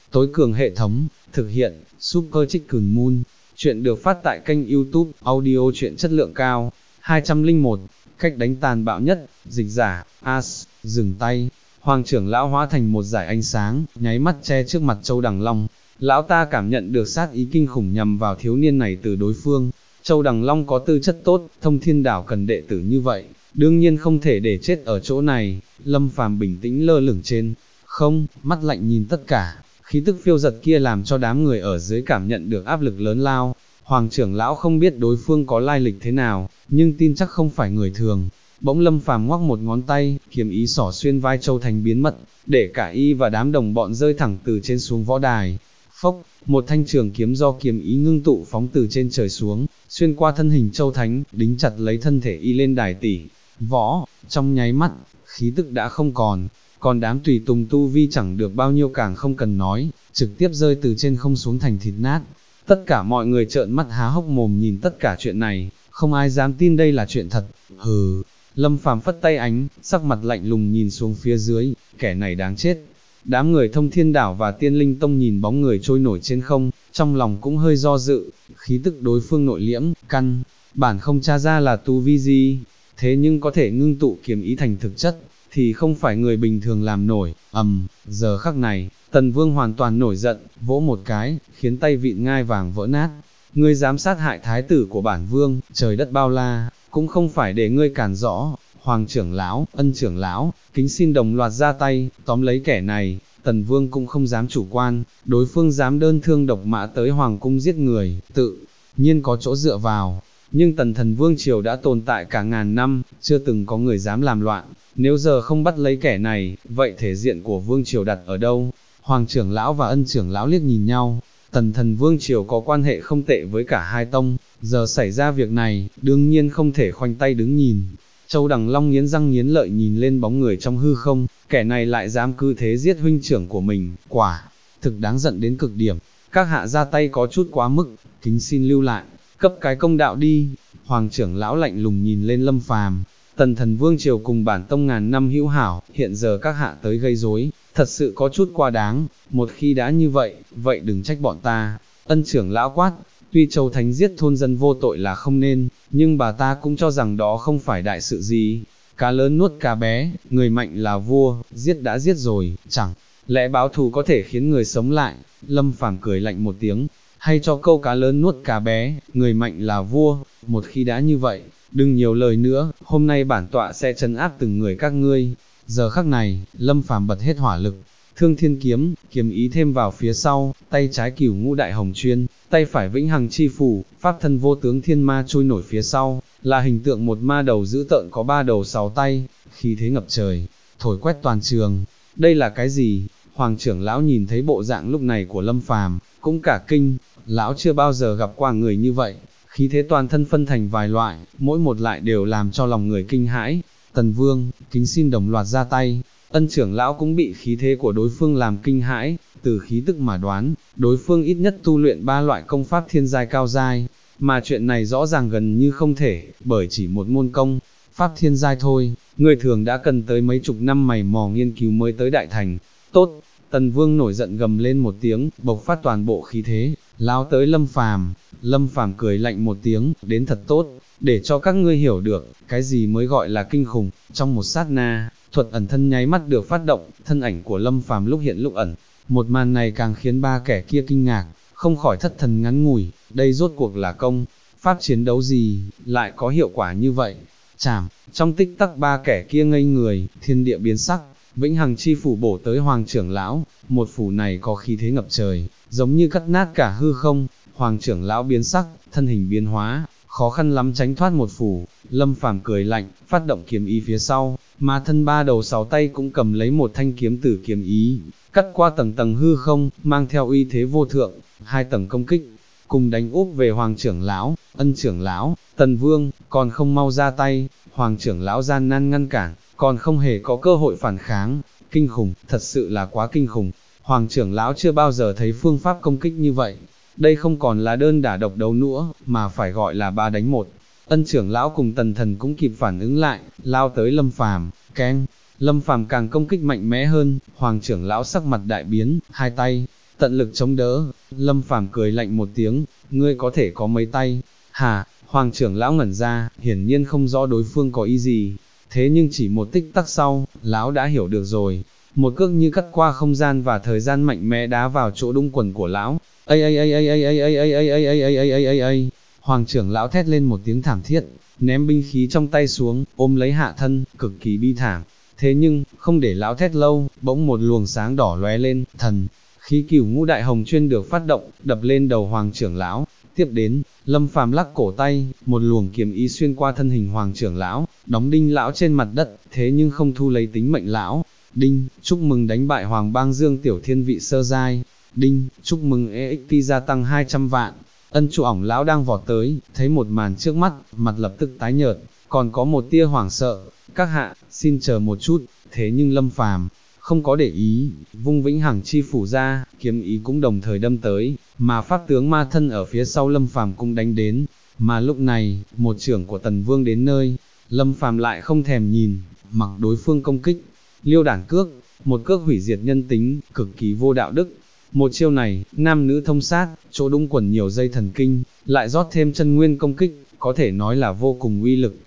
tối cường hệ thống, thực hiện, Super Chicken Moon. Chuyện được phát tại kênh YouTube, audio truyện chất lượng cao. 201, cách đánh tàn bạo nhất, dịch giả, As, dừng tay. Hoàng trưởng lão hóa thành một dải ánh sáng, nháy mắt che trước mặt Châu Đằng Long. Lão ta cảm nhận được sát ý kinh khủng nhằm vào thiếu niên này từ đối phương. Châu Đằng Long có tư chất tốt, Thông Thiên Đảo cần đệ tử như vậy, đương nhiên không thể để chết ở chỗ này. Lâm Phàm bình tĩnh lơ lửng trên không, mắt lạnh nhìn tất cả, khí tức phiêu giật kia làm cho đám người ở dưới cảm nhận được áp lực lớn lao. Hoàng trưởng lão không biết đối phương có lai lịch thế nào, nhưng tin chắc không phải người thường. Bỗng Lâm Phàm ngoắc một ngón tay, kiếm ý xỏ xuyên vai Châu Thành biến mất, để cả y và đám đồng bọn rơi thẳng từ trên xuống võ đài. Phốc, một thanh trường kiếm do kiếm ý ngưng tụ phóng từ trên trời xuống, xuyên qua thân hình Châu Thánh, đính chặt lấy thân thể y lên đài tỷ võ. Trong nháy mắt, khí tức đã không còn đám tùy tùng tu vi chẳng được bao nhiêu càng không cần nói, trực tiếp rơi từ trên không xuống thành thịt nát. Tất cả mọi người trợn mắt há hốc mồm nhìn tất cả chuyện này, không ai dám tin đây là chuyện thật. Hừ, Lâm Phàm phất tay ánh, sắc mặt lạnh lùng nhìn xuống phía dưới, kẻ này đáng chết. Đám người Thông Thiên Đảo và Tiên Linh Tông nhìn bóng người trôi nổi trên không, trong lòng cũng hơi do dự, khí tức đối phương nội liễm, căn bản không tra ra là tu vi gì, thế nhưng có thể ngưng tụ kiếm ý thành thực chất, thì không phải người bình thường làm nổi. Giờ khắc này, Tần Vương hoàn toàn nổi giận, vỗ một cái, khiến tay vịn ngai vàng vỡ nát. Ngươi dám sát hại thái tử của bản vương, trời đất bao la, cũng không phải để ngươi cản rõ. Hoàng trưởng lão, Ân trưởng lão, kính xin đồng loạt ra tay, tóm lấy kẻ này. Tần Vương cũng không dám chủ quan, đối phương dám đơn thương độc mã tới Hoàng cung giết người, tự nhiên có chỗ dựa vào. Nhưng Tần Thần Vương Triều đã tồn tại cả ngàn năm, chưa từng có người dám làm loạn. Nếu giờ không bắt lấy kẻ này, vậy thể diện của Vương Triều đặt ở đâu? Hoàng trưởng lão và Ân trưởng lão liếc nhìn nhau. Tần Thần Vương Triều có quan hệ không tệ với cả hai tông, giờ xảy ra việc này, đương nhiên không thể khoanh tay đứng nhìn. Châu Đằng Long nghiến răng nghiến lợi nhìn lên bóng người trong hư không, kẻ này lại dám cứ thế giết huynh trưởng của mình, quả thực đáng giận đến cực điểm. Các hạ ra tay có chút quá mức, kính xin lưu lại, cấp cái công đạo đi. Hoàng trưởng lão lạnh lùng nhìn lên Lâm Phàm. Tần Thần Vương Triều cùng bản tông ngàn năm hữu hảo, hiện giờ các hạ tới gây rối, thật sự có chút quá đáng. Một khi đã như vậy, vậy đừng trách bọn ta. Ân trưởng lão quát, tuy Châu Thánh giết thôn dân vô tội là không nên, nhưng bà ta cũng cho rằng đó không phải đại sự gì. Cá lớn nuốt cá bé, người mạnh là vua, giết đã giết rồi, chẳng lẽ báo thù có thể khiến người sống lại? Lâm Phàm cười lạnh một tiếng, hay cho câu cá lớn nuốt cá bé, người mạnh là vua. Một khi đã như vậy, đừng nhiều lời nữa, hôm nay bản tọa sẽ trấn áp từng người các ngươi. Giờ khắc này, Lâm Phàm bật hết hỏa lực, Thương Thiên kiếm, kiếm ý thêm vào phía sau, tay trái Cửu Ngũ Đại Hồng Chuyên, tay phải Vĩnh Hằng Chi Phủ, pháp thân vô tướng thiên ma trôi nổi phía sau, là hình tượng một ma đầu dữ tợn có 3 đầu 6 tay, khí thế ngập trời, thổi quét toàn trường. Đây là cái gì? Hoàng trưởng lão nhìn thấy bộ dạng lúc này của Lâm Phàm, cũng cả kinh, lão chưa bao giờ gặp qua người như vậy, khí thế toàn thân phân thành vài loại, mỗi một loại đều làm cho lòng người kinh hãi. Tần Vương, kính xin đồng loạt ra tay. Ân trưởng lão cũng bị khí thế của đối phương làm kinh hãi, từ khí tức mà đoán, đối phương ít nhất tu luyện 3 loại công pháp thiên giai cao giai, mà chuyện này rõ ràng gần như không thể, bởi chỉ một môn công pháp thiên giai thôi, người thường đã cần tới mấy chục năm mày mò nghiên cứu mới tới đại thành. Tốt, Tần Vương nổi giận gầm lên một tiếng, bộc phát toàn bộ khí thế, lao tới Lâm Phàm. Lâm Phàm cười lạnh một tiếng, đến thật tốt, để cho các ngươi hiểu được, cái gì mới gọi là kinh khủng. Trong một sát na, thuật ẩn thân nháy mắt được phát động, thân ảnh của Lâm Phàm lúc hiện lúc ẩn. Một màn này càng khiến ba kẻ kia kinh ngạc, không khỏi thất thần ngắn ngủi, đây rốt cuộc là công pháp chiến đấu gì, lại có hiệu quả như vậy. Chảm, trong tích tắc ba kẻ kia ngây người, thiên địa biến sắc, Vĩnh Hằng Chi Phủ bổ tới Hoàng trưởng lão, một phủ này có khí thế ngập trời, giống như cắt nát cả hư không. Hoàng trưởng lão biến sắc, thân hình biến hóa, khó khăn lắm tránh thoát một phủ. Lâm Phàm cười lạnh, phát động kiếm ý phía sau, mà thân 3 đầu 6 tay cũng cầm lấy một thanh kiếm tử kiếm ý, cắt qua tầng tầng hư không, mang theo uy thế vô thượng, 2 tầng công kích, cùng đánh úp về Hoàng trưởng lão. Ân trưởng lão, Tần Vương, còn không mau ra tay. Hoàng trưởng lão gian nan ngăn cản, còn không hề có cơ hội phản kháng. Kinh khủng, thật sự là quá kinh khủng. Hoàng trưởng lão chưa bao giờ thấy phương pháp công kích như vậy. Đây không còn là đơn đả độc đấu nữa, mà phải gọi là 3 đánh 1. Ân trưởng lão cùng Tần Thần cũng kịp phản ứng lại, lao tới Lâm Phàm. Keng, Lâm Phàm càng công kích mạnh mẽ hơn, Hoàng trưởng lão sắc mặt đại biến, 2 tay tận lực chống đỡ. Lâm Phàm cười lạnh một tiếng, ngươi có thể có mấy tay? Hả? Hoàng trưởng lão ngẩn ra, hiển nhiên không rõ đối phương có ý gì. Thế nhưng chỉ một tích tắc sau, lão đã hiểu được rồi. Một cước như cắt qua không gian và thời gian mạnh mẽ đá vào chỗ đũng quần của lão. Hoàng trưởng lão thét lên một tiếng thảm thiết, ném binh khí trong tay xuống, ôm lấy hạ thân, cực kỳ bi thảm. Thế nhưng, không để lão thét lâu, bỗng một luồng sáng đỏ lóe lên, thần khí Cửu Ngũ Đại Hồng Chuyên được phát động, đập lên đầu Hoàng trưởng lão. Tiếp đến, Lâm Phàm lắc cổ tay, một luồng kiếm ý xuyên qua thân hình Hoàng trưởng lão, đóng đinh lão trên mặt đất, thế nhưng không thu lấy tính mệnh lão. Đinh, chúc mừng đánh bại Hoàng Bang Dương Tiểu Thiên vị sơ giai. Đinh, chúc mừng EXP gia tăng 200 vạn. Ân Trụ ỏng lão đang vọt tới, thấy một màn trước mắt, mặt lập tức tái nhợt, còn có một tia hoảng sợ. Các hạ, xin chờ một chút. Thế nhưng Lâm Phàm không có để ý, vung vĩnh hằng chi phủ ra, kiếm ý cũng đồng thời đâm tới, mà pháp tướng ma thân ở phía sau Lâm Phàm cũng đánh đến. Mà lúc này, một trưởng của Tần Vương đến nơi, Lâm Phàm lại không thèm nhìn, mặc đối phương công kích. Liêu đản cước, một cước hủy diệt nhân tính, cực kỳ vô đạo đức. Một chiêu này, nam nữ thông sát, chỗ đũng quần nhiều dây thần kinh, lại rót thêm chân nguyên công kích, có thể nói là vô cùng uy lực.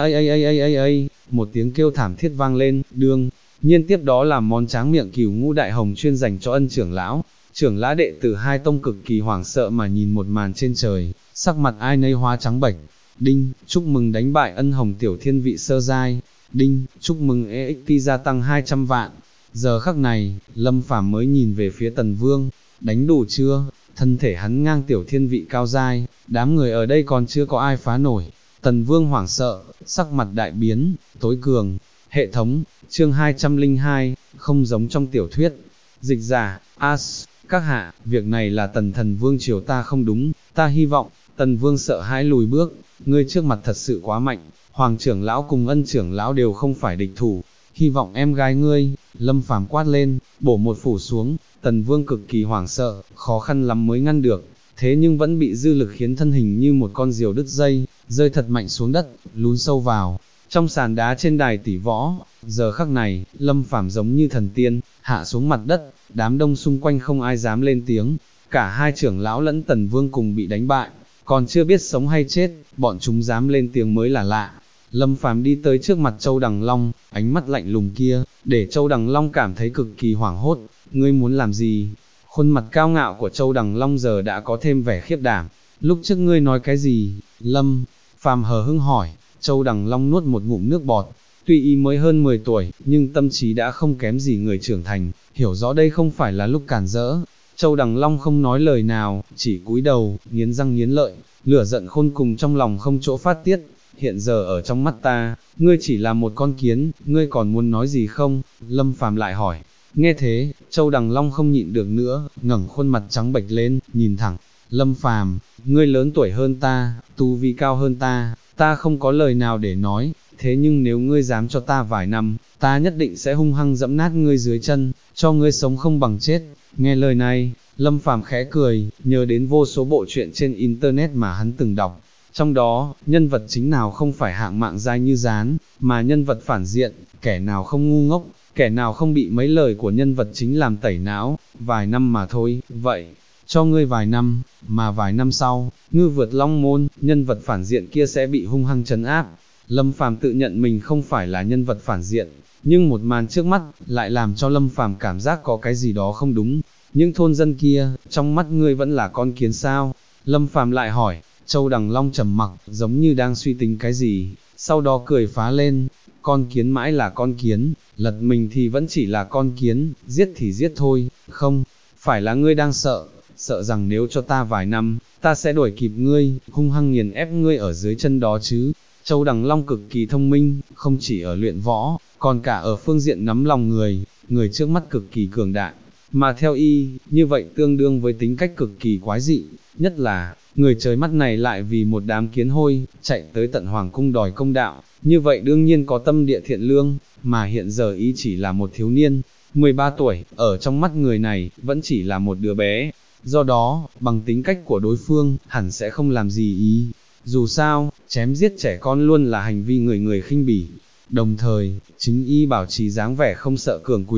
Một tiếng kêu thảm thiết vang lên, đương nhiên tiếp đó là món tráng miệng Cửu Ngũ Đại Hồng chuyên dành cho Ân trưởng lão. Trưởng lão đệ tử hai tông cực kỳ hoảng sợ mà nhìn một màn trên trời, sắc mặt ai nấy hóa trắng bệch. Đinh, chúc mừng đánh bại Ân Hồng Tiểu Thiên vị sơ giai. Đinh, chúc mừng EXP gia tăng 200 vạn. Giờ khắc này, Lâm Phàm mới nhìn về phía Tần Vương, đánh đủ chưa? Thân thể hắn ngang Tiểu Thiên vị cao giai, đám người ở đây còn chưa có ai phá nổi. Tần Vương hoảng sợ, sắc mặt đại biến, tối cường. Hệ thống, chương 202, không giống trong tiểu thuyết. Dịch giả, As, các hạ, việc này là Tần Thần Vương triều ta không đúng, ta hy vọng. Tần Vương sợ hãi lùi bước, ngươi trước mặt thật sự quá mạnh, Hoàng trưởng lão cùng Ân trưởng lão đều không phải địch thủ, hy vọng em gái ngươi. Lâm Phàm quát lên, bổ một phủ xuống. Tần Vương cực kỳ hoảng sợ, khó khăn lắm mới ngăn được, thế nhưng vẫn bị dư lực khiến thân hình như một con diều đứt dây, rơi thật mạnh xuống đất, lún sâu vào trong sàn đá trên đài tỷ võ. Giờ khắc này, Lâm Phàm giống như thần tiên, hạ xuống mặt đất, đám đông xung quanh không ai dám lên tiếng, cả hai trưởng lão lẫn Tần Vương cùng bị đánh bại, còn chưa biết sống hay chết, bọn chúng dám lên tiếng mới là lạ. Lâm Phàm đi tới trước mặt Châu Đằng Long, ánh mắt lạnh lùng kia, để Châu Đằng Long cảm thấy cực kỳ hoảng hốt. Ngươi muốn làm gì? Khuôn mặt cao ngạo của Châu Đằng Long giờ đã có thêm vẻ khiếp đảm. Lúc trước ngươi nói cái gì? Lâm Phàm hờ hững hỏi. Châu Đằng Long nuốt một ngụm nước bọt. Tuy y mới hơn 10 tuổi, nhưng tâm trí đã không kém gì người trưởng thành, hiểu rõ đây không phải là lúc cản rỡ. Châu Đằng Long không nói lời nào, chỉ cúi đầu, nghiến răng nghiến lợi, lửa giận khôn cùng trong lòng không chỗ phát tiết. Hiện giờ ở trong mắt ta, ngươi chỉ là một con kiến, ngươi còn muốn nói gì không? Lâm Phàm lại hỏi. Nghe thế, Châu Đằng Long không nhịn được nữa, ngẩng khuôn mặt trắng bệch lên, nhìn thẳng. Lâm Phàm, ngươi lớn tuổi hơn ta, tu vi cao hơn ta, ta không có lời nào để nói, thế nhưng nếu ngươi dám cho ta vài năm, ta nhất định sẽ hung hăng dẫm nát ngươi dưới chân, cho ngươi sống không bằng chết. Nghe lời này, Lâm Phàm khẽ cười, nhớ đến vô số bộ truyện trên internet mà hắn từng đọc. Trong đó, nhân vật chính nào không phải hạng mạng giai như Gián, mà nhân vật phản diện, kẻ nào không ngu ngốc, kẻ nào không bị mấy lời của nhân vật chính làm tẩy não. Vài năm mà thôi, vậy, cho ngươi vài năm, mà vài năm sau, Ngư Vượt Long Môn, nhân vật phản diện kia sẽ bị hung hăng trấn áp. Lâm Phàm tự nhận mình không phải là nhân vật phản diện, nhưng một màn trước mắt, lại làm cho Lâm Phàm cảm giác có cái gì đó không đúng. Những thôn dân kia, trong mắt ngươi vẫn là con kiến sao? Lâm Phàm lại hỏi. Châu Đằng Long trầm mặc, giống như đang suy tính cái gì, sau đó cười phá lên. Con kiến mãi là con kiến, lật mình thì vẫn chỉ là con kiến, giết thì giết thôi, không, phải là ngươi đang sợ rằng nếu cho ta vài năm, ta sẽ đuổi kịp ngươi, hung hăng nghiền ép ngươi ở dưới chân đó chứ. Châu Đằng Long cực kỳ thông minh, không chỉ ở luyện võ, còn cả ở phương diện nắm lòng người trước mắt cực kỳ cường đại, mà theo y, như vậy tương đương với tính cách cực kỳ quái dị, nhất là, người trời mắt này lại vì một đám kiến hôi, chạy tới tận Hoàng cung đòi công đạo, như vậy đương nhiên có tâm địa thiện lương, mà hiện giờ y chỉ là một thiếu niên, 13 tuổi, ở trong mắt người này, vẫn chỉ là một đứa bé, do đó, bằng tính cách của đối phương, hẳn sẽ không làm gì ý. Dù sao, chém giết trẻ con luôn là hành vi người người khinh bỉ. Đồng thời, chính y bảo trì dáng vẻ không sợ cường quyền,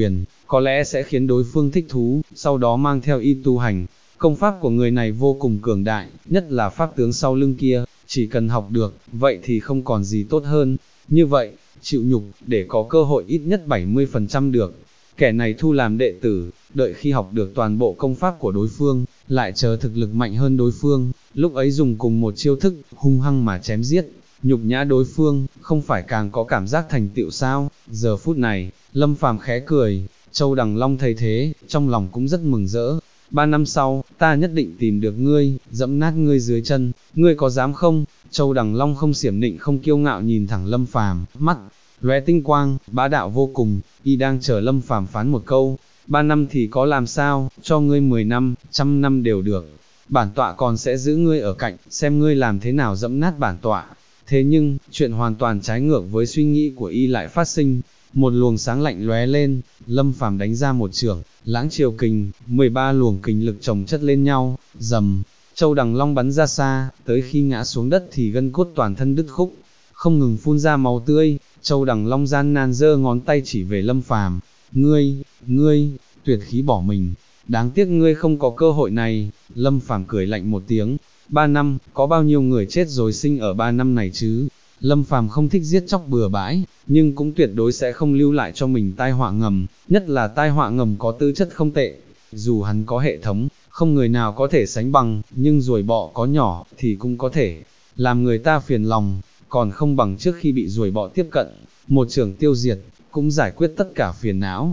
có lẽ sẽ khiến đối phương thích thú, sau đó mang theo y tu hành. Công pháp của người này vô cùng cường đại, nhất là pháp tướng sau lưng kia, chỉ cần học được, vậy thì không còn gì tốt hơn. Như vậy, chịu nhục, để có cơ hội ít nhất 70% được. Kẻ này thu làm đệ tử, đợi khi học được toàn bộ công pháp của đối phương, lại chờ thực lực mạnh hơn đối phương, lúc ấy dùng cùng một chiêu thức, hung hăng mà chém giết, nhục nhã đối phương, không phải càng có cảm giác thành tựu sao? Giờ phút này, Lâm Phàm khẽ cười, Châu Đằng Long thấy thế, trong lòng cũng rất mừng rỡ. 3 năm sau, ta nhất định tìm được ngươi, dẫm nát ngươi dưới chân, ngươi có dám không? Châu Đằng Long không xiểm nịnh không kiêu ngạo nhìn thẳng Lâm Phàm, mắt lóe tinh quang, bá đạo vô cùng, y đang chờ Lâm Phàm phán một câu. 3 năm thì có làm sao, cho ngươi 10 năm, 100 năm đều được. Bản tọa còn sẽ giữ ngươi ở cạnh, xem ngươi làm thế nào dẫm nát bản tọa. Thế nhưng, chuyện hoàn toàn trái ngược với suy nghĩ của y lại phát sinh. Một luồng sáng lạnh lóe lên, Lâm Phàm đánh ra một chưởng, lãng triều kình, 13 luồng kình lực chồng chất lên nhau, rầm, Châu Đằng Long bắn ra xa, tới khi ngã xuống đất thì gân cốt toàn thân đứt khúc, không ngừng phun ra máu tươi. Châu Đằng Long gian nan giơ ngón tay chỉ về Lâm Phàm, ngươi, tuyệt khí bỏ mình, đáng tiếc ngươi không có cơ hội này. Lâm Phàm cười lạnh một tiếng, 3 năm, có bao nhiêu người chết rồi sinh ở 3 năm này chứ? Lâm Phàm không thích giết chóc bừa bãi, nhưng cũng tuyệt đối sẽ không lưu lại cho mình tai họa ngầm, nhất là tai họa ngầm có tư chất không tệ. Dù hắn có hệ thống, không người nào có thể sánh bằng, nhưng ruồi bọ có nhỏ thì cũng có thể làm người ta phiền lòng, còn không bằng trước khi bị ruồi bọ tiếp cận, một chưởng tiêu diệt, cũng giải quyết tất cả phiền não.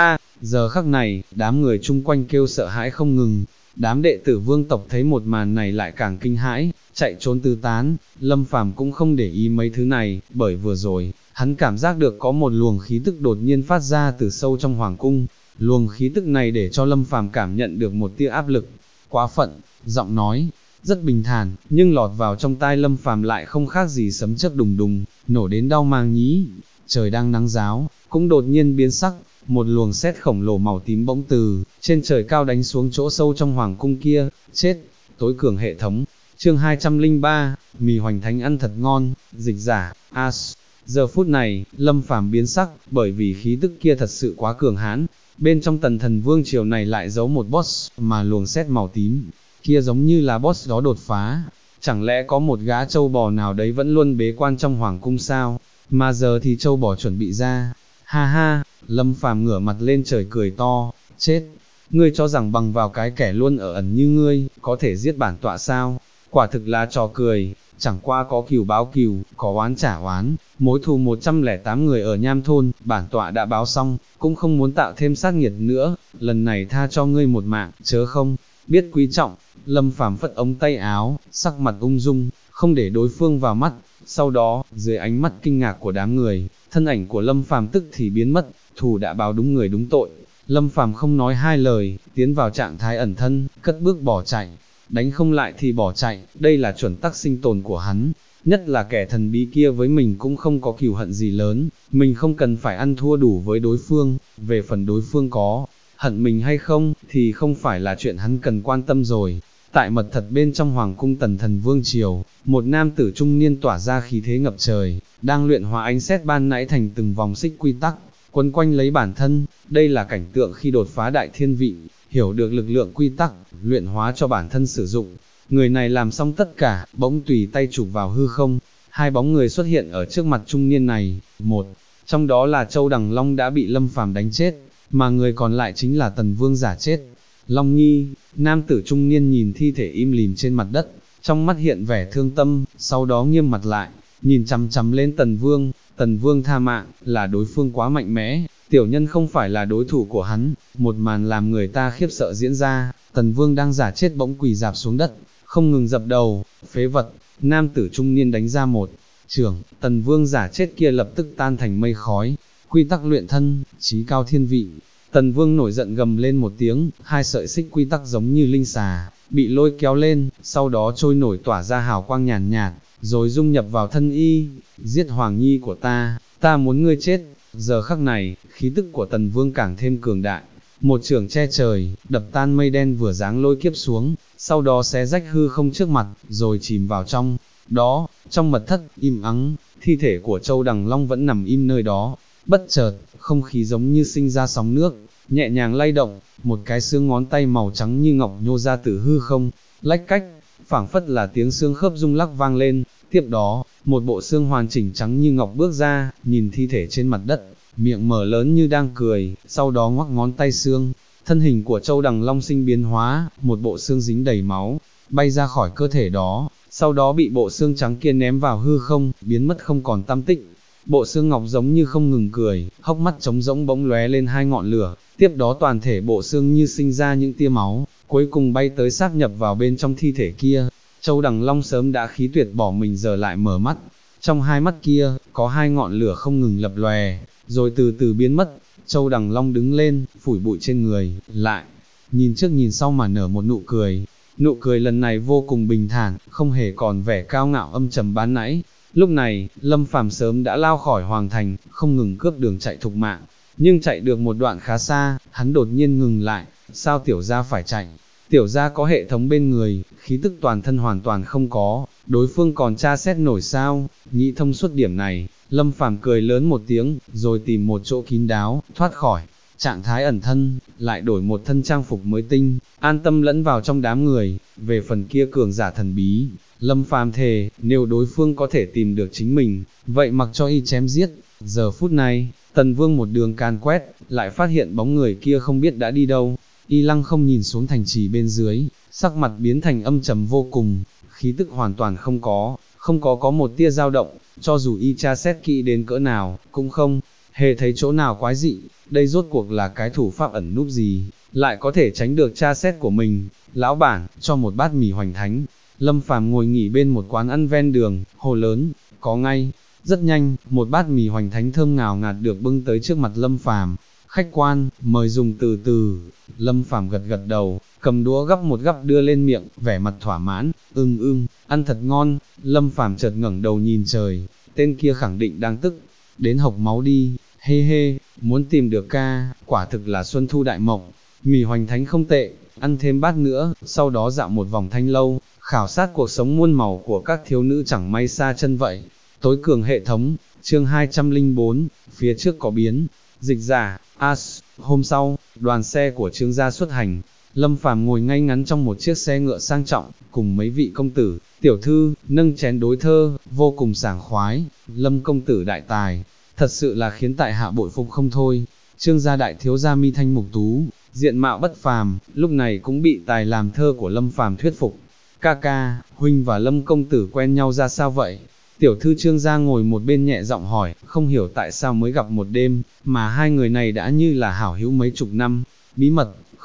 Giờ khắc này, đám người chung quanh kêu sợ hãi không ngừng. Đám đệ tử Vương tộc thấy một màn này lại càng kinh hãi, chạy trốn tứ tán. Lâm Phàm cũng không để ý mấy thứ này, bởi vừa rồi, hắn cảm giác được có một luồng khí tức đột nhiên phát ra từ sâu trong hoàng cung. Luồng khí tức này để cho Lâm Phàm cảm nhận được một tia áp lực. Quá phận, giọng nói rất bình thản, nhưng lọt vào trong tai Lâm Phàm lại không khác gì sấm chớp đùng đùng, nổ đến đau mang nhí. Trời đang nắng ráo, cũng đột nhiên biến sắc. Một luồng sét khổng lồ màu tím bỗng từ trên trời cao đánh xuống chỗ sâu trong hoàng cung kia. Chết, tối cường hệ thống. Chương 203, mì hoành thánh ăn thật ngon. Dịch giả, As. Giờ phút này, Lâm Phàm biến sắc, bởi vì khí tức kia thật sự quá cường hãn. Bên trong Tần Thần Vương triều này lại giấu một boss, mà luồng sét màu tím kia giống như là boss đó đột phá. Chẳng lẽ có một gã trâu bò nào đấy vẫn luôn bế quan trong hoàng cung sao? Mà giờ thì trâu bò chuẩn bị ra. Ha ha, Lâm Phàm ngửa mặt lên trời cười to, chết, ngươi cho rằng bằng vào cái kẻ luôn ở ẩn như ngươi, có thể giết bản tọa sao? Quả thực là trò cười, chẳng qua có cừu báo cừu, có oán trả oán, mối thù 108 người ở Nham Thôn, bản tọa đã báo xong, cũng không muốn tạo thêm sát nghiệt nữa, lần này tha cho ngươi một mạng, chớ không, biết quý trọng. Lâm Phàm phất ống tay áo, sắc mặt ung dung, không để đối phương vào mắt. Sau đó, dưới ánh mắt kinh ngạc của đám người, thân ảnh của Lâm Phàm tức thì biến mất, thù đã báo đúng người đúng tội. Lâm Phàm không nói hai lời, tiến vào trạng thái ẩn thân, cất bước bỏ chạy, đánh không lại thì bỏ chạy, đây là chuẩn tắc sinh tồn của hắn. Nhất là kẻ thần bí kia với mình cũng không có cừu hận gì lớn, mình không cần phải ăn thua đủ với đối phương, về phần đối phương có hận mình hay không, thì không phải là chuyện hắn cần quan tâm rồi. Tại mật thật bên trong hoàng cung Tần Thần Vương triều, một nam tử trung niên tỏa ra khí thế ngập trời, đang luyện hóa ánh sét ban nãy thành từng vòng xích quy tắc, quấn quanh lấy bản thân. Đây là cảnh tượng khi đột phá đại thiên vị, hiểu được lực lượng quy tắc, luyện hóa cho bản thân sử dụng. Người này làm xong tất cả, bỗng tùy tay chụp vào hư không, hai bóng người xuất hiện ở trước mặt trung niên này. Một trong đó là Châu Đằng Long đã bị Lâm Phàm đánh chết, mà người còn lại chính là Tần Vương giả chết. Long Nhi, nam tử trung niên nhìn thi thể im lìm trên mặt đất, trong mắt hiện vẻ thương tâm, sau đó nghiêm mặt lại, nhìn chằm chằm lên Tần Vương. Tần Vương tha mạng, là đối phương quá mạnh mẽ, tiểu nhân không phải là đối thủ của hắn. Một màn làm người ta khiếp sợ diễn ra, Tần Vương đang giả chết bỗng quỳ rạp xuống đất, không ngừng dập đầu. Phế vật, nam tử trung niên đánh ra một chưởng, Tần Vương giả chết kia lập tức tan thành mây khói. Quy tắc luyện thân, chí cao thiên vị. Tần Vương nổi giận gầm lên một tiếng, hai sợi xích quy tắc giống như linh xà, bị lôi kéo lên, sau đó trôi nổi tỏa ra hào quang nhàn nhạt, rồi dung nhập vào thân y. Giết Hoàng Nhi của ta muốn ngươi chết. Giờ khắc này, khí tức của Tần Vương càng thêm cường đại, một chưởng che trời, đập tan mây đen vừa giáng lôi kiếp xuống, sau đó xé rách hư không trước mặt, rồi chìm vào trong đó. Trong mật thất, im ắng, thi thể của Châu Đằng Long vẫn nằm im nơi đó. Bất chợt, không khí giống như sinh ra sóng nước, nhẹ nhàng lay động, một cái xương ngón tay màu trắng như ngọc nhô ra từ hư không, lách cách, phảng phất là tiếng xương khớp rung lắc vang lên, tiếp đó, một bộ xương hoàn chỉnh trắng như ngọc bước ra, nhìn thi thể trên mặt đất, miệng mở lớn như đang cười, sau đó ngoắc ngón tay xương, thân hình của Châu Đằng Long sinh biến hóa, một bộ xương dính đầy máu, bay ra khỏi cơ thể đó, sau đó bị bộ xương trắng kia ném vào hư không, biến mất không còn tăm tích. Bộ xương ngọc giống như không ngừng cười, hốc mắt trống rỗng bỗng lóe lên hai ngọn lửa, tiếp đó toàn thể bộ xương như sinh ra những tia máu, cuối cùng bay tới sáp nhập vào bên trong thi thể kia. Châu Đằng Long sớm đã khí tuyệt bỏ mình giờ lại mở mắt, trong hai mắt kia, có hai ngọn lửa không ngừng lập lòe, rồi từ từ biến mất. Châu Đằng Long đứng lên, phủi bụi trên người, lại, nhìn trước nhìn sau mà nở một nụ cười lần này vô cùng bình thản, không hề còn vẻ cao ngạo âm trầm ban nãy. Lúc này, Lâm Phàm sớm đã lao khỏi Hoàng Thành, không ngừng cướp đường chạy thục mạng, nhưng chạy được một đoạn khá xa, hắn đột nhiên ngừng lại, sao tiểu gia phải chạy? Tiểu gia có hệ thống bên người, khí tức toàn thân hoàn toàn không có, đối phương còn tra xét nổi sao? Nghĩ thông suốt điểm này, Lâm Phàm cười lớn một tiếng, rồi tìm một chỗ kín đáo, thoát khỏi trạng thái ẩn thân, lại đổi một thân trang phục mới tinh, an tâm lẫn vào trong đám người. Về phần kia cường giả thần bí, Lâm Phàm thề, nếu đối phương có thể tìm được chính mình, vậy mặc cho y chém giết. Giờ phút này, Tần Vương một đường can quét, lại phát hiện bóng người kia không biết đã đi đâu. Y lăng không nhìn xuống thành trì bên dưới, sắc mặt biến thành âm trầm vô cùng, khí tức hoàn toàn không có một tia dao động, cho dù y tra xét kỹ đến cỡ nào, cũng không hề thấy chỗ nào quái dị. Đây rốt cuộc là cái thủ pháp ẩn núp gì, lại có thể tránh được tra xét của mình. Lão bản, cho một bát mì hoành thánh. Lâm Phàm ngồi nghỉ bên một quán ăn ven đường, hô lớn, có ngay. Rất nhanh, một bát mì hoành thánh thơm ngào ngạt được bưng tới trước mặt Lâm Phàm. Khách quan, mời dùng từ từ. Lâm Phàm gật gật đầu, cầm đũa gắp một gắp đưa lên miệng, vẻ mặt thỏa mãn, ăn thật ngon. Lâm Phàm chợt ngẩng đầu nhìn trời, tên kia khẳng định đang tức đến hộc máu đi, hê hê, muốn tìm được ca, quả thực là xuân thu đại mộng. Mì hoành thánh không tệ, ăn thêm bát nữa, sau đó dạo một vòng thanh lâu, khảo sát cuộc sống muôn màu của các thiếu nữ chẳng may xa chân vậy. Tối cường hệ thống, chương 204, phía trước có biến. Dịch giả, As. Hôm sau, đoàn xe của Trương gia xuất hành, Lâm Phàm ngồi ngay ngắn trong một chiếc xe ngựa sang trọng, cùng mấy vị công tử, tiểu thư, nâng chén đối thơ, vô cùng sảng khoái. Lâm công tử đại tài, thật sự là khiến tại hạ bội phục không thôi. Trương gia đại thiếu gia mi thanh mục tú, diện mạo bất phàm, lúc này cũng bị tài làm thơ của Lâm Phàm thuyết phục. Ca ca, huynh và Lâm công tử quen nhau ra sao vậy? Tiểu thư Trương gia ngồi một bên nhẹ giọng hỏi, không hiểu tại sao mới gặp một đêm, mà hai người này đã như là hảo hữu mấy chục năm. Bí mật,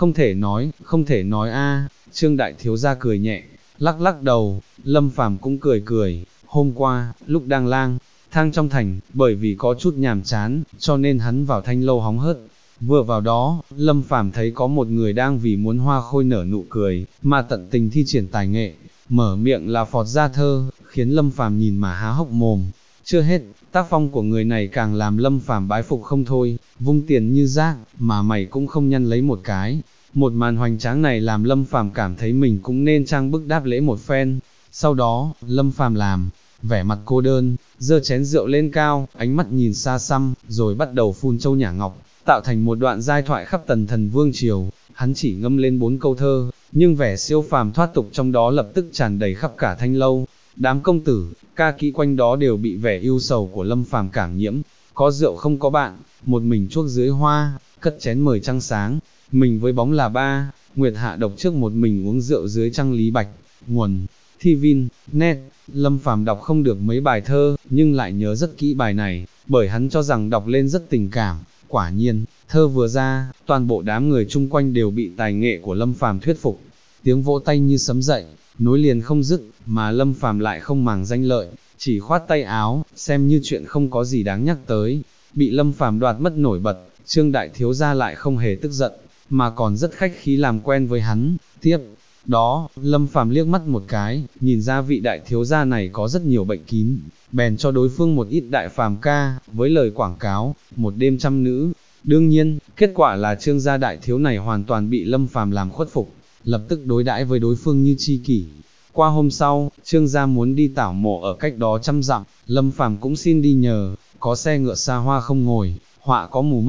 không thể nói a. Trương đại thiếu gia cười nhẹ, lắc lắc đầu. Lâm Phàm cũng cười cười, hôm qua, lúc đang lang thang trong thành, bởi vì có chút nhàm chán, cho nên hắn vào thanh lâu hóng hớt. Vừa vào đó, Lâm Phàm thấy có một người đang vì muốn hoa khôi nở nụ cười, mà tận tình thi triển tài nghệ, mở miệng là phọt ra thơ, khiến Lâm Phàm nhìn mà há hốc mồm. Chưa hết, tác phong của người này càng làm Lâm Phàm bái phục không thôi, vung tiền như rác, mà mày cũng không nhăn lấy một cái. Một màn hoành tráng này làm Lâm Phàm cảm thấy mình cũng nên trang bức đáp lễ một phen. Sau đó, Lâm Phàm làm vẻ mặt cô đơn, giơ chén rượu lên cao, ánh mắt nhìn xa xăm, rồi bắt đầu phun châu nhả ngọc, tạo thành một đoạn giai thoại khắp tần thần vương triều. Hắn chỉ ngâm lên 4 câu thơ, nhưng vẻ siêu phàm thoát tục trong đó lập tức tràn đầy khắp cả thanh lâu. Đám công tử, ca kỹ quanh đó đều bị vẻ ưu sầu của Lâm Phàm cảm nhiễm. Có rượu không có bạn, một mình chuốc dưới hoa, cất chén mời trăng sáng, mình với bóng là ba. Nguyệt hạ độc trước một mình uống rượu dưới trăng lý bạch. Nguồn Thi Vin, net. Lâm Phàm đọc không được mấy bài thơ, nhưng lại nhớ rất kỹ bài này, bởi hắn cho rằng đọc lên rất tình cảm. Quả nhiên, thơ vừa ra, toàn bộ đám người chung quanh đều bị tài nghệ của Lâm Phàm thuyết phục. Tiếng vỗ tay như sấm dậy, nối liền không dứt, mà Lâm Phàm lại không màng danh lợi, chỉ khoát tay áo, xem như chuyện không có gì đáng nhắc tới. Bị Lâm Phàm đoạt mất nổi bật, Trương đại thiếu gia lại không hề tức giận, mà còn rất khách khí làm quen với hắn. Tiếp đó, Lâm Phàm liếc mắt một cái, nhìn ra vị đại thiếu gia này có rất nhiều bệnh kín, bèn cho đối phương một ít đại phàm ca, với lời quảng cáo, một đêm trăm nữ. Đương nhiên, kết quả là Trương gia đại thiếu này hoàn toàn bị Lâm Phàm làm khuất phục, lập tức đối đãi với đối phương như tri kỷ. Qua hôm sau, Trương gia muốn đi tảo mộ ở cách đó 100 dặm, Lâm Phàm cũng xin đi nhờ, có xe ngựa xa hoa không ngồi, họa có mù mắt,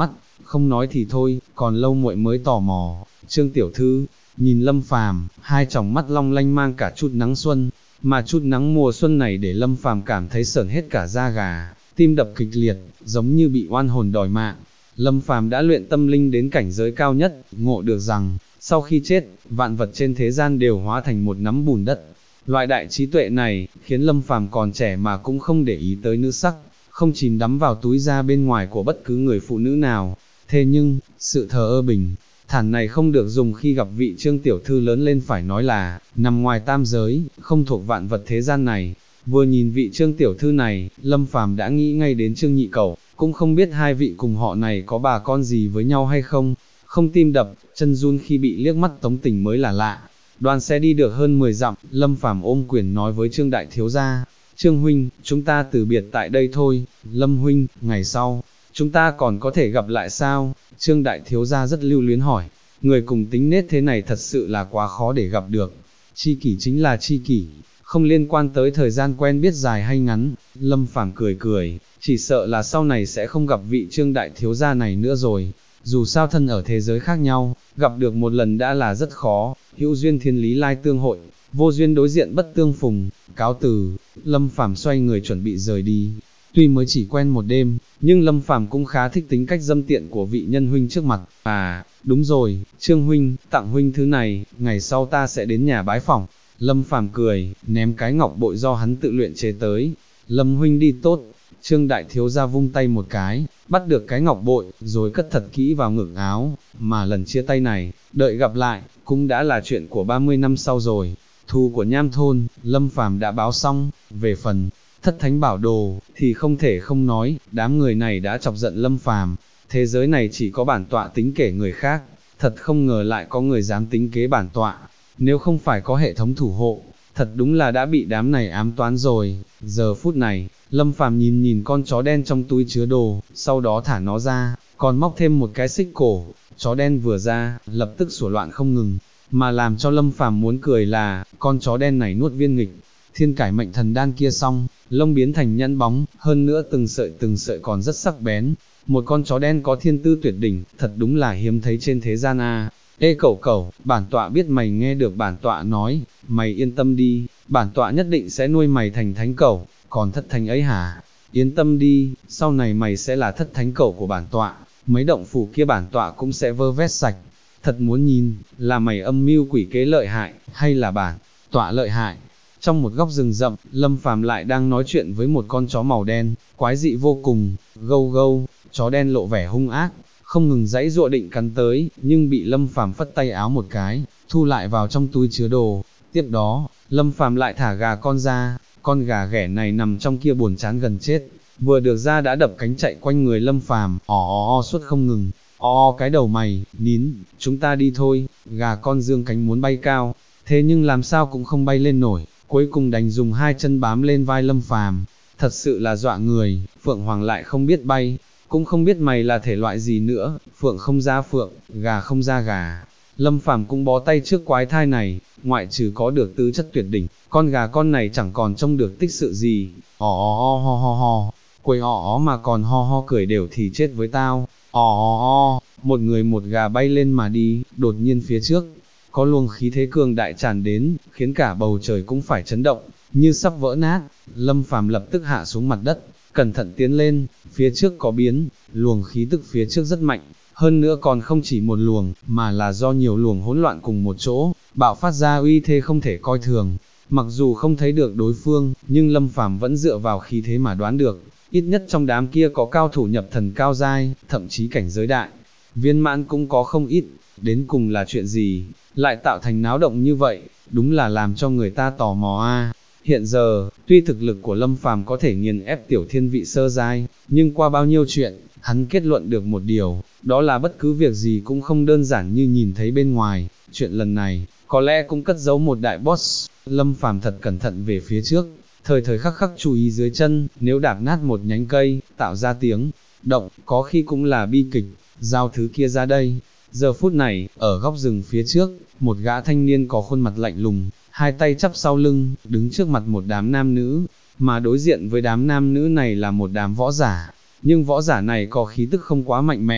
không nói thì thôi, còn lâu muội mới tò mò. Trương tiểu thư, nhìn Lâm Phàm, hai tròng mắt long lanh mang cả chút nắng xuân, mà chút nắng mùa xuân này để Lâm Phàm cảm thấy sởn hết cả da gà, tim đập kịch liệt, giống như bị oan hồn đòi mạng. Lâm Phàm đã luyện tâm linh đến cảnh giới cao nhất, ngộ được rằng, sau khi chết, vạn vật trên thế gian đều hóa thành một nắm bùn đất. Loại đại trí tuệ này, khiến Lâm Phàm còn trẻ mà cũng không để ý tới nữ sắc, không chìm đắm vào túi da bên ngoài của bất cứ người phụ nữ nào. Thế nhưng, sự thờ ơ bình thản này không được dùng khi gặp vị Trương tiểu thư lớn lên, phải nói là nằm ngoài tam giới, không thuộc vạn vật thế gian này. Vừa nhìn vị Trương tiểu thư này, Lâm Phàm đã nghĩ ngay đến Trương nhị cẩu, cũng không biết hai vị cùng họ này có bà con gì với nhau hay không. Không tim đập, chân run khi bị liếc mắt tống tình mới là lạ. Đoàn xe đi được hơn 10 dặm, Lâm Phàm ôm quyền nói với Trương đại thiếu gia, Trương huynh, chúng ta từ biệt tại đây thôi. Lâm huynh, ngày sau, chúng ta còn có thể gặp lại sao? Trương đại thiếu gia rất lưu luyến hỏi, người cùng tính nết thế này thật sự là quá khó để gặp được. Tri kỷ chính là tri kỷ, không liên quan tới thời gian quen biết dài hay ngắn. Lâm Phàm cười cười, chỉ sợ là sau này sẽ không gặp vị Trương đại thiếu gia này nữa rồi. Dù sao thân ở thế giới khác nhau, gặp được một lần đã là rất khó, hữu duyên thiên lý lai tương hội, vô duyên đối diện bất tương phùng. Cáo từ, Lâm Phàm xoay người chuẩn bị rời đi. Tuy mới chỉ quen một đêm, nhưng Lâm Phàm cũng khá thích tính cách dâm tiện của vị nhân huynh trước mặt. À, đúng rồi, Trương huynh, tặng huynh thứ này, ngày sau ta sẽ đến nhà bái phỏng. Lâm Phàm cười, ném cái ngọc bội do hắn tự luyện chế tới. Lâm huynh đi tốt. Trương đại thiếu gia vung tay một cái, bắt được cái ngọc bội, rồi cất thật kỹ vào ngực áo, mà lần chia tay này, đợi gặp lại, cũng đã là chuyện của 30 năm sau rồi. Thù của Nham thôn, Lâm Phàm đã báo xong. Về phần thất thánh bảo đồ, thì không thể không nói, đám người này đã chọc giận Lâm Phàm. Thế giới này chỉ có bản tọa tính kể người khác, thật không ngờ lại có người dám tính kế bản tọa. Nếu không phải có hệ thống thủ hộ, thật đúng là đã bị đám này ám toán rồi. Giờ phút này, Lâm Phàm nhìn nhìn con chó đen trong túi chứa đồ, sau đó thả nó ra, còn móc thêm một cái xích cổ. Chó đen vừa ra, lập tức sủa loạn không ngừng, mà làm cho Lâm Phàm muốn cười là, con chó đen này nuốt viên nghịch thiên cải mệnh thần đan kia xong, lông biến thành nhẫn bóng, hơn nữa từng sợi còn rất sắc bén. Một con chó đen có thiên tư tuyệt đỉnh, thật đúng là hiếm thấy trên thế gian a. Ê cẩu cẩu, bản tọa biết mày nghe được bản tọa nói, mày yên tâm đi, bản tọa nhất định sẽ nuôi mày thành thánh cẩu. Còn thất thánh ấy hả? Yên tâm đi, sau này mày sẽ là thất thánh cẩu của bản tọa, mấy động phủ kia bản tọa cũng sẽ vơ vét sạch. Thật muốn nhìn, là mày âm mưu quỷ kế lợi hại, hay là bản tọa lợi hại? Trong một góc rừng rậm, Lâm Phàm lại đang nói chuyện với một con chó màu đen, quái dị vô cùng. Gâu gâu, chó đen lộ vẻ hung ác, không ngừng giãy giụa định cắn tới, nhưng bị Lâm Phàm phất tay áo một cái, thu lại vào trong túi chứa đồ. Tiếp đó, Lâm Phàm lại thả gà con ra, con gà ghẻ này nằm trong kia buồn chán gần chết, vừa được ra đã đập cánh chạy quanh người Lâm Phàm, o suốt không ngừng. Cái đầu mày, nín, chúng ta đi thôi. Gà con dương cánh muốn bay cao, thế nhưng làm sao cũng không bay lên nổi, cuối cùng đành dùng hai chân bám lên vai Lâm Phàm. Thật sự là dọa người. Phượng Hoàng lại không biết bay, cũng không biết mày là thể loại gì nữa. Phượng không ra phượng, gà không ra gà. Lâm Phàm cũng bó tay trước quái thai này, ngoại trừ có được tư chất tuyệt đỉnh, con gà con này chẳng còn trông được tích sự gì. Ho, quấy mà còn ho cười đều thì chết với tao. Một người một gà bay lên mà đi. Đột nhiên phía trước có luồng khí thế cường đại tràn đến, khiến cả bầu trời cũng phải chấn động, như sắp vỡ nát. Lâm Phàm lập tức hạ xuống mặt đất, cẩn thận tiến lên. Phía trước có biến, luồng khí tức phía trước rất mạnh, hơn nữa còn không chỉ một luồng, mà là do nhiều luồng hỗn loạn cùng một chỗ, bạo phát ra uy thế không thể coi thường. Mặc dù không thấy được đối phương, nhưng Lâm Phàm vẫn dựa vào khí thế mà đoán được, ít nhất trong đám kia có cao thủ nhập thần cao giai, thậm chí cảnh giới đại viên mãn cũng có không ít. Đến cùng là chuyện gì, lại tạo thành náo động như vậy, đúng là làm cho người ta tò mò a. Hiện giờ, tuy thực lực của Lâm Phàm có thể nghiền ép tiểu thiên vị sơ giai, nhưng qua bao nhiêu chuyện, hắn kết luận được một điều, đó là bất cứ việc gì cũng không đơn giản như nhìn thấy bên ngoài. Chuyện lần này, có lẽ cũng cất giấu một đại boss. Lâm Phàm thật cẩn thận về phía trước, thời thời khắc khắc chú ý dưới chân, nếu đạp nát một nhánh cây, tạo ra tiếng động, có khi cũng là bi kịch. Giao thứ kia ra đây. Giờ phút này, ở góc rừng phía trước, một gã thanh niên có khuôn mặt lạnh lùng, hai tay chắp sau lưng, đứng trước mặt một đám nam nữ, mà đối diện với đám nam nữ này là một đám võ giả, nhưng võ giả này có khí tức không quá mạnh mẽ,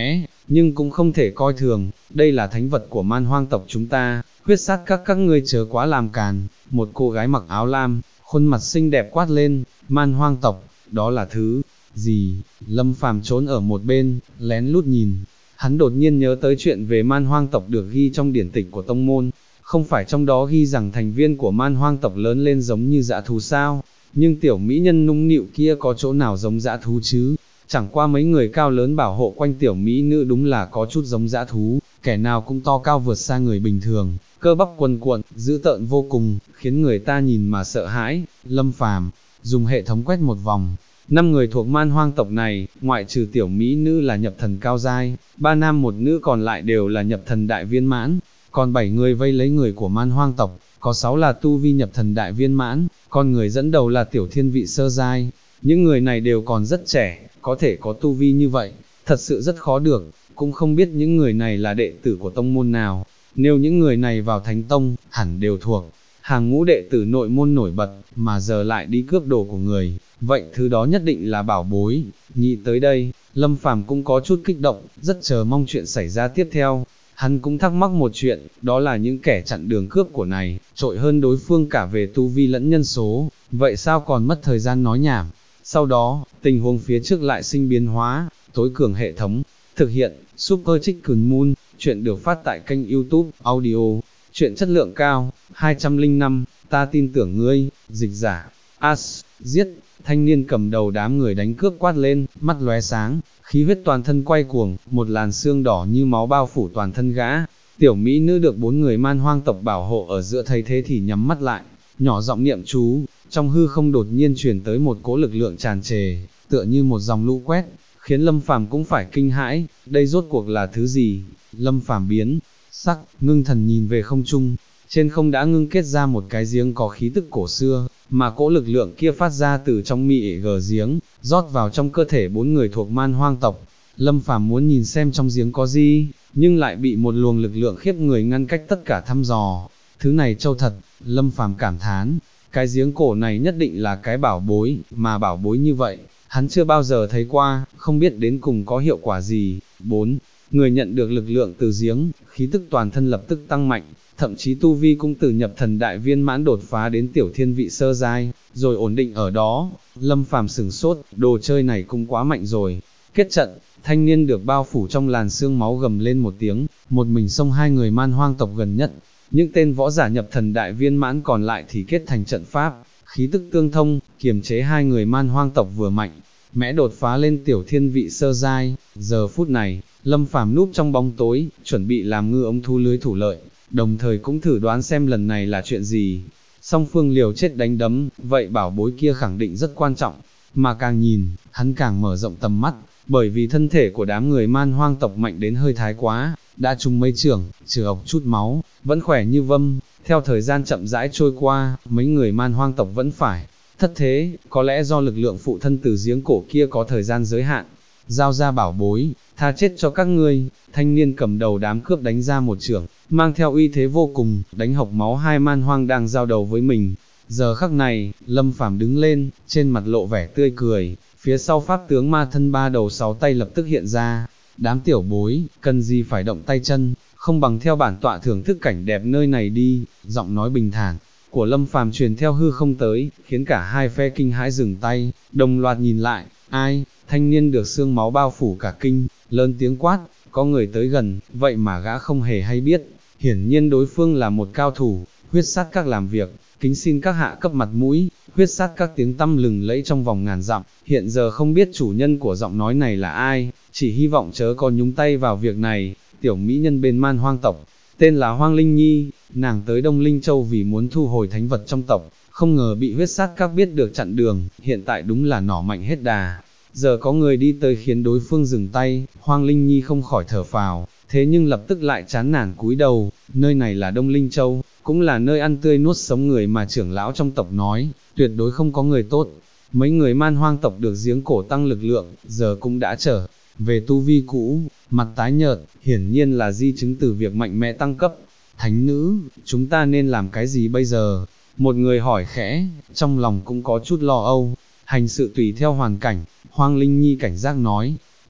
nhưng cũng không thể coi thường, đây là thánh vật của man hoang tộc chúng ta, huyết sát các ngươi chớ quá làm càn. Một cô gái mặc áo lam, khuôn mặt xinh đẹp quát lên, man hoang tộc, đó là thứ gì? Lâm Phàm trốn ở một bên, lén lút nhìn, hắn đột nhiên nhớ tới chuyện về man hoang tộc được ghi trong điển tịch của tông môn, không phải trong đó ghi rằng thành viên của man hoang tộc lớn lên giống như dã thú sao, nhưng tiểu mỹ nhân nũng nịu kia có chỗ nào giống dã thú chứ, chẳng qua mấy người cao lớn bảo hộ quanh tiểu mỹ nữ đúng là có chút giống dã thú, kẻ nào cũng to cao vượt xa người bình thường, cơ bắp quần cuộn, dữ tợn vô cùng, khiến người ta nhìn mà sợ hãi. Lâm Phàm dùng hệ thống quét một vòng, 5 người thuộc man hoang tộc này, ngoại trừ tiểu mỹ nữ là nhập thần cao giai, 3 nam 1 nữ còn lại đều là nhập thần đại viên mãn, còn 7 người vây lấy người của man hoang tộc, có 6 là tu vi nhập thần đại viên mãn, con người dẫn đầu là tiểu thiên vị sơ giai. Những người này đều còn rất trẻ, có thể có tu vi như vậy, thật sự rất khó được, cũng không biết những người này là đệ tử của tông môn nào, nếu những người này vào thánh tông, hẳn đều thuộc hàng ngũ đệ tử nội môn nổi bật, mà giờ lại đi cướp đồ của người, vậy thứ đó nhất định là bảo bối. Nghĩ tới đây, Lâm Phàm cũng có chút kích động, rất chờ mong chuyện xảy ra tiếp theo. Hắn cũng thắc mắc một chuyện, đó là những kẻ chặn đường cướp của này, trội hơn đối phương cả về tu vi lẫn nhân số, vậy sao còn mất thời gian nói nhảm. Sau đó, tình huống phía trước lại sinh biến hóa, tối cường hệ thống, thực hiện, Super Chicken Moon, chuyện được phát tại kênh YouTube, audio, chuyện chất lượng cao, 205, ta tin tưởng ngươi, dịch giả, As, giết, thanh niên cầm đầu đám người đánh cướp quát lên, mắt lóe sáng, khí huyết toàn thân quay cuồng, một làn xương đỏ như máu bao phủ toàn thân gã. Tiểu mỹ nữ được 4 người man hoang tộc bảo hộ ở giữa thấy thế thì nhắm mắt lại, nhỏ giọng niệm chú, trong hư không đột nhiên truyền tới một cỗ lực lượng tràn trề, tựa như một dòng lũ quét, khiến Lâm Phàm cũng phải kinh hãi, đây rốt cuộc là thứ gì? Lâm Phàm biến sắc, ngưng thần nhìn về không trung, trên không đã ngưng kết ra một cái giếng có khí tức cổ xưa, mà cỗ lực lượng kia phát ra từ trong mị gờ giếng, rót vào trong cơ thể 4 người thuộc man hoang tộc. Lâm Phàm muốn nhìn xem trong giếng có gì, nhưng lại bị một luồng lực lượng khiếp người ngăn cách tất cả thăm dò. Thứ này trâu thật, Lâm Phàm cảm thán, cái giếng cổ này nhất định là cái bảo bối, mà bảo bối như vậy, hắn chưa bao giờ thấy qua, không biết đến cùng có hiệu quả gì. 4 người nhận được lực lượng từ giếng, khí tức toàn thân lập tức tăng mạnh, thậm chí tu vi cũng từ nhập thần đại viên mãn đột phá đến tiểu thiên vị sơ giai, rồi ổn định ở đó. Lâm Phàm sửng sốt, đồ chơi này cũng quá mạnh rồi. Kết trận, thanh niên được bao phủ trong làn sương máu gầm lên một tiếng, một mình xông 2 người man hoang tộc gần nhất. Những tên võ giả nhập thần đại viên mãn còn lại thì kết thành trận pháp, khí tức tương thông, kiềm chế 2 người man hoang tộc vừa mạnh mẽ đột phá lên tiểu thiên vị sơ giai. Giờ phút này, Lâm Phàm núp trong bóng tối, chuẩn bị làm ngư ống thu lưới thủ lợi, đồng thời cũng thử đoán xem lần này là chuyện gì. Song phương liều chết đánh đấm, vậy bảo bối kia khẳng định rất quan trọng, mà càng nhìn, hắn càng mở rộng tầm mắt, bởi vì thân thể của đám người man hoang tộc mạnh đến hơi thái quá, đã trúng mấy chưởng, trừ ọc chút máu, vẫn khỏe như vâm. Theo thời gian chậm rãi trôi qua, mấy người man hoang tộc vẫn phải thất thế, có lẽ do lực lượng phụ thân từ giếng cổ kia có thời gian giới hạn. Giao ra bảo bối, tha chết cho các ngươi. Thanh niên cầm đầu đám cướp đánh ra một chưởng, mang theo uy thế vô cùng, đánh hộc máu 2 man hoang đang giao đầu với mình. Giờ khắc này, Lâm Phàm đứng lên, trên mặt lộ vẻ tươi cười, phía sau pháp tướng ma thân 3 đầu 6 tay lập tức hiện ra. Đám tiểu bối, cần gì phải động tay chân, không bằng theo bản tọa thưởng thức cảnh đẹp nơi này đi. Giọng nói bình thản của Lâm Phàm truyền theo hư không tới, khiến cả hai phe kinh hãi dừng tay, đồng loạt nhìn lại. Ai? Thanh niên được xương máu bao phủ cả kinh, lớn tiếng quát, có người tới gần, vậy mà gã không hề hay biết, hiển nhiên đối phương là một cao thủ. Huyết sát các làm việc, kính xin các hạ cấp mặt mũi. Huyết sát các tiếng tăm lừng lẫy trong vòng ngàn dặm, hiện giờ không biết chủ nhân của giọng nói này là ai, chỉ hy vọng chớ có nhúng tay vào việc này. Tiểu mỹ nhân bên man hoang tộc, tên là Hoang Linh Nhi, nàng tới Đông Linh Châu vì muốn thu hồi thánh vật trong tộc, không ngờ bị huyết sát các biết được chặn đường, hiện tại đúng là nỏ mạnh hết đà. Giờ có người đi tới khiến đối phương dừng tay, Hoang Linh Nhi không khỏi thở phào, thế nhưng lập tức lại chán nản cúi đầu. Nơi này là Đông Linh Châu, cũng là nơi ăn tươi nuốt sống người mà trưởng lão trong tộc nói, tuyệt đối không có người tốt. Mấy người man hoang tộc được giếng cổ tăng lực lượng, giờ cũng đã trở về tu vi cũ, mặt tái nhợt, hiển nhiên là di chứng từ việc mạnh mẽ tăng cấp. Thánh nữ, chúng ta nên làm cái gì bây giờ? Một người hỏi khẽ, trong lòng cũng có chút lo âu. Hành sự tùy theo hoàn cảnh. Hoang Linh Nhi cảnh giác nói,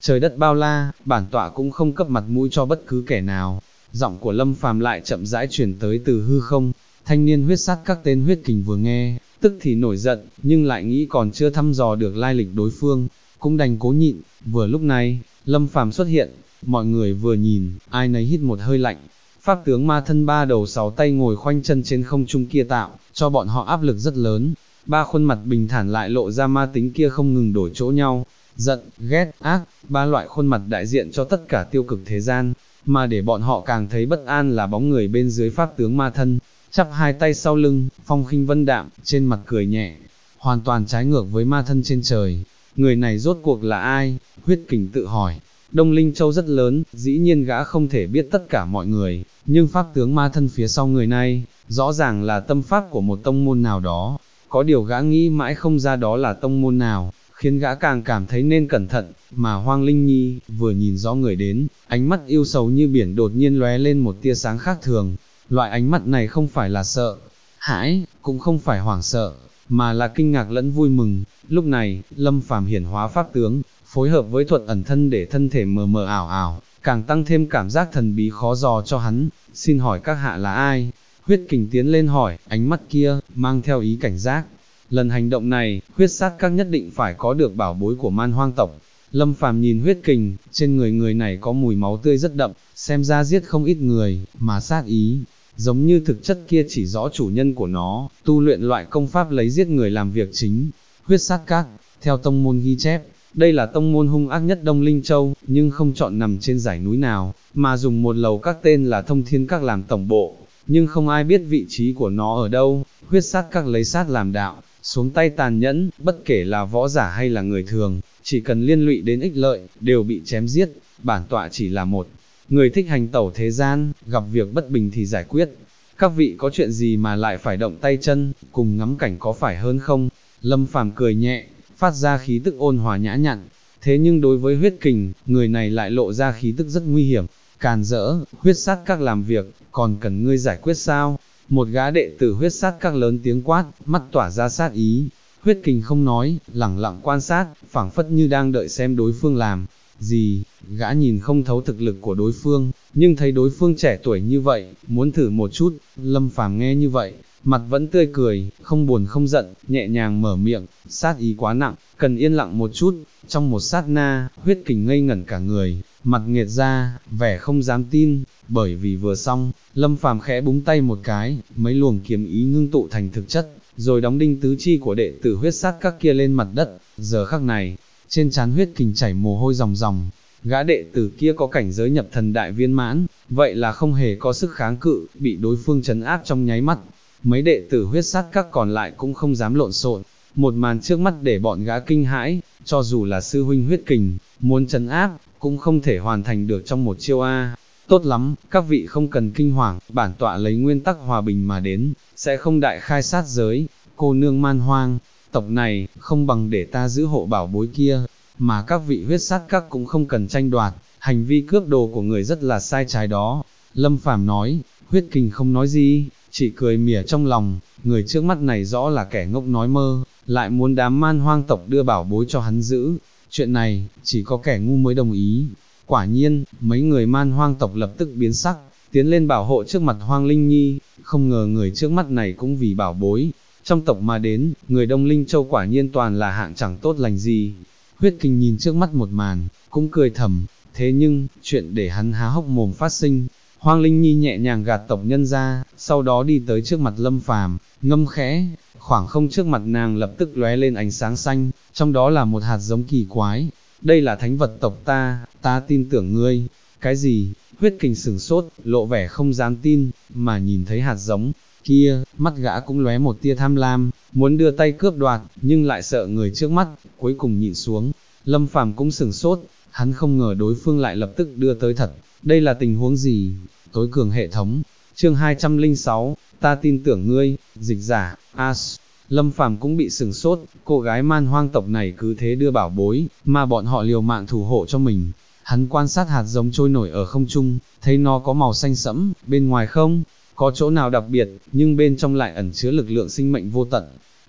trời đất bao la, bản tọa cũng không cấp mặt mũi cho bất cứ kẻ nào. Giọng của Lâm Phàm lại chậm rãi chuyển tới từ hư không, thanh niên huyết sát các tên huyết kình vừa nghe, tức thì nổi giận, nhưng lại nghĩ còn chưa thăm dò được lai lịch đối phương, cũng đành cố nhịn. Vừa lúc này, Lâm Phàm xuất hiện, mọi người vừa nhìn, ai nấy hít một hơi lạnh. Pháp tướng ma thân ba đầu sáu tay ngồi khoanh chân trên không trung kia tạo, cho bọn họ áp lực rất lớn. Ba khuôn mặt bình thản lại lộ ra ma tính kia không ngừng đổi chỗ nhau, giận, ghét, ác, ba loại khuôn mặt đại diện cho tất cả tiêu cực thế gian, mà để bọn họ càng thấy bất an là bóng người bên dưới pháp tướng ma thân, chắp hai tay sau lưng, phong khinh vân đạm, trên mặt cười nhẹ, hoàn toàn trái ngược với ma thân trên trời. Người này rốt cuộc là ai? Huyết Kình tự hỏi. Đông Linh Châu rất lớn, dĩ nhiên gã không thể biết tất cả mọi người, nhưng pháp tướng ma thân phía sau người này, rõ ràng là tâm pháp của một tông môn nào đó, có điều gã nghĩ mãi không ra đó là tông môn nào, khiến gã càng cảm thấy nên cẩn thận, mà Hoang Linh Nhi, vừa nhìn rõ người đến, ánh mắt yêu sầu như biển đột nhiên lóe lên một tia sáng khác thường, loại ánh mắt này không phải là sợ hãi, cũng không phải hoảng sợ, mà là kinh ngạc lẫn vui mừng. Lúc này, Lâm Phàm hiển hóa pháp tướng, phối hợp với thuật ẩn thân để thân thể mờ mờ ảo ảo, càng tăng thêm cảm giác thần bí khó dò cho hắn. Xin hỏi các hạ là ai? Huyết Kình tiến lên hỏi, ánh mắt kia, mang theo ý cảnh giác. Lần hành động này, huyết sát các nhất định phải có được bảo bối của man hoang tộc. Lâm Phàm nhìn Huyết Kình, trên người người này có mùi máu tươi rất đậm, xem ra giết không ít người, mà sát ý, giống như thực chất kia chỉ rõ chủ nhân của nó, tu luyện loại công pháp lấy giết người làm việc chính. Huyết sát các, theo tông môn ghi chép, đây là tông môn hung ác nhất Đông Linh Châu, nhưng không chọn nằm trên dãy núi nào, mà dùng một lầu các tên là Thông Thiên Các làm tổng bộ, nhưng không ai biết vị trí của nó ở đâu. Huyết sát các lấy sát làm đạo, xuống tay tàn nhẫn, bất kể là võ giả hay là người thường, chỉ cần liên lụy đến ích lợi, đều bị chém giết. Bản tọa chỉ là một người thích hành tẩu thế gian, gặp việc bất bình thì giải quyết. Các vị có chuyện gì mà lại phải động tay chân, cùng ngắm cảnh có phải hơn không? Lâm Phàm cười nhẹ, phát ra khí tức ôn hòa nhã nhặn. Thế nhưng đối với Huyết Kình, người này lại lộ ra khí tức rất nguy hiểm. Càn rỡ, huyết sát các làm việc, còn cần ngươi giải quyết sao? Một gã đệ tử huyết sát các lớn tiếng quát, mắt tỏa ra sát ý. Huyết Kình không nói, lẳng lặng quan sát, phảng phất như đang đợi xem đối phương làm gì. Gã nhìn không thấu thực lực của đối phương, nhưng thấy đối phương trẻ tuổi như vậy, muốn thử một chút. Lâm Phàm nghe như vậy, mặt vẫn tươi cười, không buồn không giận, nhẹ nhàng mở miệng, sát ý quá nặng, cần yên lặng một chút. Trong một sát na, Huyết Kình ngây ngẩn cả người, mặt nghệt ra, vẻ không dám tin, bởi vì vừa xong, Lâm Phàm khẽ búng tay một cái, mấy luồng kiếm ý ngưng tụ thành thực chất, rồi đóng đinh tứ chi của đệ tử huyết sát các kia lên mặt đất. Giờ khắc này, trên trán Huyết Kình chảy mồ hôi ròng ròng. Gã đệ tử kia có cảnh giới nhập thần đại viên mãn, vậy là không hề có sức kháng cự, bị đối phương trấn áp trong nháy mắt. Mấy đệ tử huyết sát các còn lại cũng không dám lộn xộn. Một màn trước mắt để bọn gã kinh hãi, cho dù là sư huynh Huyết Kình, muốn trấn áp, cũng không thể hoàn thành được trong một chiêu a. Tốt lắm, các vị không cần kinh hoàng, bản tọa lấy nguyên tắc hòa bình mà đến, sẽ không đại khai sát giới. Cô nương man hoang tộc này, không bằng để ta giữ hộ bảo bối kia, mà các vị huyết sát các cũng không cần tranh đoạt, hành vi cướp đồ của người rất là sai trái đó. Lâm Phàm nói. Huyết Kình không nói gì, chỉ cười mỉa trong lòng, người trước mắt này rõ là kẻ ngốc nói mơ, lại muốn đám man hoang tộc đưa bảo bối cho hắn giữ. Chuyện này, chỉ có kẻ ngu mới đồng ý. Quả nhiên, mấy người man hoang tộc lập tức biến sắc, tiến lên bảo hộ trước mặt Hoang Linh Nhi. Không ngờ người trước mắt này cũng vì bảo bối trong tộc mà đến, người Đông Linh Châu quả nhiên toàn là hạng chẳng tốt lành gì. Huyết Kình nhìn trước mắt một màn, cũng cười thầm, thế nhưng, chuyện để hắn há hốc mồm phát sinh. Hoang Linh Nhi nhẹ nhàng gạt tộc nhân ra, sau đó đi tới trước mặt Lâm Phàm, ngâm khẽ, khoảng không trước mặt nàng lập tức lóe lên ánh sáng xanh, trong đó là một hạt giống kỳ quái. Đây là thánh vật tộc ta tin tưởng ngươi. Cái gì? Huyết Kình sửng sốt, lộ vẻ không dám tin, mà nhìn thấy hạt giống kia, mắt gã cũng lóe một tia tham lam, muốn đưa tay cướp đoạt, nhưng lại sợ người trước mắt, cuối cùng nhịn xuống. Lâm Phàm cũng sửng sốt, hắn không ngờ đối phương lại lập tức đưa tới thật. Đây là tình huống gì? Tối cường hệ thống. Chương 206, ta tin tưởng ngươi. Dịch giả, As. Lâm Phàm cũng bị sửng sốt, cô gái man hoang tộc này cứ thế đưa bảo bối, mà bọn họ liều mạng thủ hộ cho mình. Hắn quan sát hạt giống trôi nổi ở không trung, thấy nó có màu xanh sẫm, bên ngoài không có chỗ nào đặc biệt, nhưng bên trong lại ẩn chứa lực lượng sinh mệnh vô tận.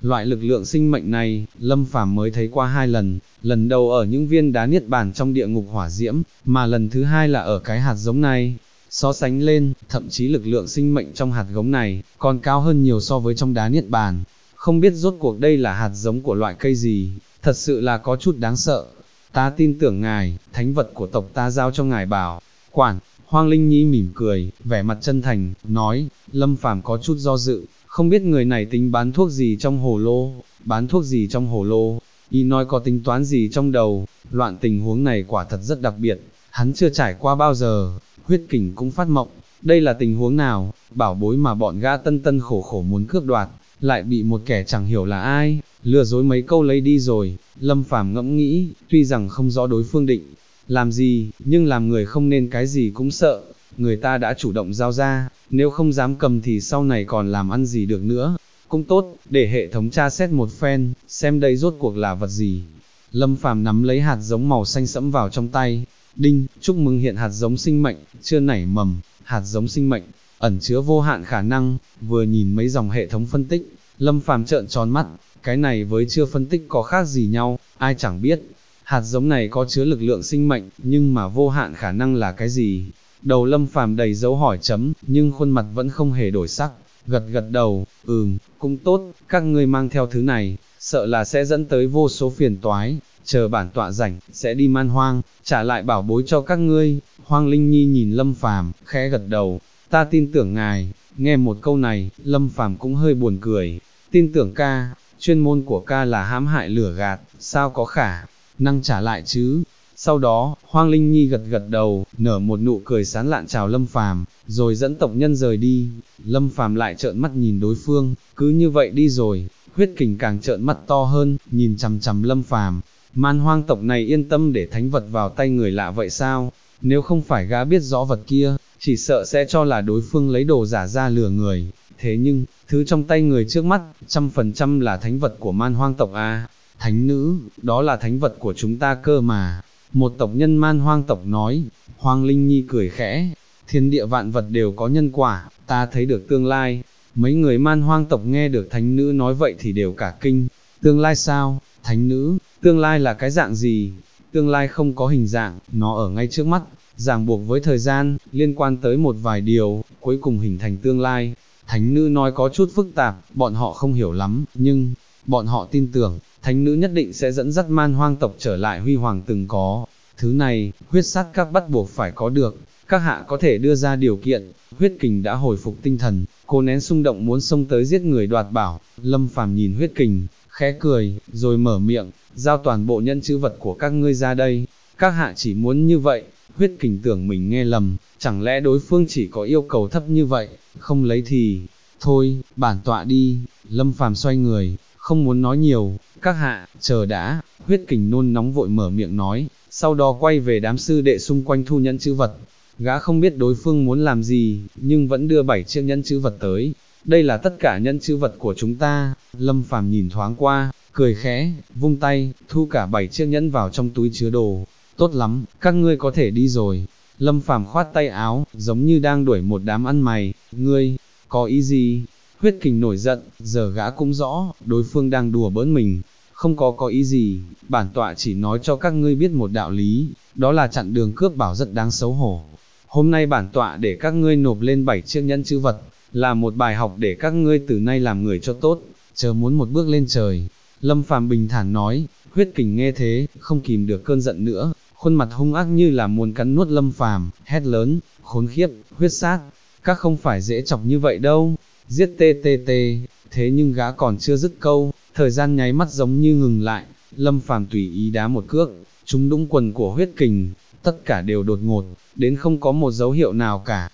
Loại lực lượng sinh mệnh này, Lâm Phàm mới thấy qua 2 lần, lần đầu ở những viên đá niết bàn trong địa ngục hỏa diễm, mà lần thứ hai là ở cái hạt giống này. So sánh lên, thậm chí lực lượng sinh mệnh trong hạt giống này, còn cao hơn nhiều so với trong đá niết bàn. Không biết rốt cuộc đây là hạt giống của loại cây gì, thật sự là có chút đáng sợ. Ta tin tưởng ngài, thánh vật của tộc ta giao cho ngài bảo quản. Hoang Linh Nhi mỉm cười, vẻ mặt chân thành, nói. Lâm Phàm có chút do dự, không biết người này tính bán thuốc gì trong hồ lô. Bán thuốc gì trong hồ lô? Y nói có tính toán gì trong đầu? Loạn tình huống này quả thật rất đặc biệt, hắn chưa trải qua bao giờ. Huyết Kình cũng phát mộng, đây là tình huống nào? Bảo bối mà bọn gã tân tân khổ khổ muốn cướp đoạt, lại bị một kẻ chẳng hiểu là ai, lừa dối mấy câu lấy đi rồi. Lâm Phàm ngẫm nghĩ, tuy rằng không rõ đối phương định làm gì, nhưng làm người không nên cái gì cũng sợ. Người ta đã chủ động giao ra, nếu không dám cầm thì sau này còn làm ăn gì được nữa. Cũng tốt, để hệ thống tra xét một phen, xem đây rốt cuộc là vật gì. Lâm Phàm nắm lấy hạt giống màu xanh sẫm vào trong tay. Đinh, chúc mừng hiện hạt giống sinh mệnh, chưa nảy mầm. Hạt giống sinh mệnh, ẩn chứa vô hạn khả năng. Vừa nhìn mấy dòng hệ thống phân tích, Lâm Phàm trợn tròn mắt, cái này với chưa phân tích có khác gì nhau, ai chẳng biết. Hạt giống này có chứa lực lượng sinh mệnh, nhưng mà vô hạn khả năng là cái gì? Đầu Lâm Phàm đầy dấu hỏi chấm, nhưng khuôn mặt vẫn không hề đổi sắc, gật gật đầu, cũng tốt, các ngươi mang theo thứ này, sợ là sẽ dẫn tới vô số phiền toái, chờ bản tọa rảnh, sẽ đi man hoang, trả lại bảo bối cho các ngươi. Hoang Linh Nhi nhìn Lâm Phàm, khẽ gật đầu, ta tin tưởng ngài. Nghe một câu này, Lâm Phàm cũng hơi buồn cười, tin tưởng ca, chuyên môn của ca là hãm hại lửa gạt, sao có khả năng trả lại chứ? Sau đó, Hoang Linh Nhi gật gật đầu, nở một nụ cười sán lạn chào Lâm Phàm, rồi dẫn tộc nhân rời đi. Lâm Phàm lại trợn mắt nhìn đối phương, cứ như vậy đi rồi. Huyết Kình càng trợn mắt to hơn, nhìn chằm chằm Lâm Phàm. Man hoang tộc này yên tâm để thánh vật vào tay người lạ vậy sao? Nếu không phải gã biết rõ vật kia, chỉ sợ sẽ cho là đối phương lấy đồ giả ra lừa người. Thế nhưng, thứ trong tay người trước mắt, 100% là thánh vật của man hoang tộc a. Thánh nữ, đó là thánh vật của chúng ta cơ mà. Một tộc nhân man hoang tộc nói. Hoang Linh Nhi cười khẽ, thiên địa vạn vật đều có nhân quả, ta thấy được tương lai. Mấy người man hoang tộc nghe được thánh nữ nói vậy thì đều cả kinh. Tương lai sao? Thánh nữ, tương lai là cái dạng gì? Tương lai không có hình dạng, nó ở ngay trước mắt, ràng buộc với thời gian, liên quan tới một vài điều, cuối cùng hình thành tương lai. Thánh nữ nói có chút phức tạp, bọn họ không hiểu lắm, nhưng bọn họ tin tưởng, thánh nữ nhất định sẽ dẫn dắt man hoang tộc trở lại huy hoàng từng có. Thứ này, huyết sát các bắt buộc phải có được, các hạ có thể đưa ra điều kiện. Huyết Kình đã hồi phục tinh thần, cô nén xung động muốn xông tới giết người đoạt bảo. Lâm Phàm nhìn Huyết Kình, khẽ cười, rồi mở miệng, giao toàn bộ nhân chữ vật của các ngươi ra đây. Các hạ chỉ muốn như vậy. Huyết Kình tưởng mình nghe lầm, chẳng lẽ đối phương chỉ có yêu cầu thấp như vậy, không lấy thì thôi, bản tọa đi. Lâm Phàm xoay người, không muốn nói nhiều. Các hạ, chờ đã. Huyết Kình nôn nóng vội mở miệng nói, sau đó quay về đám sư đệ xung quanh thu nhẫn chữ vật. Gã không biết đối phương muốn làm gì, nhưng vẫn đưa 7 chiếc nhẫn chữ vật tới. Đây là tất cả nhẫn chữ vật của chúng ta. Lâm Phàm nhìn thoáng qua, cười khẽ, vung tay, thu cả 7 chiếc nhẫn vào trong túi chứa đồ. Tốt lắm, các ngươi có thể đi rồi. Lâm Phàm khoát tay áo, giống như đang đuổi một đám ăn mày. Ngươi, có ý gì? Huyết Kình nổi giận, giờ gã cũng rõ, đối phương đang đùa bỡn mình. Không có ý gì, bản tọa chỉ nói cho các ngươi biết một đạo lý, đó là chặn đường cướp bảo rất đáng xấu hổ. Hôm nay bản tọa để các ngươi nộp lên 7 chiếc nhẫn chữ vật, là một bài học để các ngươi từ nay làm người cho tốt, chờ muốn một bước lên trời. Lâm Phàm bình thản nói. Huyết Kình nghe thế, không kìm được cơn giận nữa, khuôn mặt hung ác như là muốn cắn nuốt Lâm Phàm, hét lớn, khốn khiếp, huyết sát, các không phải dễ chọc như vậy đâu, giết TTT. Thế nhưng gã còn chưa dứt câu, thời gian nháy mắt giống như ngừng lại. Lâm Phàm tùy ý đá một cước, trúng đũng quần của Huyết Kình, tất cả đều đột ngột, đến không có một dấu hiệu nào cả.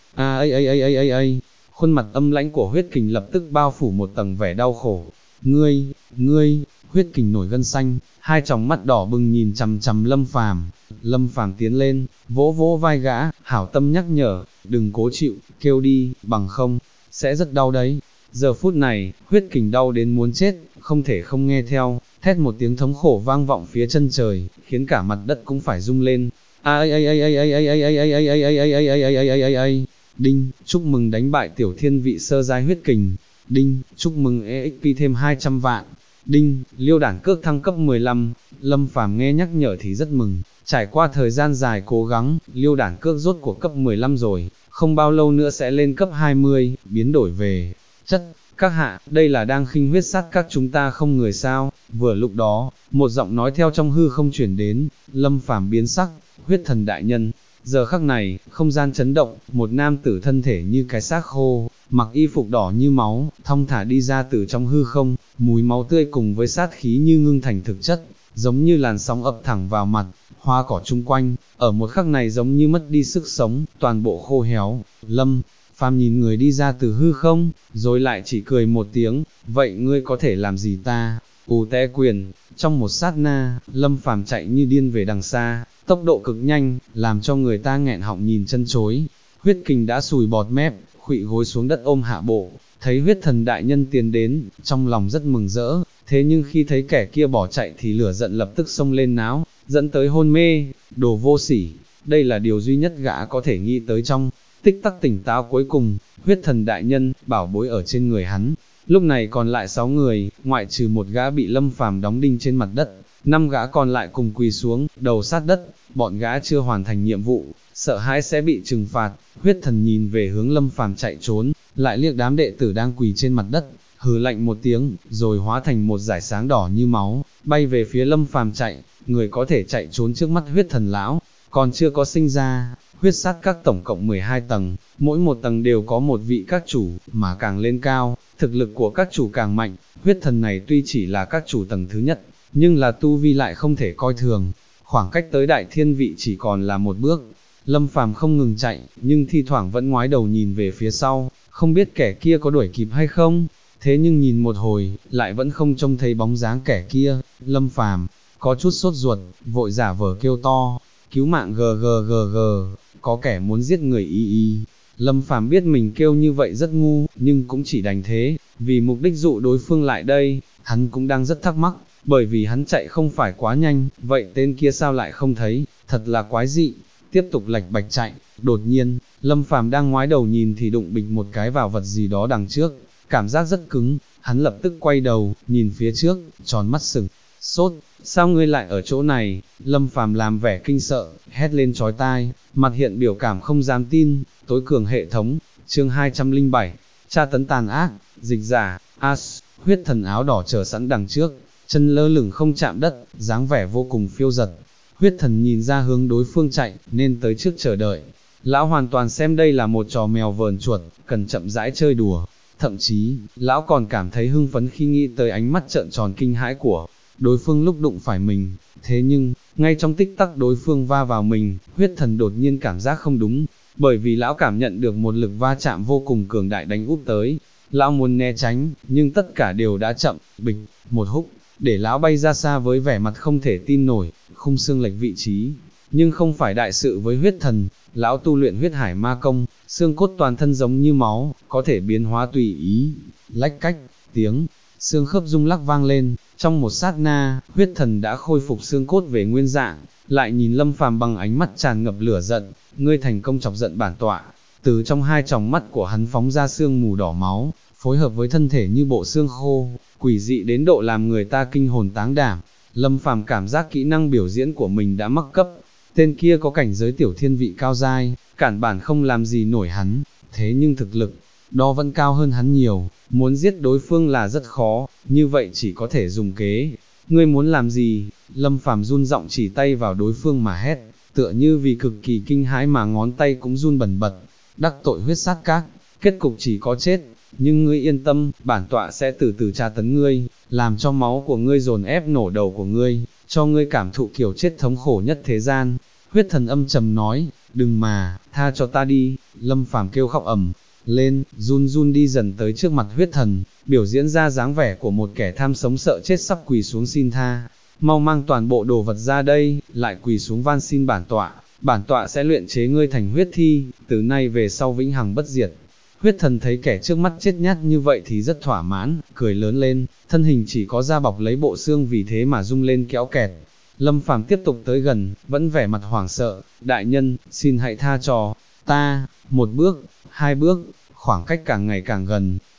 Khuôn mặt âm lãnh của Huyết Kình lập tức bao phủ một tầng vẻ đau khổ. Ngươi, Huyết Kình nổi gân xanh, hai tròng mắt đỏ bừng nhìn chằm chằm Lâm Phàm. Lâm Phàm tiến lên, vỗ vỗ vai gã, hảo tâm nhắc nhở, đừng cố chịu, kêu đi, bằng không, sẽ rất đau đấy. Giờ phút này, Huyết Kình đau đến muốn chết, không thể không nghe theo, thét một tiếng thống khổ vang vọng phía chân trời, khiến cả mặt đất cũng phải rung lên. Đinh, chúc mừng đánh bại tiểu thiên vị sơ giai Huyết Kình. Đinh, chúc mừng EXP thêm 200 vạn. Đinh, Liêu Đản Cước thăng cấp 15. Lâm Phàm nghe nhắc nhở thì rất mừng, trải qua thời gian dài cố gắng, Liêu Đản Cước rốt của cấp 15 rồi, không bao lâu nữa sẽ lên cấp 20, biến đổi về chất. Các hạ, đây là đang khinh huyết sát các chúng ta không người sao? Vừa lúc đó, một giọng nói theo trong hư không chuyển đến, Lâm Phàm biến sắc, huyết thần đại nhân. Giờ khắc này, không gian chấn động, một nam tử thân thể như cái xác khô, mặc y phục đỏ như máu, thong thả đi ra từ trong hư không, mùi máu tươi cùng với sát khí như ngưng thành thực chất, giống như làn sóng ập thẳng vào mặt, hoa cỏ chung quanh, ở một khắc này giống như mất đi sức sống, toàn bộ khô héo. Lâm Phàm nhìn người đi ra từ hư không, rồi lại chỉ cười một tiếng, vậy ngươi có thể làm gì ta? Té quyền, trong một sát na, Lâm Phàm chạy như điên về đằng xa, tốc độ cực nhanh, làm cho người ta nghẹn họng nhìn chân chối. Huyết Kình đã sùi bọt mép, khuỵu gối xuống đất ôm hạ bộ, thấy huyết thần đại nhân tiến đến, trong lòng rất mừng rỡ, thế nhưng khi thấy kẻ kia bỏ chạy thì lửa giận lập tức xông lên náo, dẫn tới hôn mê, đồ vô sỉ, đây là điều duy nhất gã có thể nghĩ tới trong tích tắc tỉnh táo cuối cùng. Huyết thần đại nhân, bảo bối ở trên người hắn. Lúc này còn lại 6 người, ngoại trừ một gã bị Lâm Phàm đóng đinh trên mặt đất, 5 gã còn lại cùng quỳ xuống, đầu sát đất, bọn gã chưa hoàn thành nhiệm vụ, sợ hãi sẽ bị trừng phạt. Huyết thần nhìn về hướng Lâm Phàm chạy trốn, lại liếc đám đệ tử đang quỳ trên mặt đất, hừ lạnh một tiếng, rồi hóa thành một dải sáng đỏ như máu, bay về phía Lâm Phàm chạy. Người có thể chạy trốn trước mắt huyết thần lão, còn chưa có sinh ra. Huyết sát các tổng cộng 12 tầng, mỗi một tầng đều có một vị các chủ, mà càng lên cao, thực lực của các chủ càng mạnh. Huyết thần này tuy chỉ là các chủ tầng thứ nhất, nhưng là tu vi lại không thể coi thường, khoảng cách tới đại thiên vị chỉ còn là một bước. Lâm Phàm không ngừng chạy, nhưng thi thoảng vẫn ngoái đầu nhìn về phía sau, không biết kẻ kia có đuổi kịp hay không, thế nhưng nhìn một hồi, lại vẫn không trông thấy bóng dáng kẻ kia. Lâm Phàm có chút sốt ruột, vội giả vờ kêu to, cứu mạng gggg, có kẻ muốn giết người y. Lâm Phàm biết mình kêu như vậy rất ngu, nhưng cũng chỉ đành thế, vì mục đích dụ đối phương lại đây. Hắn cũng đang rất thắc mắc, bởi vì hắn chạy không phải quá nhanh, vậy tên kia sao lại không thấy, thật là quái dị. Tiếp tục lạch bạch chạy, đột nhiên, Lâm Phàm đang ngoái đầu nhìn thì đụng bịch một cái vào vật gì đó đằng trước, cảm giác rất cứng, hắn lập tức quay đầu, nhìn phía trước, tròn mắt sừng sốt, sao ngươi lại ở chỗ này? Lâm Phàm làm vẻ kinh sợ, hét lên chói tai, mặt hiện biểu cảm không dám tin. Tối cường hệ thống, chương 207, tra tấn tàn ác, dịch giả, As, huyết thần áo đỏ chờ sẵn đằng trước, chân lơ lửng không chạm đất, dáng vẻ vô cùng phiêu dật. Huyết thần nhìn ra hướng đối phương chạy, nên tới trước chờ đợi. Lão hoàn toàn xem đây là một trò mèo vờn chuột, cần chậm rãi chơi đùa. Thậm chí, lão còn cảm thấy hưng phấn khi nghĩ tới ánh mắt trợn tròn kinh hãi của đối phương lúc đụng phải mình. Thế nhưng, ngay trong tích tắc đối phương va vào mình, huyết thần đột nhiên cảm giác không đúng, bởi vì lão cảm nhận được một lực va chạm vô cùng cường đại đánh úp tới. Lão muốn né tránh, nhưng tất cả đều đã chậm, bịch, một húc, để lão bay ra xa với vẻ mặt không thể tin nổi, khung xương lệch vị trí. Nhưng không phải đại sự với huyết thần, lão tu luyện huyết hải ma công, xương cốt toàn thân giống như máu, có thể biến hóa tùy ý. Lách cách, tiếng xương khớp rung lắc vang lên, trong một sát na, huyết thần đã khôi phục xương cốt về nguyên dạng, lại nhìn Lâm Phàm bằng ánh mắt tràn ngập lửa giận, ngươi thành công chọc giận bản tọa. Từ trong hai tròng mắt của hắn phóng ra sương mù đỏ máu, phối hợp với thân thể như bộ xương khô, quỷ dị đến độ làm người ta kinh hồn táng đảm. Lâm Phàm cảm giác kỹ năng biểu diễn của mình đã mắc cấp, tên kia có cảnh giới tiểu thiên vị cao giai, cản bản không làm gì nổi hắn, thế nhưng thực lực đó vẫn cao hơn hắn nhiều, muốn giết đối phương là rất khó, như vậy chỉ có thể dùng kế. Ngươi muốn làm gì? Lâm Phàm run giọng chỉ tay vào đối phương mà hét, tựa như vì cực kỳ kinh hãi mà ngón tay cũng run bần bật. Đắc tội huyết sát các, kết cục chỉ có chết, nhưng ngươi yên tâm, bản tọa sẽ từ từ tra tấn ngươi, làm cho máu của ngươi dồn ép nổ đầu của ngươi, cho ngươi cảm thụ kiểu chết thống khổ nhất thế gian. Huyết thần âm trầm nói, đừng mà, tha cho ta đi. Lâm Phàm kêu khóc ầm lên, run run đi dần tới trước mặt huyết thần, biểu diễn ra dáng vẻ của một kẻ tham sống sợ chết sắp quỳ xuống xin tha. Mau mang toàn bộ đồ vật ra đây, lại quỳ xuống van xin bản tọa sẽ luyện chế ngươi thành huyết thi, từ nay về sau vĩnh hằng bất diệt. Huyết thần thấy kẻ trước mắt chết nhát như vậy thì rất thỏa mãn, cười lớn lên, thân hình chỉ có da bọc lấy bộ xương vì thế mà rung lên kéo kẹt. Lâm Phàm tiếp tục tới gần, vẫn vẻ mặt hoảng sợ, đại nhân, xin hãy tha cho ta. Một bước, hai bước, khoảng cách càng ngày càng gần,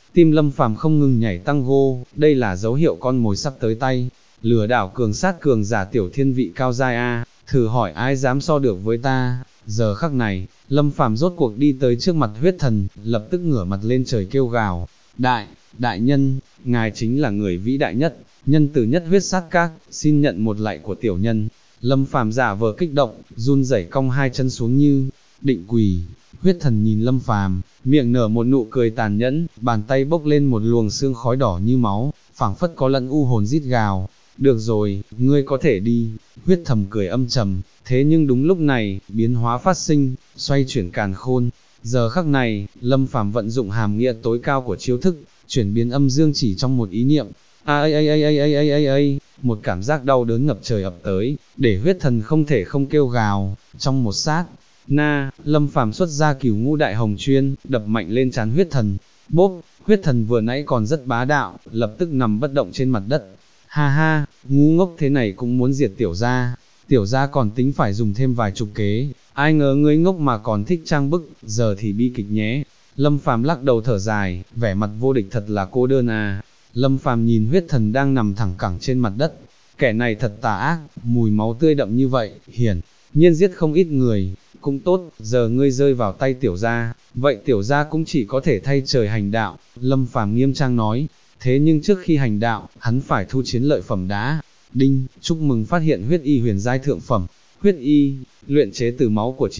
tim Lâm Phàm không ngừng nhảy tăng gô, đây là dấu hiệu con mồi sắp tới tay, lừa đảo cường sát cường giả tiểu thiên vị cao giai a, thử hỏi ai dám so được với ta. Giờ khắc này, Lâm Phàm rốt cuộc đi tới trước mặt huyết thần, lập tức ngửa mặt lên trời kêu gào, đại nhân, ngài chính là người vĩ đại nhất, nhân từ nhất huyết sát các, xin nhận một lạy của tiểu nhân. Lâm Phàm giả vờ kích động, run rẩy cong hai chân xuống như định quỳ. Huyết thần nhìn Lâm Phàm, miệng nở một nụ cười tàn nhẫn, bàn tay bốc lên một luồng sương khói đỏ như máu, phảng phất có lẫn u hồn rít gào. Được rồi, ngươi có thể đi. Huyết thầm cười âm trầm, thế nhưng đúng lúc này, biến hóa phát sinh, xoay chuyển càn khôn. Giờ khắc này, Lâm Phàm vận dụng hàm nghĩa tối cao của chiêu thức, chuyển biến âm dương chỉ trong một ý niệm. Một cảm giác đau đớn ngập trời ập tới, để huyết thần không thể không kêu gào. Trong một sát na, Lâm Phàm xuất ra Cửu Ngũ Đại Hồng Chuyên, đập mạnh lên trán huyết thần. Bốp, huyết thần vừa nãy còn rất bá đạo, lập tức nằm bất động trên mặt đất. Ha ha, ngu ngốc thế này cũng muốn diệt tiểu gia còn tính phải dùng thêm vài chục kế, ai ngờ ngươi ngốc mà còn thích trang bức, giờ thì bi kịch nhé. Lâm Phàm lắc đầu thở dài, vẻ mặt vô địch thật là cô đơn à. Lâm Phàm nhìn huyết thần đang nằm thẳng cẳng trên mặt đất, kẻ này thật tà ác, mùi máu tươi đậm như vậy, hiển nhiên giết không ít người, cũng tốt, giờ ngươi rơi vào tay tiểu gia, vậy tiểu gia cũng chỉ có thể thay trời hành đạo. Lâm Phàm nghiêm trang nói, thế nhưng trước khi hành đạo, hắn phải thu chiến lợi phẩm đã. Đinh, chúc mừng phát hiện huyết y huyền giai thượng phẩm. Huyết y, luyện chế từ máu của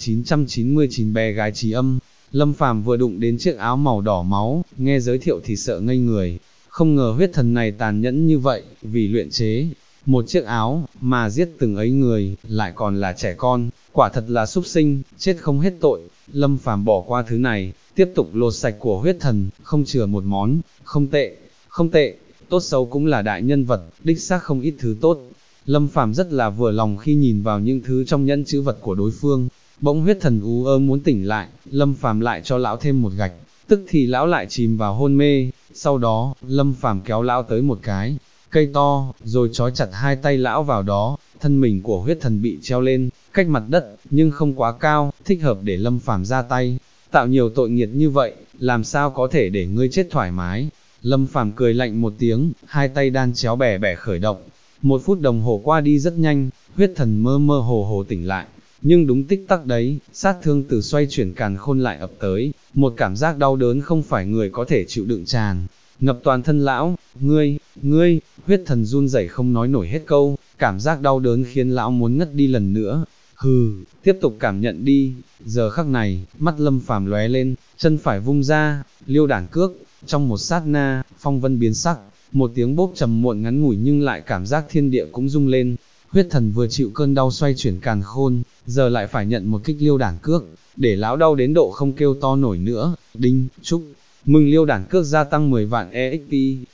9.999 bé gái trí âm. Lâm Phàm vừa đụng đến chiếc áo màu đỏ máu, nghe giới thiệu thì sợ ngây người. Không ngờ huyết thần này tàn nhẫn như vậy, vì luyện chế một chiếc áo, mà giết từng ấy người, lại còn là trẻ con, quả thật là súc sinh, chết không hết tội. Lâm Phàm bỏ qua thứ này, tiếp tục lột sạch của huyết thần, không chừa một món, không tệ, tốt xấu cũng là đại nhân vật, đích xác không ít thứ tốt. Lâm Phàm rất là vừa lòng khi nhìn vào những thứ trong nhẫn chữ vật của đối phương. Bỗng huyết thần ú ớ muốn tỉnh lại, Lâm Phàm lại cho lão thêm một gạch, tức thì lão lại chìm vào hôn mê. Sau đó, Lâm Phàm kéo lão tới một cái cây to, rồi trói chặt hai tay lão vào đó. Thân mình của huyết thần bị treo lên, cách mặt đất, nhưng không quá cao, thích hợp để Lâm Phàm ra tay. Tạo nhiều tội nghiệt như vậy, làm sao có thể để ngươi chết thoải mái. Lâm Phàm cười lạnh một tiếng, hai tay đan chéo bẻ bẻ khởi động. 1 phút đồng hồ qua đi rất nhanh, huyết thần mơ mơ hồ hồ tỉnh lại. Nhưng đúng tích tắc đấy, sát thương từ xoay chuyển càn khôn lại ập tới, một cảm giác đau đớn không phải người có thể chịu đựng tràn ngập toàn thân lão. Ngươi, huyết thần run rẩy không nói nổi hết câu, cảm giác đau đớn khiến lão muốn ngất đi lần nữa. Hừ, tiếp tục cảm nhận đi. Giờ khắc này, mắt Lâm Phàm lóe lên, chân phải vung ra, liêu đản cước. Trong một sát na, phong vân biến sắc, một tiếng bốp trầm muộn ngắn ngủi nhưng lại cảm giác thiên địa cũng rung lên. Huyết thần vừa chịu cơn đau xoay chuyển càn khôn, giờ lại phải nhận một kích liêu đản cước, để lão đau đến độ không kêu to nổi nữa. Đinh, chúc mừng liêu đản cước gia tăng 10 vạn EXP.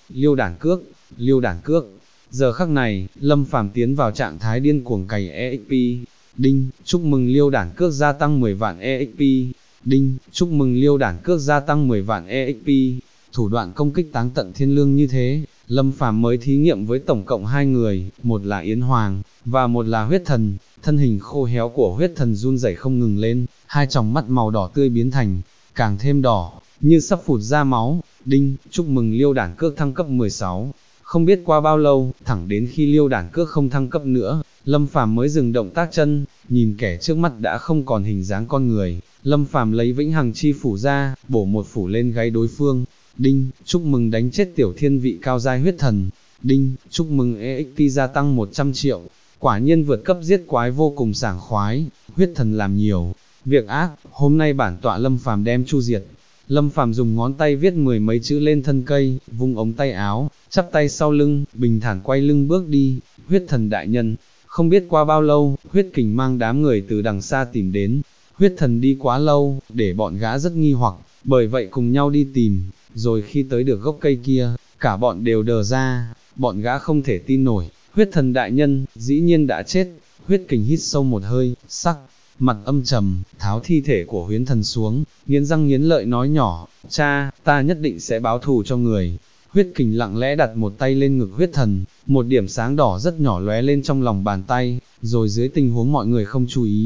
Liêu đản cước. Giờ khắc này, Lâm Phàm tiến vào trạng thái điên cuồng cày EXP. Đinh, chúc mừng liêu đản cước gia tăng 10 vạn EXP. Đinh, chúc mừng liêu đản cước gia tăng 10 vạn EXP. Thủ đoạn công kích táng tận thiên lương như thế, Lâm Phàm mới thí nghiệm với tổng cộng 2 người, một là Yến Hoàng, và một là huyết thần. Thân hình khô héo của huyết thần run rẩy không ngừng lên, hai tròng mắt màu đỏ tươi biến thành càng thêm đỏ, như sắp phụt ra máu. Đinh, chúc mừng liêu đản cước thăng cấp 16. Không biết qua bao lâu, thẳng đến khi liêu đản cước không thăng cấp nữa, Lâm Phàm mới dừng động tác chân, nhìn kẻ trước mắt đã không còn hình dáng con người. Lâm Phàm lấy vĩnh hằng chi phủ ra, bổ một phủ lên gáy đối phương. Đinh, chúc mừng đánh chết tiểu thiên vị cao giai huyết thần. Đinh, chúc mừng EXP gia tăng 100 triệu. Quả nhiên vượt cấp giết quái vô cùng sảng khoái, huyết thần làm nhiều việc ác, hôm nay bản tọa Lâm Phàm đem chu diệt. Lâm Phàm dùng ngón tay viết 10 mấy chữ lên thân cây, vung ống tay áo, chắp tay sau lưng, bình thản quay lưng bước đi. Huyết thần đại nhân. Không biết qua bao lâu, huyết kình mang đám người từ đằng xa tìm đến. Huyết thần đi quá lâu, để bọn gã rất nghi hoặc, bởi vậy cùng nhau đi tìm. Rồi khi tới được gốc cây kia, cả bọn đều đờ ra, bọn gã không thể tin nổi. Huyết thần đại nhân, dĩ nhiên đã chết. Huyết kình hít sâu một hơi, sắc mặt âm trầm, tháo thi thể của huyễn thần xuống, nghiến răng nghiến lợi nói nhỏ, cha, ta nhất định sẽ báo thù cho người. Huyết kình lặng lẽ đặt một tay lên ngực huyết thần, một điểm sáng đỏ rất nhỏ lóe lên trong lòng bàn tay, rồi dưới tình huống mọi người không chú ý,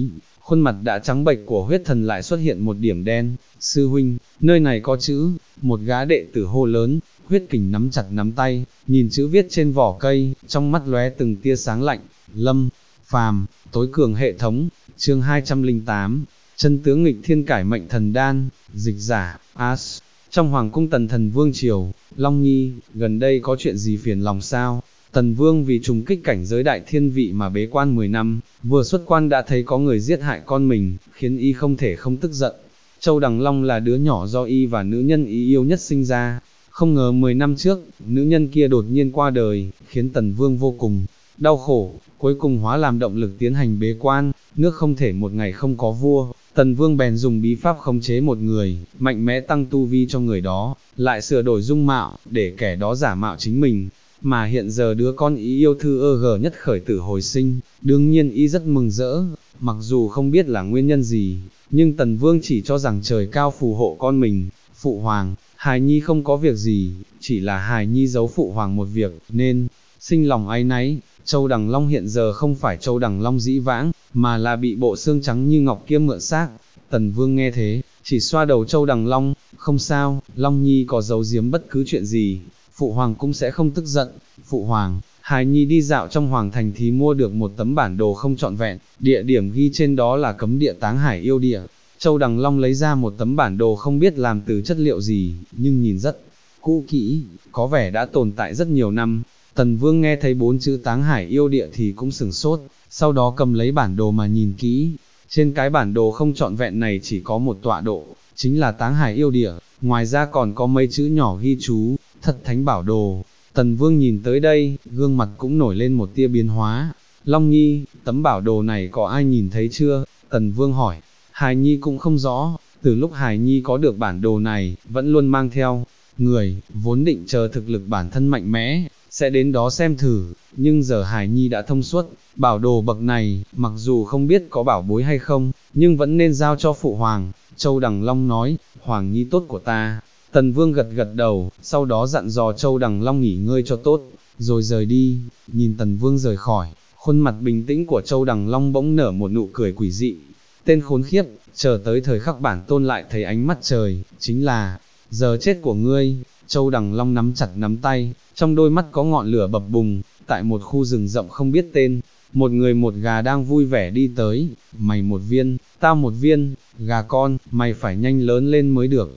khuôn mặt đã trắng bệch của huyết thần lại xuất hiện một điểm đen. Sư huynh, nơi này có chữ, một gã đệ tử hô lớn, huyết kình nắm chặt nắm tay, nhìn chữ viết trên vỏ cây, trong mắt lóe từng tia sáng lạnh. Lâm Phàm, tối cường hệ thống, chương 208, chân tướng nghịch thiên cải mệnh thần đan, dịch giả, As. Trong hoàng cung Tần Thần Vương triều, Long Nhi, gần đây có chuyện gì phiền lòng sao? Tần Vương vì trùng kích cảnh giới đại thiên vị mà bế quan 10 năm, vừa xuất quan đã thấy có người giết hại con mình, khiến y không thể không tức giận. Châu Đằng Long là đứa nhỏ do y và nữ nhân y yêu nhất sinh ra, không ngờ 10 năm trước, nữ nhân kia đột nhiên qua đời, khiến Tần Vương vô cùng đau khổ, cuối cùng hóa làm động lực tiến hành bế quan, nước không thể một ngày không có vua. Tần Vương bèn dùng bí pháp khống chế một người, mạnh mẽ tăng tu vi cho người đó, lại sửa đổi dung mạo, để kẻ đó giả mạo chính mình. Mà hiện giờ đứa con ý yêu thư nhất khởi tử hồi sinh, đương nhiên ý rất mừng rỡ, mặc dù không biết là nguyên nhân gì, nhưng Tần Vương chỉ cho rằng trời cao phù hộ con mình. Phụ hoàng, hài nhi không có việc gì, chỉ là hài nhi giấu phụ hoàng một việc, nên sinh lòng áy náy. Châu Đằng Long hiện giờ không phải Châu Đằng Long dĩ vãng, mà là bị bộ xương trắng như ngọc kia mượn xác. Tần Vương nghe thế, chỉ xoa đầu Châu Đằng Long, không sao, Long Nhi có giấu giếm bất cứ chuyện gì, phụ hoàng cũng sẽ không tức giận. Phụ hoàng, hài nhi đi dạo trong hoàng thành thì mua được một tấm bản đồ không trọn vẹn, địa điểm ghi trên đó là cấm địa Táng Hải yêu địa. Châu Đằng Long lấy ra một tấm bản đồ không biết làm từ chất liệu gì, nhưng nhìn rất cũ kỹ, có vẻ đã tồn tại rất nhiều năm. Tần Vương nghe thấy 4 chữ Táng Hải yêu địa thì cũng sửng sốt, sau đó cầm lấy bản đồ mà nhìn kỹ. Trên cái bản đồ không trọn vẹn này chỉ có một tọa độ, chính là Táng Hải yêu địa, ngoài ra còn có mấy chữ nhỏ ghi chú, Thất Thánh Bảo Đồ. Tần Vương nhìn tới đây, gương mặt cũng nổi lên một tia biến hóa. Long Nhi, tấm bảo đồ này có ai nhìn thấy chưa? Tần Vương hỏi. Hài Nhi cũng không rõ, từ lúc Hài Nhi có được bản đồ này, vẫn luôn mang theo người, vốn định chờ thực lực bản thân mạnh mẽ, sẽ đến đó xem thử, nhưng giờ Hài Nhi đã thông suốt, bảo đồ bậc này, mặc dù không biết có bảo bối hay không, nhưng vẫn nên giao cho phụ hoàng. Châu Đằng Long nói, Hoàng Nhi tốt của ta. Tần Vương gật gật đầu, sau đó dặn dò Châu Đằng Long nghỉ ngơi cho tốt, rồi rời đi. Nhìn Tần Vương rời khỏi, khuôn mặt bình tĩnh của Châu Đằng Long bỗng nở một nụ cười quỷ dị. Tên khốn khiếp, chờ tới thời khắc bản tôn lại thấy ánh mắt trời, chính là giờ chết của ngươi. Châu Đằng Long nắm chặt nắm tay, trong đôi mắt có ngọn lửa bập bùng. Tại một khu rừng rậm không biết tên, một người một gà đang vui vẻ đi tới. Mày một viên, tao một viên, gà con, mày phải nhanh lớn lên mới được.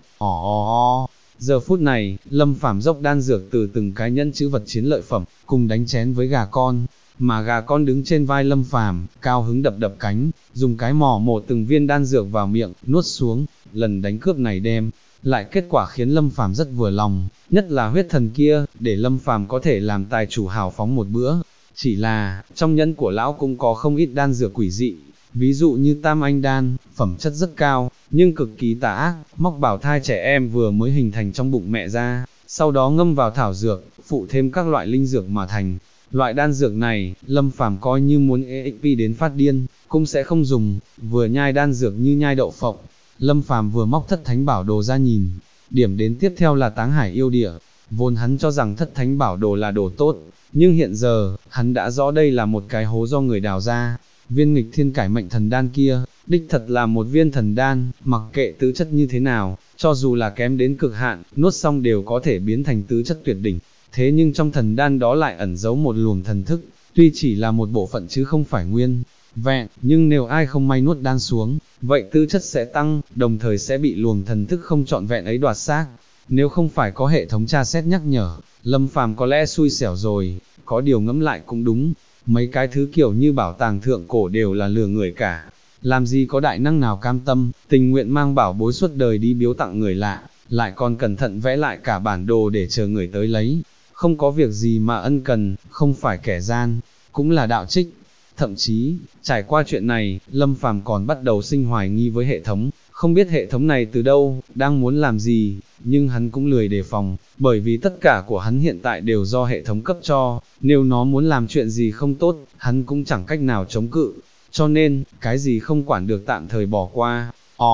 Giờ phút này, Lâm Phàm dốc đan dược từ từng cái nhẫn chữ vật chiến lợi phẩm, cùng đánh chén với gà con, mà gà con đứng trên vai Lâm Phàm, cao hứng đập đập cánh, dùng cái mỏ mổ từng viên đan dược vào miệng, nuốt xuống. Lần đánh cướp này đem lại kết quả khiến Lâm Phàm rất vừa lòng, nhất là huyết thần kia, để Lâm Phàm có thể làm tài chủ hào phóng một bữa. Chỉ là, trong nhẫn của lão cũng có không ít đan dược quỷ dị, ví dụ như Tam Anh đan, phẩm chất rất cao, nhưng cực kỳ tà ác, móc bảo thai trẻ em vừa mới hình thành trong bụng mẹ ra, sau đó ngâm vào thảo dược, phụ thêm các loại linh dược mà thành. Loại đan dược này, Lâm Phàm coi như muốn EXP đến phát điên, cũng sẽ không dùng, vừa nhai đan dược như nhai đậu phộng. Lâm Phàm vừa móc Thất Thánh Bảo Đồ ra nhìn, điểm đến tiếp theo là Táng Hải yêu địa. Vốn hắn cho rằng Thất Thánh Bảo Đồ là đồ tốt, nhưng hiện giờ, hắn đã rõ đây là một cái hố do người đào ra. Viên nghịch thiên cải mệnh thần đan kia, đích thật là một viên thần đan, mặc kệ tứ chất như thế nào, cho dù là kém đến cực hạn, nuốt xong đều có thể biến thành tứ chất tuyệt đỉnh. Thế nhưng trong thần đan đó lại ẩn giấu một luồng thần thức, tuy chỉ là một bộ phận chứ không phải nguyên vẹn, nhưng nếu ai không may nuốt đan xuống, vậy tư chất sẽ tăng, đồng thời sẽ bị luồng thần thức không trọn vẹn ấy đoạt xác. Nếu không phải có hệ thống tra xét nhắc nhở, Lâm Phàm có lẽ xui xẻo rồi. Có điều ngẫm lại cũng đúng, mấy cái thứ kiểu như bảo tàng thượng cổ đều là lừa người cả. Làm gì có đại năng nào cam tâm, tình nguyện mang bảo bối suốt đời đi biếu tặng người lạ, lại còn cẩn thận vẽ lại cả bản đồ để chờ người tới lấy. Không có việc gì mà ân cần, không phải kẻ gian, cũng là đạo trích. Thậm chí, trải qua chuyện này, Lâm Phàm còn bắt đầu sinh hoài nghi với hệ thống, không biết hệ thống này từ đâu, đang muốn làm gì, nhưng hắn cũng lười đề phòng, bởi vì tất cả của hắn hiện tại đều do hệ thống cấp cho, nếu nó muốn làm chuyện gì không tốt, hắn cũng chẳng cách nào chống cự, cho nên, cái gì không quản được tạm thời bỏ qua.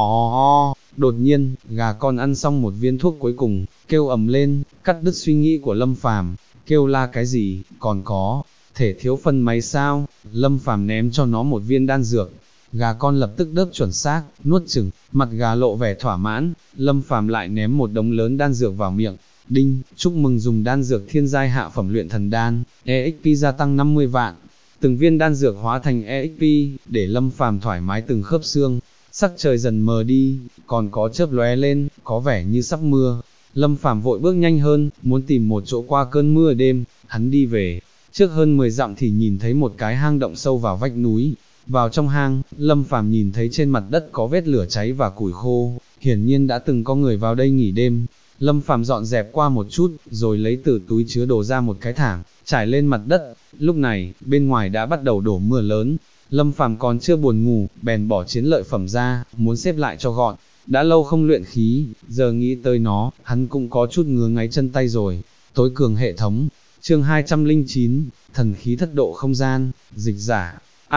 Đột nhiên, gà con ăn xong một viên thuốc cuối cùng, kêu ầm lên, cắt đứt suy nghĩ của Lâm Phàm. Kêu la cái gì, còn có thể thiếu phần máy sao? Lâm Phàm ném cho nó một viên đan dược, gà con lập tức đớp chuẩn xác, nuốt chửng, mặt gà lộ vẻ thỏa mãn, Lâm Phàm lại ném một đống lớn đan dược vào miệng. Đinh, chúc mừng dùng đan dược thiên giai hạ phẩm luyện thần đan, EXP gia tăng 50 vạn. Từng viên đan dược hóa thành EXP, để Lâm Phàm thoải mái từng khớp xương. Sắc trời dần mờ đi, còn có chớp lóe lên, có vẻ như sắp mưa. Lâm Phàm vội bước nhanh hơn, muốn tìm một chỗ qua cơn mưa đêm. Hắn đi về, trước hơn 10 dặm thì nhìn thấy một cái hang động sâu vào vách núi. Vào trong hang, Lâm Phàm nhìn thấy trên mặt đất có vết lửa cháy và củi khô, hiển nhiên đã từng có người vào đây nghỉ đêm. Lâm Phàm dọn dẹp qua một chút, rồi lấy từ túi chứa đồ ra một cái thảm, trải lên mặt đất. Lúc này, bên ngoài đã bắt đầu đổ mưa lớn. Lâm Phàm còn chưa buồn ngủ, bèn bỏ chiến lợi phẩm ra, muốn xếp lại cho gọn. Đã lâu không luyện khí, giờ nghĩ tới nó, hắn cũng có chút ngứa ngáy chân tay rồi. Tối cường hệ thống, chương 209, thần khí thất độ không gian, dịch giả.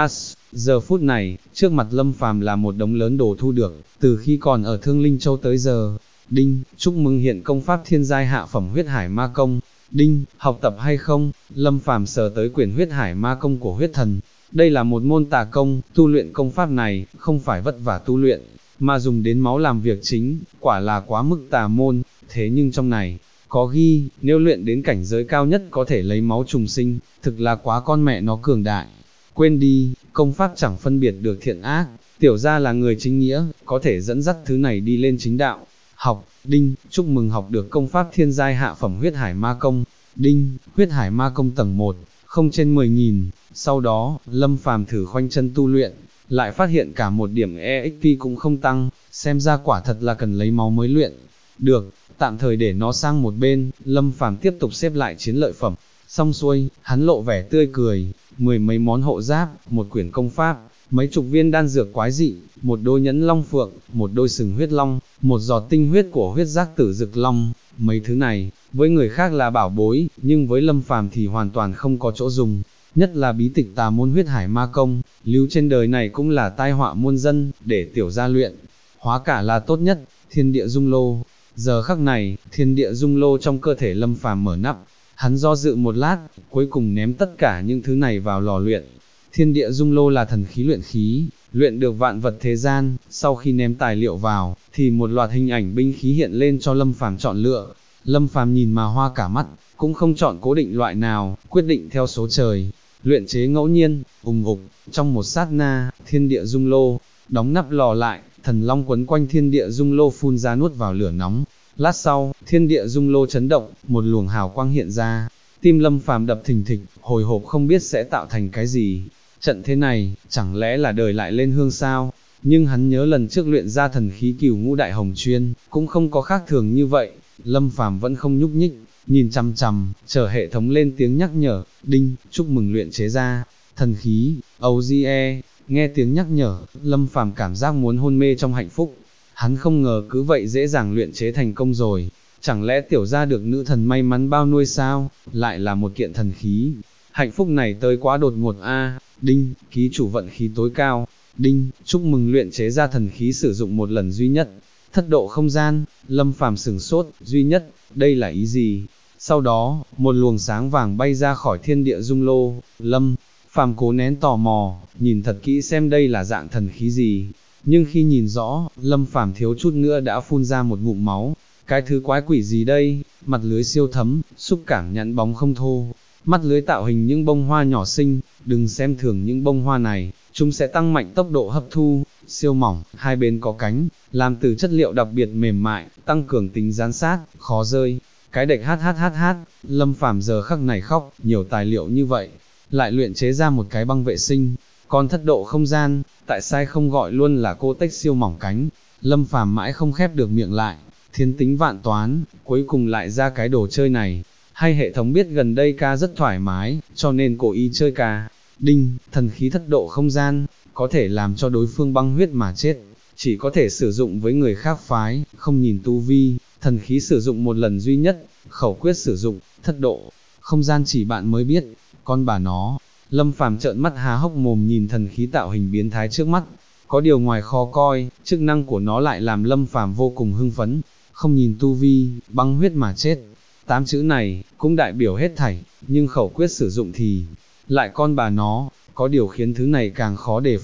Giờ phút này, trước mặt Lâm Phàm là một đống lớn đồ thu được, từ khi còn ở Thương Linh Châu tới giờ. Đinh, chúc mừng hiện công pháp thiên giai hạ phẩm huyết hải ma công. Đinh, học tập hay không? Lâm Phàm sờ tới quyển huyết hải ma công của huyết thần. Đây là một môn tà công, tu luyện công pháp này, không phải vất vả tu luyện, mà dùng đến máu làm việc chính, quả là quá mức tà môn. Thế nhưng trong này, có ghi, nếu luyện đến cảnh giới cao nhất có thể lấy máu trùng sinh, thực là quá con mẹ nó cường đại. Quên đi, công pháp chẳng phân biệt được thiện ác, tiểu gia là người chính nghĩa, có thể dẫn dắt thứ này đi lên chính đạo. Học, đinh, chúc mừng học được công pháp thiên giai hạ phẩm huyết hải ma công. Đinh, huyết hải ma công tầng 1, không trên 10.000. Sau đó, Lâm Phàm thử khoanh chân tu luyện, lại phát hiện cả một điểm EXP cũng không tăng, xem ra quả thật là cần lấy máu mới luyện. Được, tạm thời để nó sang một bên, Lâm Phàm tiếp tục xếp lại chiến lợi phẩm. Xong xuôi, hắn lộ vẻ tươi cười, 10 mấy món hộ giáp, một quyển công pháp, mấy chục viên đan dược quái dị, một đôi nhẫn long phượng, một đôi sừng huyết long, một giọt tinh huyết của huyết giác tử dực long. Mấy thứ này, với người khác là bảo bối, nhưng với Lâm Phàm thì hoàn toàn không có chỗ dùng. Nhất là bí tịch tà môn huyết hải ma công, lưu trên đời này cũng là tai họa muôn dân, để tiểu gia luyện. Hóa cả là tốt nhất, thiên địa dung lô. Giờ khắc này, thiên địa dung lô trong cơ thể Lâm Phàm mở nắp. Hắn do dự một lát, cuối cùng ném tất cả những thứ này vào lò luyện. Thiên địa dung lô là thần khí, luyện được vạn vật thế gian. Sau khi ném tài liệu vào, thì một loạt hình ảnh binh khí hiện lên cho Lâm Phàm chọn lựa. Lâm Phàm nhìn mà hoa cả mắt, cũng không chọn cố định loại nào, quyết định theo số trời. Luyện chế ngẫu nhiên, ục, trong một sát na, thiên địa dung lô, đóng nắp lò lại, thần long quấn quanh thiên địa dung lô phun ra nuốt vào lửa nóng. Lát sau, thiên địa dung lô chấn động, một luồng hào quang hiện ra. Tim Lâm Phàm đập thình thịch, hồi hộp không biết sẽ tạo thành cái gì. Trận thế này, chẳng lẽ là đời lại lên hương sao? Nhưng hắn nhớ lần trước luyện ra thần khí Cửu Ngũ Đại Hồng Chuyên, cũng không có khác thường như vậy. Lâm Phàm vẫn không nhúc nhích, nhìn chằm chằm, chờ hệ thống lên tiếng nhắc nhở. Đinh, chúc mừng luyện chế ra thần khí OGE. Nghe tiếng nhắc nhở, Lâm Phàm cảm giác muốn hôn mê trong hạnh phúc. Hắn không ngờ cứ vậy dễ dàng luyện chế thành công rồi. Chẳng lẽ tiểu gia được nữ thần may mắn bao nuôi sao? Lại là một kiện thần khí. Hạnh phúc này tới quá đột ngột a. Đinh, ký chủ vận khí tối cao. Đinh, chúc mừng luyện chế ra thần khí sử dụng một lần duy nhất. Thất độ không gian. Lâm Phàm sửng sốt, duy nhất, đây là ý gì? Sau đó, một luồng sáng vàng bay ra khỏi thiên địa dung lô. Lâm Phàm cố nén tò mò, nhìn thật kỹ xem đây là dạng thần khí gì. Nhưng khi nhìn rõ, Lâm Phàm thiếu chút nữa đã phun ra một ngụm máu. Cái thứ quái quỷ gì đây? Mặt lưới siêu thấm, xúc cảm nhẵn bóng không thô. Mắt lưới tạo hình những bông hoa nhỏ xinh, đừng xem thường những bông hoa này, chúng sẽ tăng mạnh tốc độ hấp thu. Siêu mỏng, hai bên có cánh, làm từ chất liệu đặc biệt mềm mại, tăng cường tính dán sát, khó rơi. Cái đệch hát, Lâm Phàm giờ khắc này khóc, nhiều tài liệu như vậy, lại luyện chế ra một cái băng vệ sinh. Còn thất độ không gian, tại sao không gọi luôn là cô tách siêu mỏng cánh? Lâm Phàm mãi không khép được miệng lại, thiên tính vạn toán, cuối cùng lại ra cái đồ chơi này. Hay hệ thống biết gần đây ca rất thoải mái, cho nên cố ý chơi ca. Đinh, thần khí thất độ không gian, có thể làm cho đối phương băng huyết mà chết, chỉ có thể sử dụng với người khác phái, không nhìn tu vi, thần khí sử dụng một lần duy nhất, khẩu quyết sử dụng, thất độ không gian chỉ bạn mới biết, con bà nó. Lâm Phàm trợn mắt há hốc mồm nhìn thần khí tạo hình biến thái trước mắt, có điều ngoài khó coi, chức năng của nó lại làm Lâm Phàm vô cùng hưng phấn, không nhìn tu vi, băng huyết mà chết. 8 chữ này, cũng đại biểu hết thảy, nhưng khẩu quyết sử dụng thì, lại con bà nó, có điều khiến thứ này càng khó đề phòng.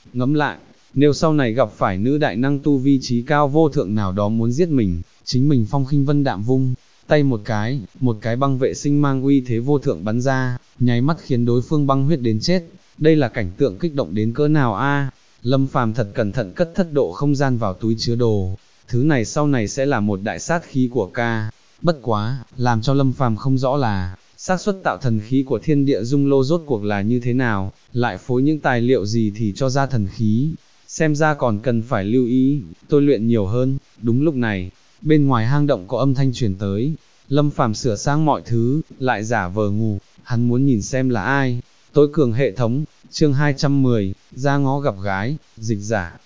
ngẫm lại, nếu sau này gặp phải nữ đại năng tu vi trí cao vô thượng nào đó muốn giết mình, chính mình Phong Khinh Vân đạm vung tay một cái băng vệ sinh mang uy thế vô thượng bắn ra, nháy mắt khiến đối phương băng huyết đến chết. Đây là cảnh tượng kích động đến cỡ nào a? Lâm Phàm thật cẩn thận cất thất độ không gian vào túi chứa đồ, thứ này sau này sẽ là một đại sát khí của ca. Bất quá, làm cho Lâm Phàm không rõ là, xác suất tạo thần khí của thiên địa dung lô rốt cuộc là như thế nào, lại phối những tài liệu gì thì cho ra thần khí. Xem ra còn cần phải lưu ý, tôi luyện nhiều hơn. Đúng lúc này, bên ngoài hang động có âm thanh truyền tới, Lâm Phàm sửa sang mọi thứ, lại giả vờ ngủ, hắn muốn nhìn xem là ai. Tối cường hệ thống, chương 210, ra ngõ gặp gái, dịch giả,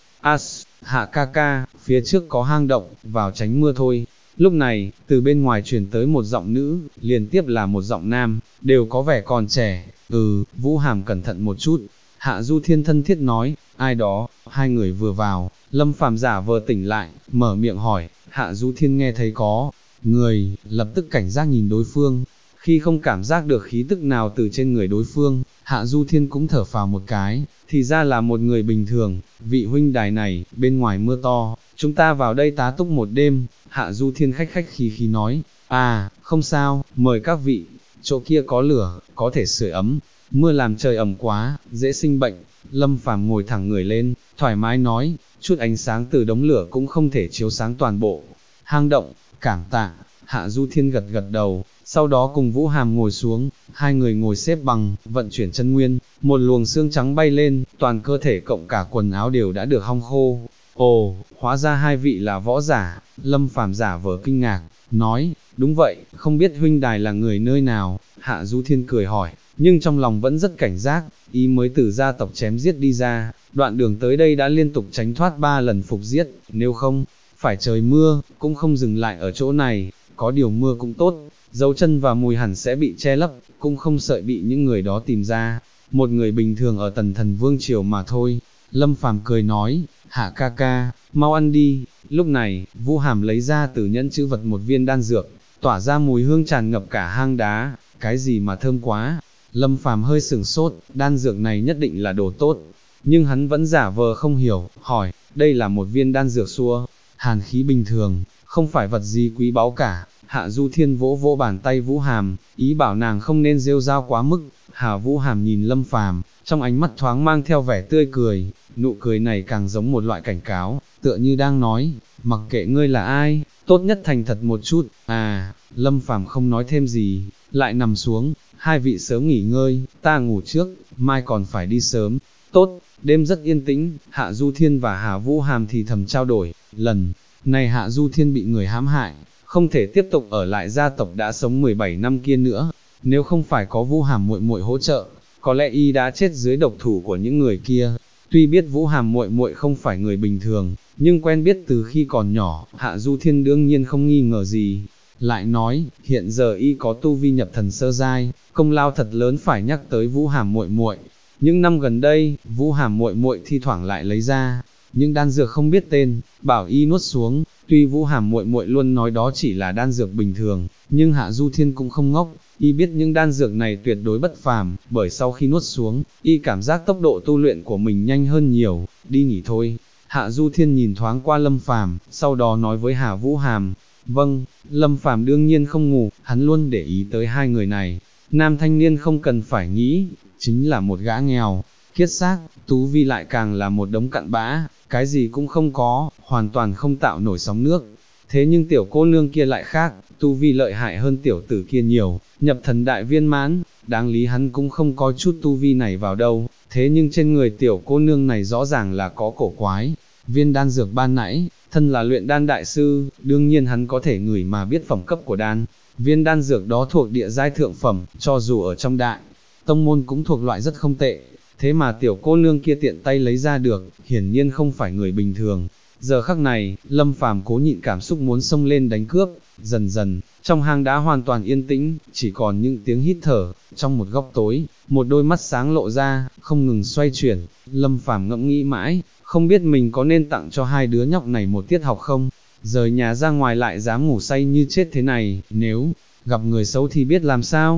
Hạ ca ca, phía trước có hang động, vào tránh mưa thôi. Lúc này, từ bên ngoài truyền tới một giọng nữ, liền tiếp là một giọng nam, đều có vẻ còn trẻ. Vũ Hàm cẩn thận một chút. Hạ Du Thiên thân thiết nói, ai đó. Hai người vừa vào, Lâm Phàm giả vờ tỉnh lại, mở miệng hỏi. Hạ Du Thiên nghe thấy có người, lập tức cảnh giác nhìn đối phương. Khi không cảm giác được khí tức nào từ trên người đối phương, Hạ Du Thiên cũng thở phào một cái, thì ra là một người bình thường. Vị huynh đài này, bên ngoài mưa to, chúng ta vào đây tá túc một đêm. Hạ Du Thiên khách khách khí khí nói, không sao, mời các vị, chỗ kia có lửa, có thể sưởi ấm, mưa làm trời ẩm quá, dễ sinh bệnh. Lâm Phàm ngồi thẳng người lên, thoải mái nói, chút ánh sáng từ đống lửa cũng không thể chiếu sáng toàn bộ hang động, cảm tạ. Hạ Du Thiên gật gật đầu, sau đó cùng Vũ Hàm ngồi xuống, hai người ngồi xếp bằng, vận chuyển chân nguyên, một luồng xương trắng bay lên, toàn cơ thể cộng cả quần áo đều đã được hong khô. Ồ, hóa ra hai vị là võ giả. Lâm Phàm giả vờ kinh ngạc, nói, đúng vậy, không biết huynh đài là người nơi nào. Hạ Du Thiên cười hỏi, nhưng trong lòng vẫn rất cảnh giác, ý mới từ gia tộc chém giết đi ra, đoạn đường tới đây đã liên tục tránh thoát 3 lần phục giết, nếu không, phải trời mưa, cũng không dừng lại ở chỗ này, có điều mưa cũng tốt, dấu chân và mùi hẳn sẽ bị che lấp, cũng không sợ bị những người đó tìm ra, một người bình thường ở Tần Thần Vương Triều mà thôi. Lâm Phàm cười nói, Hạ ca ca, mau ăn đi. Lúc này, Vũ Hàm lấy ra từ nhẫn chữ vật một viên đan dược, tỏa ra mùi hương tràn ngập cả hang đá, cái gì mà thơm quá. Lâm Phàm hơi sửng sốt, đan dược này nhất định là đồ tốt, nhưng hắn vẫn giả vờ không hiểu, hỏi, đây là một viên đan dược xua hàn khí bình thường, không phải vật gì quý báu cả. Hạ Du Thiên vỗ vỗ bàn tay Vũ Hàm, ý bảo nàng không nên rêu rao quá mức. Hạ Vũ Hàm nhìn Lâm Phàm, trong ánh mắt thoáng mang theo vẻ tươi cười, nụ cười này càng giống một loại cảnh cáo, tựa như đang nói, mặc kệ ngươi là ai, tốt nhất thành thật một chút. Lâm Phàm không nói thêm gì, lại nằm xuống. Hai vị sớm nghỉ ngơi, ta ngủ trước, mai còn phải đi sớm. Tốt, đêm rất yên tĩnh. Hạ Du Thiên và Hạ Vũ Hàm thì thầm trao đổi. Lần này Hạ Du Thiên bị người hãm hại, không thể tiếp tục ở lại gia tộc đã sống 17 năm kia nữa, nếu không phải có Vũ Hàm muội muội hỗ trợ, có lẽ y đã chết dưới độc thủ của những người kia. Tuy biết Vũ Hàm muội muội không phải người bình thường, nhưng quen biết từ khi còn nhỏ, Hạ Du Thiên đương nhiên không nghi ngờ gì. Lại nói, hiện giờ y có tu vi nhập thần sơ giai, công lao thật lớn phải nhắc tới Vũ Hàm muội muội. Những năm gần đây, Vũ Hàm muội muội thi thoảng lại lấy ra những đan dược không biết tên, bảo y nuốt xuống. Tuy Vũ Hàm muội muội luôn nói đó chỉ là đan dược bình thường, nhưng Hạ Du Thiên cũng không ngốc, y biết những đan dược này tuyệt đối bất phàm, bởi sau khi nuốt xuống, y cảm giác tốc độ tu luyện của mình nhanh hơn nhiều. Đi nghỉ thôi. Hạ Du Thiên nhìn thoáng qua Lâm Phàm, sau đó nói với Hạ Vũ Hàm. Vâng. Lâm Phàm đương nhiên không ngủ, hắn luôn để ý tới hai người này. Nam thanh niên không cần phải nghĩ, chính là một gã nghèo, kiết xác, tú vi lại càng là một đống cặn bã, cái gì cũng không có, hoàn toàn không tạo nổi sóng nước. Thế nhưng tiểu cô nương kia lại khác, tu vi lợi hại hơn tiểu tử kia nhiều, nhập thần đại viên mãn, đáng lý hắn cũng không có chút tu vi này vào đâu, thế nhưng trên người tiểu cô nương này rõ ràng là có cổ quái. Viên đan dược ban nãy, thân là luyện đan đại sư, đương nhiên hắn có thể ngửi mà biết phẩm cấp của đan. Viên đan dược đó thuộc địa giai thượng phẩm, cho dù ở trong đại tông môn cũng thuộc loại rất không tệ, thế mà tiểu cô nương kia tiện tay lấy ra được, hiển nhiên không phải người bình thường. Giờ khắc này, Lâm Phàm cố nhịn cảm xúc muốn xông lên đánh cướp. Dần dần, trong hang đá hoàn toàn yên tĩnh, chỉ còn những tiếng hít thở. Trong một góc tối, một đôi mắt sáng lộ ra, không ngừng xoay chuyển. Lâm Phàm ngẫm nghĩ mãi, không biết mình có nên tặng cho hai đứa nhóc này một tiết học không? Rời nhà ra ngoài lại dám ngủ say như chết thế này, nếu gặp người xấu thì biết làm sao?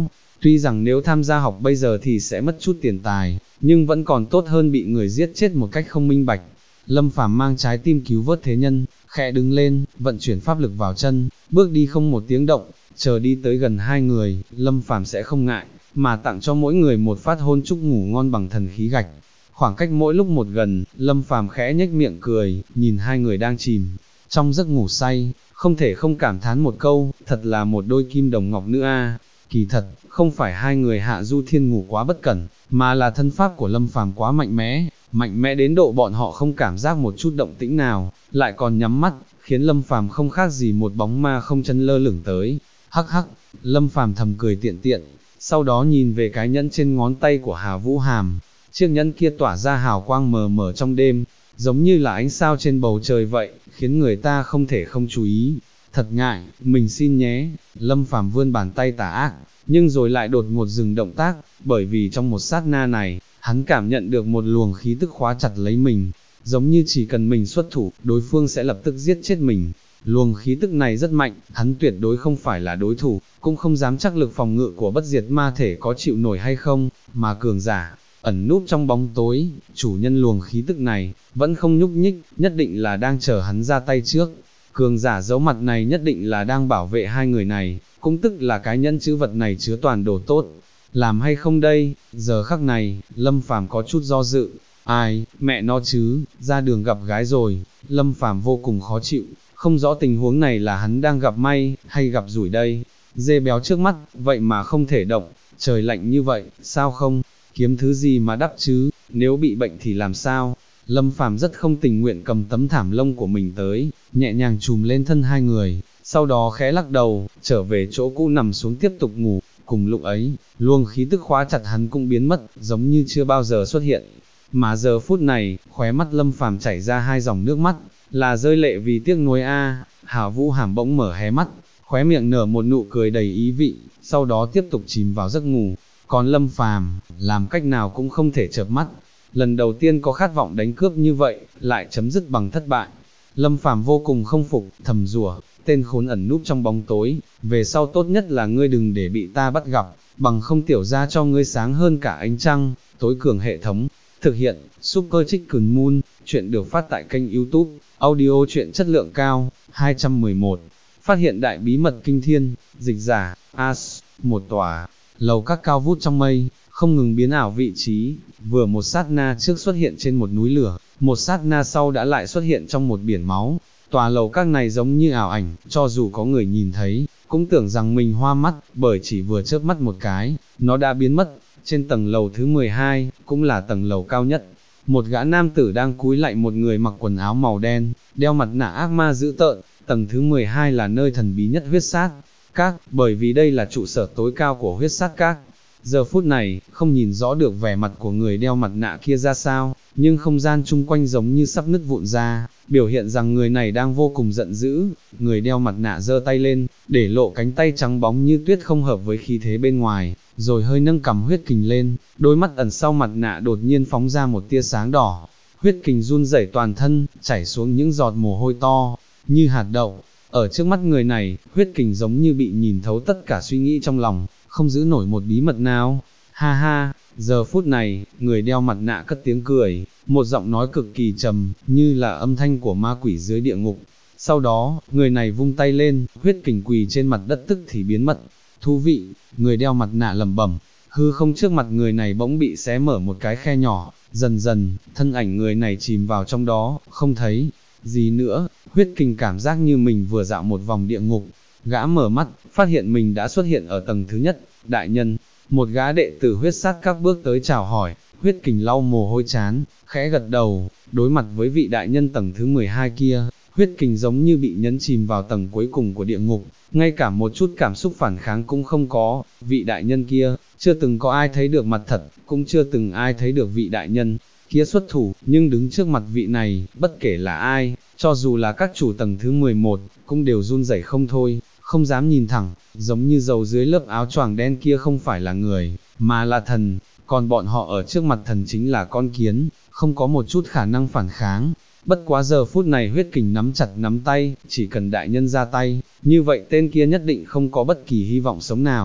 Tuy rằng nếu tham gia học bây giờ thì sẽ mất chút tiền tài, nhưng vẫn còn tốt hơn bị người giết chết một cách không minh bạch. Lâm Phàm mang trái tim cứu vớt thế nhân, khẽ đứng lên, vận chuyển pháp lực vào chân, bước đi không một tiếng động, chờ đi tới gần hai người, Lâm Phàm sẽ không ngại, mà tặng cho mỗi người một phát hôn chúc ngủ ngon bằng thần khí gạch. Khoảng cách mỗi lúc một gần, Lâm Phàm khẽ nhếch miệng cười, nhìn hai người đang chìm trong giấc ngủ say, không thể không cảm thán một câu, thật là một đôi kim đồng ngọc nữ a. Kỳ thật, không phải hai người Hạ Du Thiên ngủ quá bất cẩn, mà là thân pháp của Lâm Phàm quá mạnh mẽ đến độ bọn họ không cảm giác một chút động tĩnh nào, lại còn nhắm mắt, khiến Lâm Phàm không khác gì một bóng ma không chân lơ lửng tới. Hắc hắc, Lâm Phàm thầm cười tiện tiện, sau đó nhìn về cái nhẫn trên ngón tay của Hà Vũ Hàm, chiếc nhẫn kia tỏa ra hào quang mờ mờ trong đêm, giống như là ánh sao trên bầu trời vậy, khiến người ta không thể không chú ý. Thật ngại, mình xin nhé. Lâm Phàm vươn bàn tay tà ác, nhưng rồi lại đột ngột dừng động tác, bởi vì trong một sát na này, hắn cảm nhận được một luồng khí tức khóa chặt lấy mình, giống như chỉ cần mình xuất thủ, đối phương sẽ lập tức giết chết mình. Luồng khí tức này rất mạnh, hắn tuyệt đối không phải là đối thủ, cũng không dám chắc lực phòng ngự của bất diệt ma thể có chịu nổi hay không, mà cường giả ẩn núp trong bóng tối, chủ nhân luồng khí tức này, vẫn không nhúc nhích, nhất định là đang chờ hắn ra tay trước. Cường giả giấu mặt này nhất định là đang bảo vệ hai người này, cũng tức là cái nhẫn chữ vật này chứa toàn đồ tốt. Làm hay không đây? Giờ khắc này, Lâm Phàm có chút do dự. Ai, mẹ nó chứ, ra đường gặp gái rồi. Lâm Phàm vô cùng khó chịu, không rõ tình huống này là hắn đang gặp may, hay gặp rủi đây. Dê béo trước mắt, vậy mà không thể động, trời lạnh như vậy, sao không? Kiếm thứ gì mà đắp chứ, nếu bị bệnh thì làm sao? Lâm Phàm rất không tình nguyện cầm tấm thảm lông của mình tới, nhẹ nhàng trùm lên thân hai người, sau đó khẽ lắc đầu, trở về chỗ cũ nằm xuống tiếp tục ngủ. Cùng lúc ấy, luồng khí tức khóa chặt hắn cũng biến mất, giống như chưa bao giờ xuất hiện. Mà giờ phút này, khóe mắt Lâm Phàm chảy ra hai dòng nước mắt, là rơi lệ vì tiếc nuối a. Hà Vũ Hàm bỗng mở hé mắt, khóe miệng nở một nụ cười đầy ý vị, sau đó tiếp tục chìm vào giấc ngủ. Còn Lâm Phàm, làm cách nào cũng không thể chợp mắt. Lần đầu tiên có khát vọng đánh cướp như vậy, lại chấm dứt bằng thất bại. Lâm Phàm vô cùng không phục, thầm rủa, tên khốn ẩn núp trong bóng tối, về sau tốt nhất là ngươi đừng để bị ta bắt gặp, bằng không tiểu ra cho ngươi sáng hơn cả ánh trăng. Tối cường hệ thống, thực hiện, Super Chicken Moon, chuyện được phát tại kênh YouTube, audio chuyện chất lượng cao, 211. Phát hiện đại bí mật kinh thiên, dịch giả, As, một tòa lầu các cao vút trong mây, không ngừng biến ảo vị trí, vừa một sát na trước xuất hiện trên một núi lửa, một sát na sau đã lại xuất hiện trong một biển máu. Tòa lầu các này giống như ảo ảnh, cho dù có người nhìn thấy, cũng tưởng rằng mình hoa mắt, bởi chỉ vừa chớp mắt một cái, nó đã biến mất. Trên tầng lầu thứ 12, cũng là tầng lầu cao nhất, một gã nam tử đang cúi lạy một người mặc quần áo màu đen, đeo mặt nạ ác ma dữ tợn. Tầng thứ 12 là nơi thần bí nhất huyết sát các, bởi vì đây là trụ sở tối cao của huyết sát các. Giờ phút này, không nhìn rõ được vẻ mặt của người đeo mặt nạ kia ra sao, nhưng không gian chung quanh giống như sắp nứt vụn ra, biểu hiện rằng người này đang vô cùng giận dữ. Người đeo mặt nạ giơ tay lên, để lộ cánh tay trắng bóng như tuyết không hợp với khí thế bên ngoài, rồi hơi nâng cằm huyết kình lên, đôi mắt ẩn sau mặt nạ đột nhiên phóng ra một tia sáng đỏ. Huyết kình run rẩy toàn thân, chảy xuống những giọt mồ hôi to, như hạt đậu. Ở trước mắt người này, huyết kình giống như bị nhìn thấu tất cả suy nghĩ trong lòng, không giữ nổi một bí mật nào. Ha ha, giờ phút này, người đeo mặt nạ cất tiếng cười, một giọng nói cực kỳ trầm, như là âm thanh của ma quỷ dưới địa ngục. Sau đó, người này vung tay lên, huyết kình quỳ trên mặt đất tức thì biến mất. Thú vị, người đeo mặt nạ lẩm bẩm, hư không trước mặt người này bỗng bị xé mở một cái khe nhỏ, dần dần, thân ảnh người này chìm vào trong đó, không thấy gì nữa. Huyết kình cảm giác như mình vừa dạo một vòng địa ngục. Gã mở mắt, phát hiện mình đã xuất hiện ở tầng thứ nhất. Đại nhân, một gã đệ tử huyết sát các bước tới chào hỏi. Huyết kình lau mồ hôi chán, khẽ gật đầu. Đối mặt với vị đại nhân tầng thứ 12 kia, huyết kình giống như bị nhấn chìm vào tầng cuối cùng của địa ngục, ngay cả một chút cảm xúc phản kháng cũng không có. Vị đại nhân kia, chưa từng có ai thấy được mặt thật, cũng chưa từng ai thấy được vị đại nhân kia xuất thủ, nhưng đứng trước mặt vị này, bất kể là ai, cho dù là các chủ tầng thứ 11, cũng đều run rẩy không thôi, không dám nhìn thẳng, giống như dầu dưới lớp áo choàng đen kia không phải là người, mà là thần, còn bọn họ ở trước mặt thần chính là con kiến, không có một chút khả năng phản kháng. Bất quá giờ phút này huyết kình nắm chặt nắm tay, chỉ cần đại nhân ra tay, như vậy tên kia nhất định không có bất kỳ hy vọng sống nào.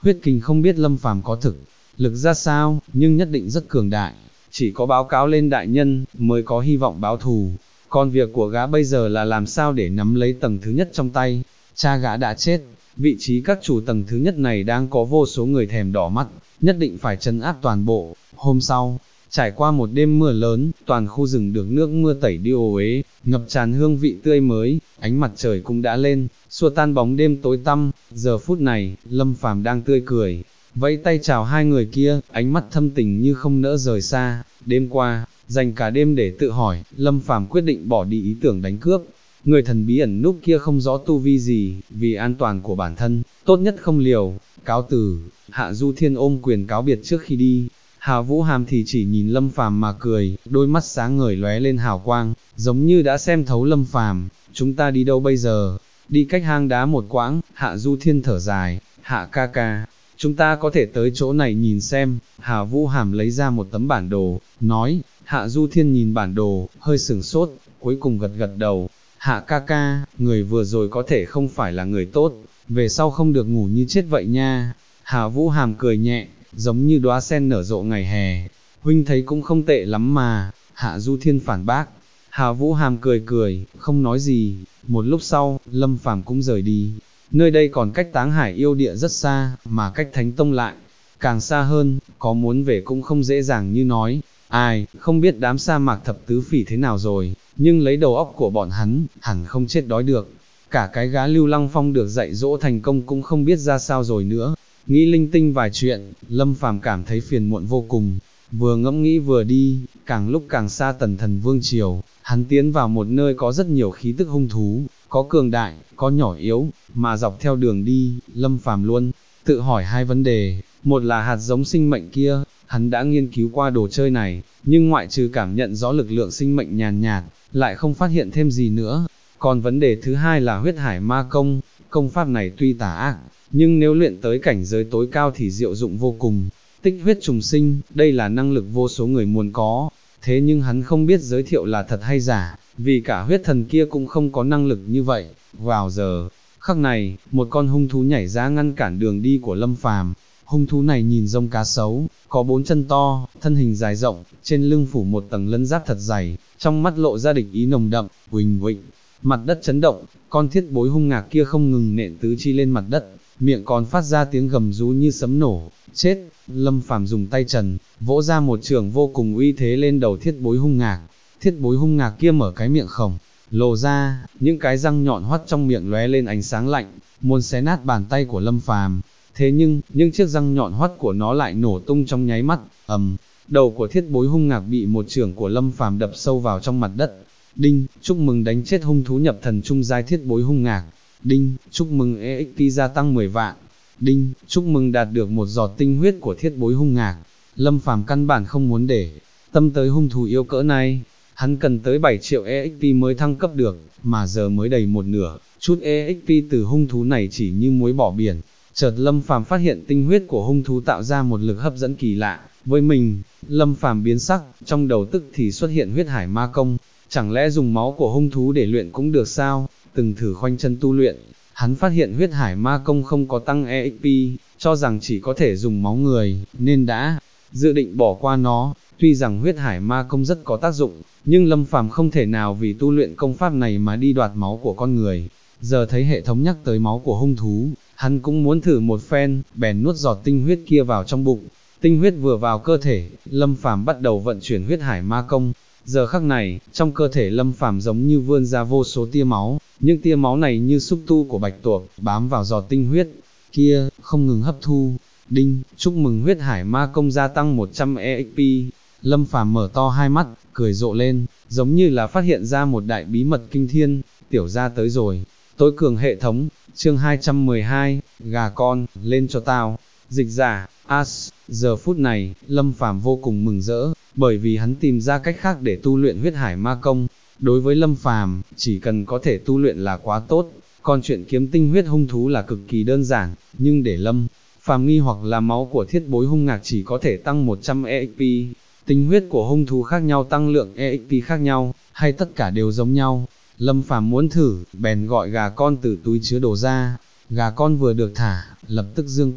huyết kinh không biết Lâm Phàm có thực lực ra sao, nhưng nhất định rất cường đại, chỉ có báo cáo lên đại nhân, mới có hy vọng báo thù, còn việc của gã bây giờ là làm sao để nắm lấy tầng thứ nhất trong tay, cha gã đã chết, vị trí các chủ tầng thứ nhất này đang có vô số người thèm đỏ mắt, nhất định phải trấn áp toàn bộ. Hôm sau, trải qua một đêm mưa lớn, toàn khu rừng được nước mưa tẩy đi ô uế, ngập tràn hương vị tươi mới, ánh mặt trời cũng đã lên, xua tan bóng đêm tối tăm. Giờ phút này, Lâm Phàm đang tươi cười, vẫy tay chào hai người kia, ánh mắt thâm tình như không nỡ rời xa. Đêm qua, dành cả đêm để tự hỏi, Lâm Phàm quyết định bỏ đi ý tưởng đánh cướp. Người thần bí ẩn núp kia không rõ tu vi gì, vì an toàn của bản thân, tốt nhất không liều. Cáo từ, Hạ Du Thiên ôm quyền cáo biệt trước khi đi. Hà Vũ Hàm thì chỉ nhìn Lâm Phàm mà cười, đôi mắt sáng ngời lóe lên hào quang, giống như đã xem thấu Lâm Phàm. Chúng ta đi đâu bây giờ? Đi cách hang đá một quãng. Hạ Du Thiên thở dài, Hạ ca ca, chúng ta có thể tới chỗ này nhìn xem. Hà Vũ Hàm lấy ra một tấm bản đồ, nói. Hạ Du Thiên nhìn bản đồ, hơi sửng sốt, cuối cùng gật gật đầu. Hạ ca ca, người vừa rồi có thể không phải là người tốt, về sau không được ngủ như chết vậy nha. Hà Vũ Hàm cười nhẹ, giống như đóa sen nở rộ ngày hè. Huynh thấy cũng không tệ lắm mà. Hạ Du Thiên phản bác. Hà Vũ Hàm cười cười, không nói gì. Một lúc sau, Lâm Phàm cũng rời đi. Nơi đây còn cách Táng Hải yêu địa rất xa, mà cách Thánh Tông lại càng xa hơn, có muốn về cũng không dễ dàng như nói. Ai, không biết đám sa mạc thập tứ phỉ thế nào rồi, nhưng lấy đầu óc của bọn hắn, hẳn không chết đói được. Cả cái gã Lưu Lăng Phong được dạy dỗ thành công cũng không biết ra sao rồi nữa. Nghĩ linh tinh vài chuyện, Lâm Phàm cảm thấy phiền muộn vô cùng. Vừa ngẫm nghĩ vừa đi, càng lúc càng xa Tần Thần Vương Triều, hắn tiến vào một nơi có rất nhiều khí tức hung thú, có cường đại, có nhỏ yếu, mà dọc theo đường đi, Lâm Phàm luôn tự hỏi hai vấn đề. Một là hạt giống sinh mệnh kia, hắn đã nghiên cứu qua đồ chơi này, nhưng ngoại trừ cảm nhận rõ lực lượng sinh mệnh nhàn nhạt, lại không phát hiện thêm gì nữa. Còn vấn đề thứ hai là huyết hải ma công, công pháp này tuy tà ác, nhưng nếu luyện tới cảnh giới tối cao thì diệu dụng vô cùng. Tích huyết trùng sinh, đây là năng lực vô số người muốn có, thế nhưng hắn không biết giới thiệu là thật hay giả, vì cả huyết thần kia cũng không có năng lực như vậy. Vào giờ khắc này, một con hung thú nhảy ra ngăn cản đường đi của Lâm Phàm. Hung thú này nhìn giống cá sấu, có 4 chân to, thân hình dài rộng, trên lưng phủ một tầng lân giáp thật dày, trong mắt lộ ra địch ý nồng đậm, huỳnh huỳnh. Mặt đất chấn động, con thiết bối hung ngạc kia không ngừng nện tứ chi lên mặt đất, miệng còn phát ra tiếng gầm rú như sấm nổ. Chết! Lâm Phàm dùng tay trần, vỗ ra một trường vô cùng uy thế lên đầu thiết bối hung ngạc. Thiết bối hung ngạc kia mở cái miệng khổng lồ ra, những cái răng nhọn hoắt trong miệng lóe lên ánh sáng lạnh, muốn xé nát bàn tay của Lâm Phàm. Thế nhưng, những chiếc răng nhọn hoắt của nó lại nổ tung trong nháy mắt. Đầu của thiết bối hung ngạc bị một chưởng của Lâm Phàm đập sâu vào trong mặt đất. Đinh, chúc mừng đánh chết hung thú nhập thần trung giai thiết bối hung ngạc. Đinh, chúc mừng EXP gia tăng 10 vạn. Đinh, chúc mừng đạt được một giọt tinh huyết của thiết bối hung ngạc. Lâm Phàm căn bản không muốn để tâm tới hung thú yếu cỡ này, hắn cần tới 7 triệu EXP mới thăng cấp được, mà giờ mới đầy một nửa, chút EXP từ hung thú này chỉ như muối bỏ biển. Chợt Lâm Phàm phát hiện tinh huyết của hung thú tạo ra một lực hấp dẫn kỳ lạ với mình. Lâm Phàm biến sắc, trong đầu tức thì xuất hiện huyết hải ma công, chẳng lẽ dùng máu của hung thú để luyện cũng được sao? Từng thử khoanh chân tu luyện, hắn phát hiện huyết hải ma công không có tăng EXP, cho rằng chỉ có thể dùng máu người, nên đã dự định bỏ qua nó. Tuy rằng huyết hải ma công rất có tác dụng, nhưng Lâm Phàm không thể nào vì tu luyện công pháp này mà đi đoạt máu của con người. Giờ thấy hệ thống nhắc tới máu của hung thú, hắn cũng muốn thử một phen, bèn nuốt giọt tinh huyết kia vào trong bụng. Tinh huyết vừa vào cơ thể, Lâm Phàm bắt đầu vận chuyển huyết hải ma công. Giờ khắc này, trong cơ thể Lâm Phàm giống như vươn ra vô số tia máu, những tia máu này như xúc tu của bạch tuộc, bám vào giọt tinh huyết kia, không ngừng hấp thu. Đinh, chúc mừng huyết hải ma công gia tăng 100 EXP. Lâm Phàm mở to hai mắt, cười rộ lên, giống như là phát hiện ra một đại bí mật kinh thiên. Tiểu gia tới rồi. Tối cường hệ thống, chương 212, gà con, lên cho tao. Dịch giả, As. Giờ phút này, Lâm Phàm vô cùng mừng rỡ, bởi vì hắn tìm ra cách khác để tu luyện huyết hải ma công. Đối với Lâm Phàm, chỉ cần có thể tu luyện là quá tốt, còn chuyện kiếm tinh huyết hung thú là cực kỳ đơn giản, nhưng để Lâm Phàm nghi hoặc là máu của thiết bối hung ngạc chỉ có thể tăng 100 EXP, tinh huyết của hung thú khác nhau tăng lượng EXP khác nhau, hay tất cả đều giống nhau. Lâm Phàm muốn thử, bèn gọi gà con từ túi chứa đồ ra. Gà con vừa được thả, lập tức dương cánh,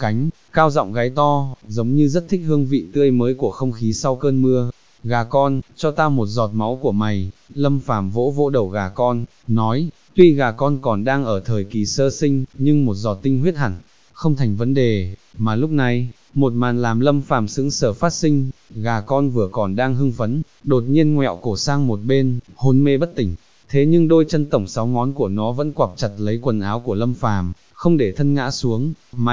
cao giọng gáy to, giống như rất thích hương vị tươi mới của không khí sau cơn mưa. Gà con, cho ta một giọt máu của mày. Lâm Phàm vỗ vỗ đầu gà con, nói, tuy gà con còn đang ở thời kỳ sơ sinh, nhưng một giọt tinh huyết hẳn không thành vấn đề. Mà lúc này, một màn làm Lâm Phàm sững sờ phát sinh, gà con vừa còn đang hưng phấn, đột nhiên ngoẹo cổ sang một bên, hôn mê bất tỉnh. Thế nhưng đôi chân tổng 6 ngón của nó vẫn quặp chặt lấy quần áo của Lâm Phàm, không để thân ngã xuống.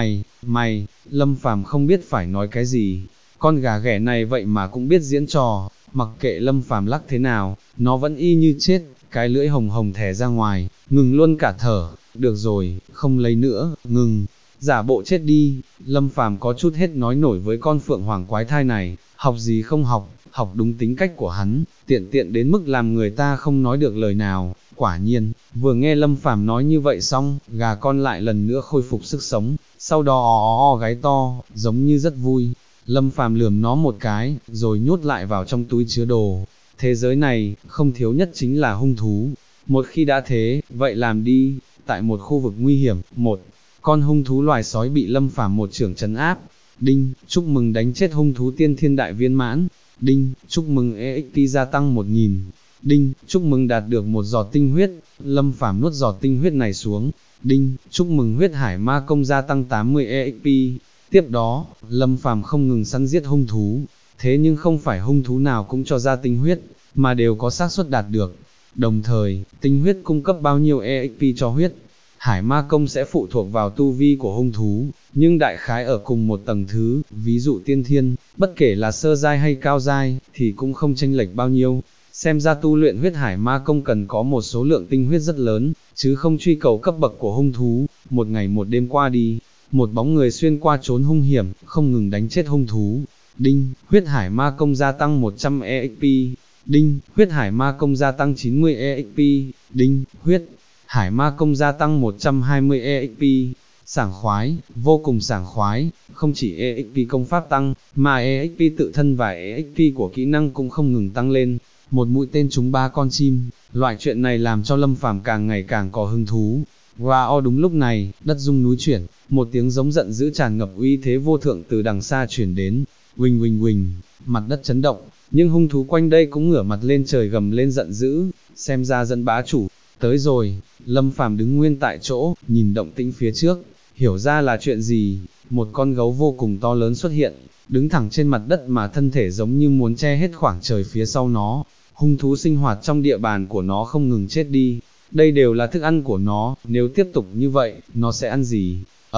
Mày, Lâm Phàm không biết phải nói cái gì. Con gà ghẻ này vậy mà cũng biết diễn trò, mặc kệ Lâm Phàm lắc thế nào, nó vẫn y như chết, cái lưỡi hồng hồng thè ra ngoài, ngừng luôn cả thở. Được rồi, không lấy nữa, ngừng, giả bộ chết đi. Lâm Phàm có chút hết nói nổi với con phượng hoàng quái thai này, học gì không học, học đúng tính cách của hắn, tiện đến mức làm người ta không nói được lời nào. Quả nhiên, vừa nghe Lâm Phàm nói như vậy xong, gà con lại lần nữa khôi phục sức sống, sau đó gáy to, giống như rất vui. Lâm Phàm lườm nó một cái, rồi nhốt lại vào trong túi chứa đồ. Thế giới này, không thiếu nhất chính là hung thú. Một khi đã thế, vậy làm đi. Tại một khu vực nguy hiểm, một con hung thú loài sói bị Lâm Phàm một chưởng trấn áp. Đinh, chúc mừng đánh chết hung thú tiên thiên đại viên mãn. Đinh, chúc mừng EXP gia tăng 1000. Đinh, chúc mừng đạt được một giọt tinh huyết. Lâm Phàm nuốt giọt tinh huyết này xuống. Đinh, chúc mừng huyết hải ma công gia tăng 80 EXP. Tiếp đó, Lâm Phàm không ngừng săn giết hung thú, thế nhưng không phải hung thú nào cũng cho ra tinh huyết, mà đều có xác suất đạt được. Đồng thời, tinh huyết cung cấp bao nhiêu EXP cho huyết hải ma công sẽ phụ thuộc vào tu vi của hung thú, nhưng đại khái ở cùng một tầng thứ, ví dụ tiên thiên, bất kể là sơ giai hay cao giai, thì cũng không chênh lệch bao nhiêu. Xem ra tu luyện huyết hải ma công cần có một số lượng tinh huyết rất lớn, chứ không truy cầu cấp bậc của hung thú. Một ngày một đêm qua đi, một bóng người xuyên qua trốn hung hiểm, không ngừng đánh chết hung thú. Đinh, huyết hải ma công gia tăng 100 EXP. Đinh, huyết hải ma công gia tăng 90 EXP. Đinh, huyết hải ma công gia tăng 120 EXP. Sảng khoái, vô cùng sảng khoái, không chỉ EXP công pháp tăng, mà EXP tự thân và EXP của kỹ năng cũng không ngừng tăng lên. Một mũi tên trúng 3 con chim, loại chuyện này làm cho Lâm Phàm càng ngày càng có hứng thú. Wow, đúng lúc này, đất rung núi chuyển, một tiếng giống giận dữ tràn ngập uy thế vô thượng từ đằng xa chuyển đến. Huỳnh huỳnh huỳnh, mặt đất chấn động, nhưng hung thú quanh đây cũng ngửa mặt lên trời gầm lên giận dữ, xem ra dân bá chủ tới rồi. Lâm Phàm đứng nguyên tại chỗ, nhìn động tĩnh phía trước, hiểu ra là chuyện gì. Một con gấu vô cùng to lớn xuất hiện, đứng thẳng trên mặt đất mà thân thể giống như muốn che hết khoảng trời phía sau nó. Hung thú sinh hoạt trong địa bàn của nó không ngừng chết đi, đây đều là thức ăn của nó, nếu tiếp tục như vậy, nó sẽ ăn gì?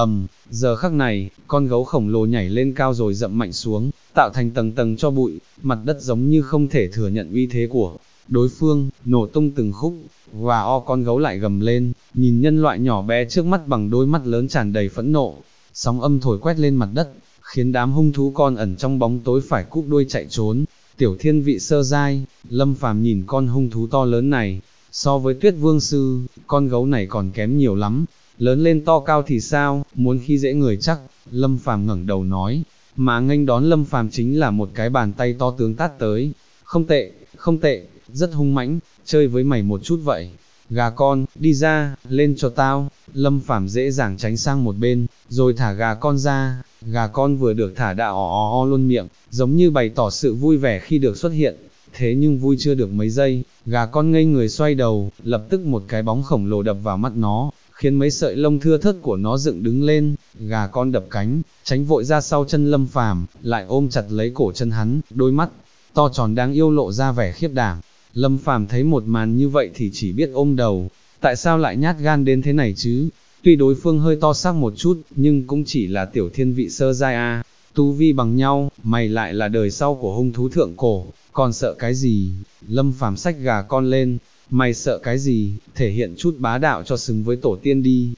Giờ khắc này, con gấu khổng lồ nhảy lên cao rồi dậm mạnh xuống, tạo thành tầng tầng cho bụi, mặt đất giống như không thể thừa nhận uy thế của đối phương, nổ tung từng khúc. Con gấu lại gầm lên, nhìn nhân loại nhỏ bé trước mắt bằng đôi mắt lớn tràn đầy phẫn nộ. Sóng âm thổi quét lên mặt đất, khiến đám hung thú con ẩn trong bóng tối phải cúp đuôi chạy trốn. Tiểu thiên vị sơ giai, Lâm Phàm nhìn con hung thú to lớn này, so với Tuyết Vương Sư, con gấu này còn kém nhiều lắm. Lớn lên to cao thì sao, muốn khi dễ người chắc. Lâm Phàm ngẩng đầu nói, mà nghênh đón Lâm Phàm chính là một cái bàn tay to tướng tát tới. Không tệ, rất hung mãnh, chơi với mày một chút vậy. Gà con, đi ra, lên cho tao. Lâm Phàm dễ dàng tránh sang một bên, rồi thả gà con ra. Gà con vừa được thả đã luôn miệng, giống như bày tỏ sự vui vẻ khi được xuất hiện. Thế nhưng vui chưa được mấy giây, gà con ngây người xoay đầu, lập tức một cái bóng khổng lồ đập vào mắt nó, khiến mấy sợi lông thưa thớt của nó dựng đứng lên. Gà con đập cánh, tránh vội ra sau chân Lâm Phàm, lại ôm chặt lấy cổ chân hắn, đôi mắt to tròn đáng yêu lộ ra vẻ khiếp đảm. Lâm Phàm thấy một màn như vậy thì chỉ biết ôm đầu, tại sao lại nhát gan đến thế này chứ? Tuy đối phương hơi to xác một chút, nhưng cũng chỉ là tiểu thiên vị sơ giai a, tu vi bằng nhau, mày lại là đời sau của hung thú thượng cổ, còn sợ cái gì? Lâm Phàm xách gà con lên, mày sợ cái gì? Thể hiện chút bá đạo cho xứng với tổ tiên đi.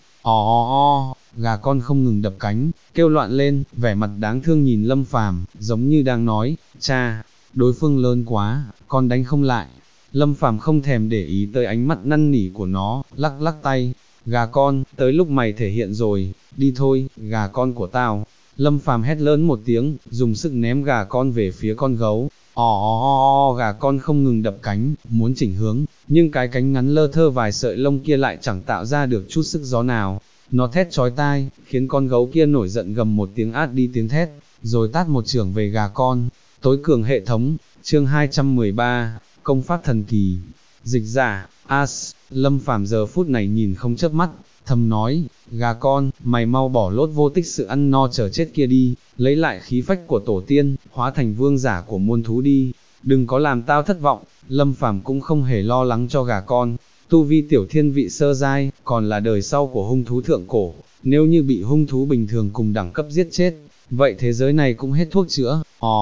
Gà con không ngừng đập cánh, kêu loạn lên, vẻ mặt đáng thương nhìn Lâm Phàm, giống như đang nói, cha, đối phương lớn quá, con đánh không lại. Lâm Phàm không thèm để ý tới ánh mắt năn nỉ của nó, lắc lắc tay, gà con, tới lúc mày thể hiện rồi, đi thôi, gà con của tao. Lâm Phàm hét lớn một tiếng, dùng sức ném gà con về phía con gấu. Gà con không ngừng đập cánh, muốn chỉnh hướng, nhưng cái cánh ngắn lơ thơ vài sợi lông kia lại chẳng tạo ra được chút sức gió nào. nó thét chói tai, khiến con gấu kia nổi giận gầm một tiếng át đi tiếng thét, rồi tát một chưởng về gà con. Tối cường hệ thống, chương 213, công pháp thần kỳ. Dịch giả, As, Lâm Phàm giờ phút này nhìn không chớp mắt, thầm nói, gà con, mày mau bỏ lốt vô tích sự ăn no chờ chết kia đi, lấy lại khí phách của tổ tiên, hóa thành vương giả của muôn thú đi, đừng có làm tao thất vọng. Lâm Phàm cũng không hề lo lắng cho gà con, tu vi tiểu thiên vị sơ giai, còn là đời sau của hung thú thượng cổ, nếu như bị hung thú bình thường cùng đẳng cấp giết chết, vậy thế giới này cũng hết thuốc chữa.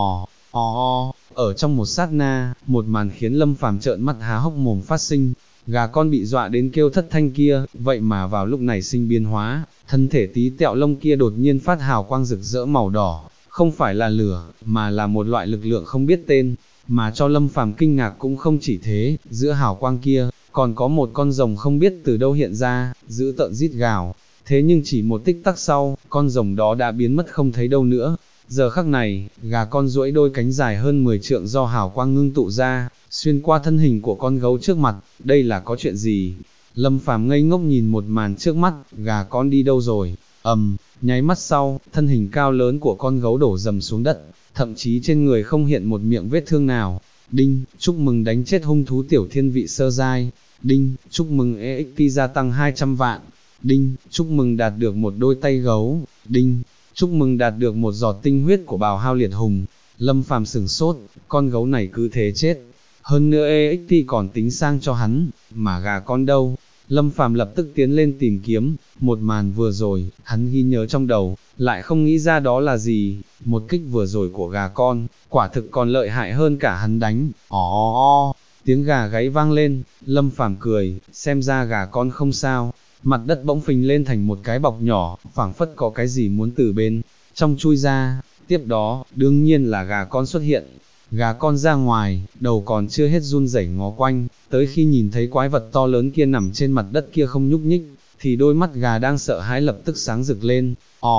Ở trong một sát na, một màn khiến Lâm Phàm trợn mắt há hốc mồm phát sinh. Gà con bị dọa đến kêu thất thanh kia, vậy mà vào lúc này sinh biến hóa, thân thể tí tẹo lông kia đột nhiên phát hào quang rực rỡ màu đỏ, không phải là lửa, mà là một loại lực lượng không biết tên, mà cho Lâm Phàm kinh ngạc cũng không chỉ thế, giữa hào quang kia, còn có một con rồng không biết từ đâu hiện ra, dữ tợn rít gào, thế nhưng chỉ một tích tắc sau, con rồng đó đã biến mất không thấy đâu nữa. Giờ khắc này, gà con duỗi đôi cánh dài hơn 10 trượng do hào quang ngưng tụ ra, xuyên qua thân hình của con gấu trước mặt, đây là có chuyện gì? Lâm Phàm ngây ngốc nhìn một màn trước mắt, gà con đi đâu rồi? Nháy mắt sau, thân hình cao lớn của con gấu đổ dầm xuống đất, thậm chí trên người không hiện một miệng vết thương nào. Đinh, chúc mừng đánh chết hung thú tiểu thiên vị sơ giai. Đinh, chúc mừng EXP gia tăng 200 vạn. Đinh, chúc mừng đạt được một đôi tay gấu. Đinh, chúc mừng đạt được một giọt tinh huyết của bào hao liệt hùng. Lâm Phàm sửng sốt, con gấu này cứ thế chết. Hơn nữa EXP còn tính sang cho hắn, mà gà con đâu? Lâm Phàm lập tức tiến lên tìm kiếm, một màn vừa rồi, hắn ghi nhớ trong đầu, lại không nghĩ ra đó là gì. Một kích vừa rồi của gà con, quả thực còn lợi hại hơn cả hắn đánh. Tiếng gà gáy vang lên, Lâm Phàm cười, xem ra gà con không sao. Mặt đất bỗng phình lên thành một cái bọc nhỏ, phảng phất có cái gì muốn từ bên trong chui ra. Tiếp đó, đương nhiên là gà con xuất hiện. Gà con ra ngoài, đầu còn chưa hết run rẩy ngó quanh, tới khi nhìn thấy quái vật to lớn kia nằm trên mặt đất kia không nhúc nhích, thì đôi mắt gà đang sợ hãi lập tức sáng rực lên.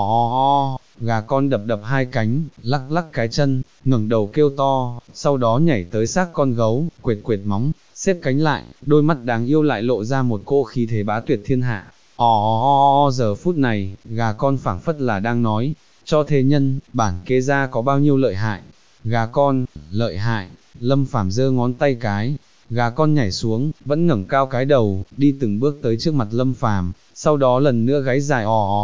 Gà con đập đập hai cánh, lắc lắc cái chân, ngẩng đầu kêu to, sau đó nhảy tới xác con gấu, quệt quệt móng, xếp cánh lại, đôi mắt đáng yêu lại lộ ra một cỗ khí thế bá tuyệt thiên hạ. Giờ phút này, gà con phảng phất là đang nói, cho thế nhân, bản kế gia có bao nhiêu lợi hại. Gà con, lợi hại. Lâm Phàm giơ ngón tay cái, gà con nhảy xuống, vẫn ngẩng cao cái đầu, đi từng bước tới trước mặt Lâm Phàm, sau đó lần nữa gáy dài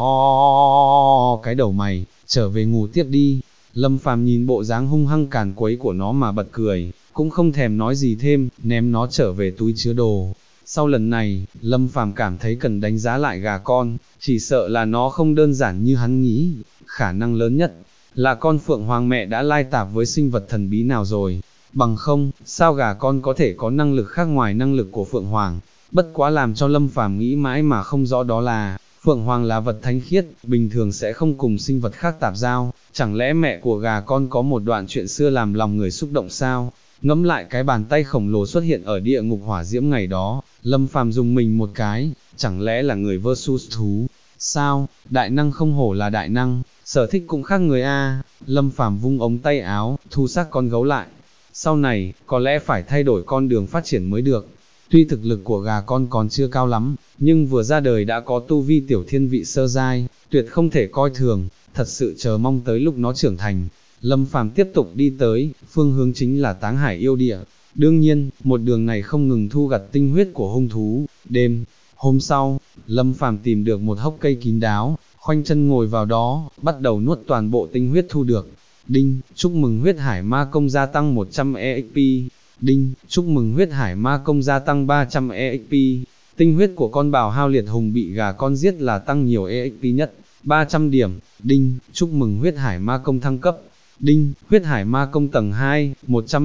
cái đầu mày, trở về ngủ tiếp đi. Lâm Phàm nhìn bộ dáng hung hăng càn quấy của nó mà bật cười, cũng không thèm nói gì thêm, ném nó trở về túi chứa đồ. Sau lần này, Lâm Phàm cảm thấy cần đánh giá lại gà con, chỉ sợ là nó không đơn giản như hắn nghĩ, khả năng lớn nhất là con phượng hoàng mẹ đã lai tạp với sinh vật thần bí nào rồi, bằng không, sao gà con có thể có năng lực khác ngoài năng lực của phượng hoàng. Bất quá làm cho Lâm Phàm nghĩ mãi mà không rõ đó là, phượng hoàng là vật thánh khiết, bình thường sẽ không cùng sinh vật khác tạp giao, chẳng lẽ mẹ của gà con có một đoạn chuyện xưa làm lòng người xúc động sao? Ngẫm lại cái bàn tay khổng lồ xuất hiện ở địa ngục hỏa diễm ngày đó, Lâm Phàm dùng mình một cái, chẳng lẽ là người versus thú? Sao, đại năng không hổ là đại năng, sở thích cũng khác người a. Lâm Phàm vung ống tay áo, thu xác con gấu lại. Sau này, có lẽ phải thay đổi con đường phát triển mới được. Tuy thực lực của gà con còn chưa cao lắm, nhưng vừa ra đời đã có tu vi tiểu thiên vị sơ giai, tuyệt không thể coi thường, thật sự chờ mong tới lúc nó trưởng thành. Lâm Phàm tiếp tục đi tới, phương hướng chính là Táng Hải yêu địa. Đương nhiên, một đường này không ngừng thu gặt tinh huyết của hung thú. Đêm hôm sau, Lâm Phàm tìm được một hốc cây kín đáo, khoanh chân ngồi vào đó, bắt đầu nuốt toàn bộ tinh huyết thu được. Đinh, chúc mừng huyết hải ma công gia tăng 100 EXP. Đinh, chúc mừng huyết hải ma công gia tăng 300 EXP. Tinh huyết của con bào hao liệt hùng bị gà con giết là tăng nhiều EXP nhất, 300 điểm. Đinh, chúc mừng huyết hải ma công thăng cấp. Đinh, huyết hải ma công tầng 2,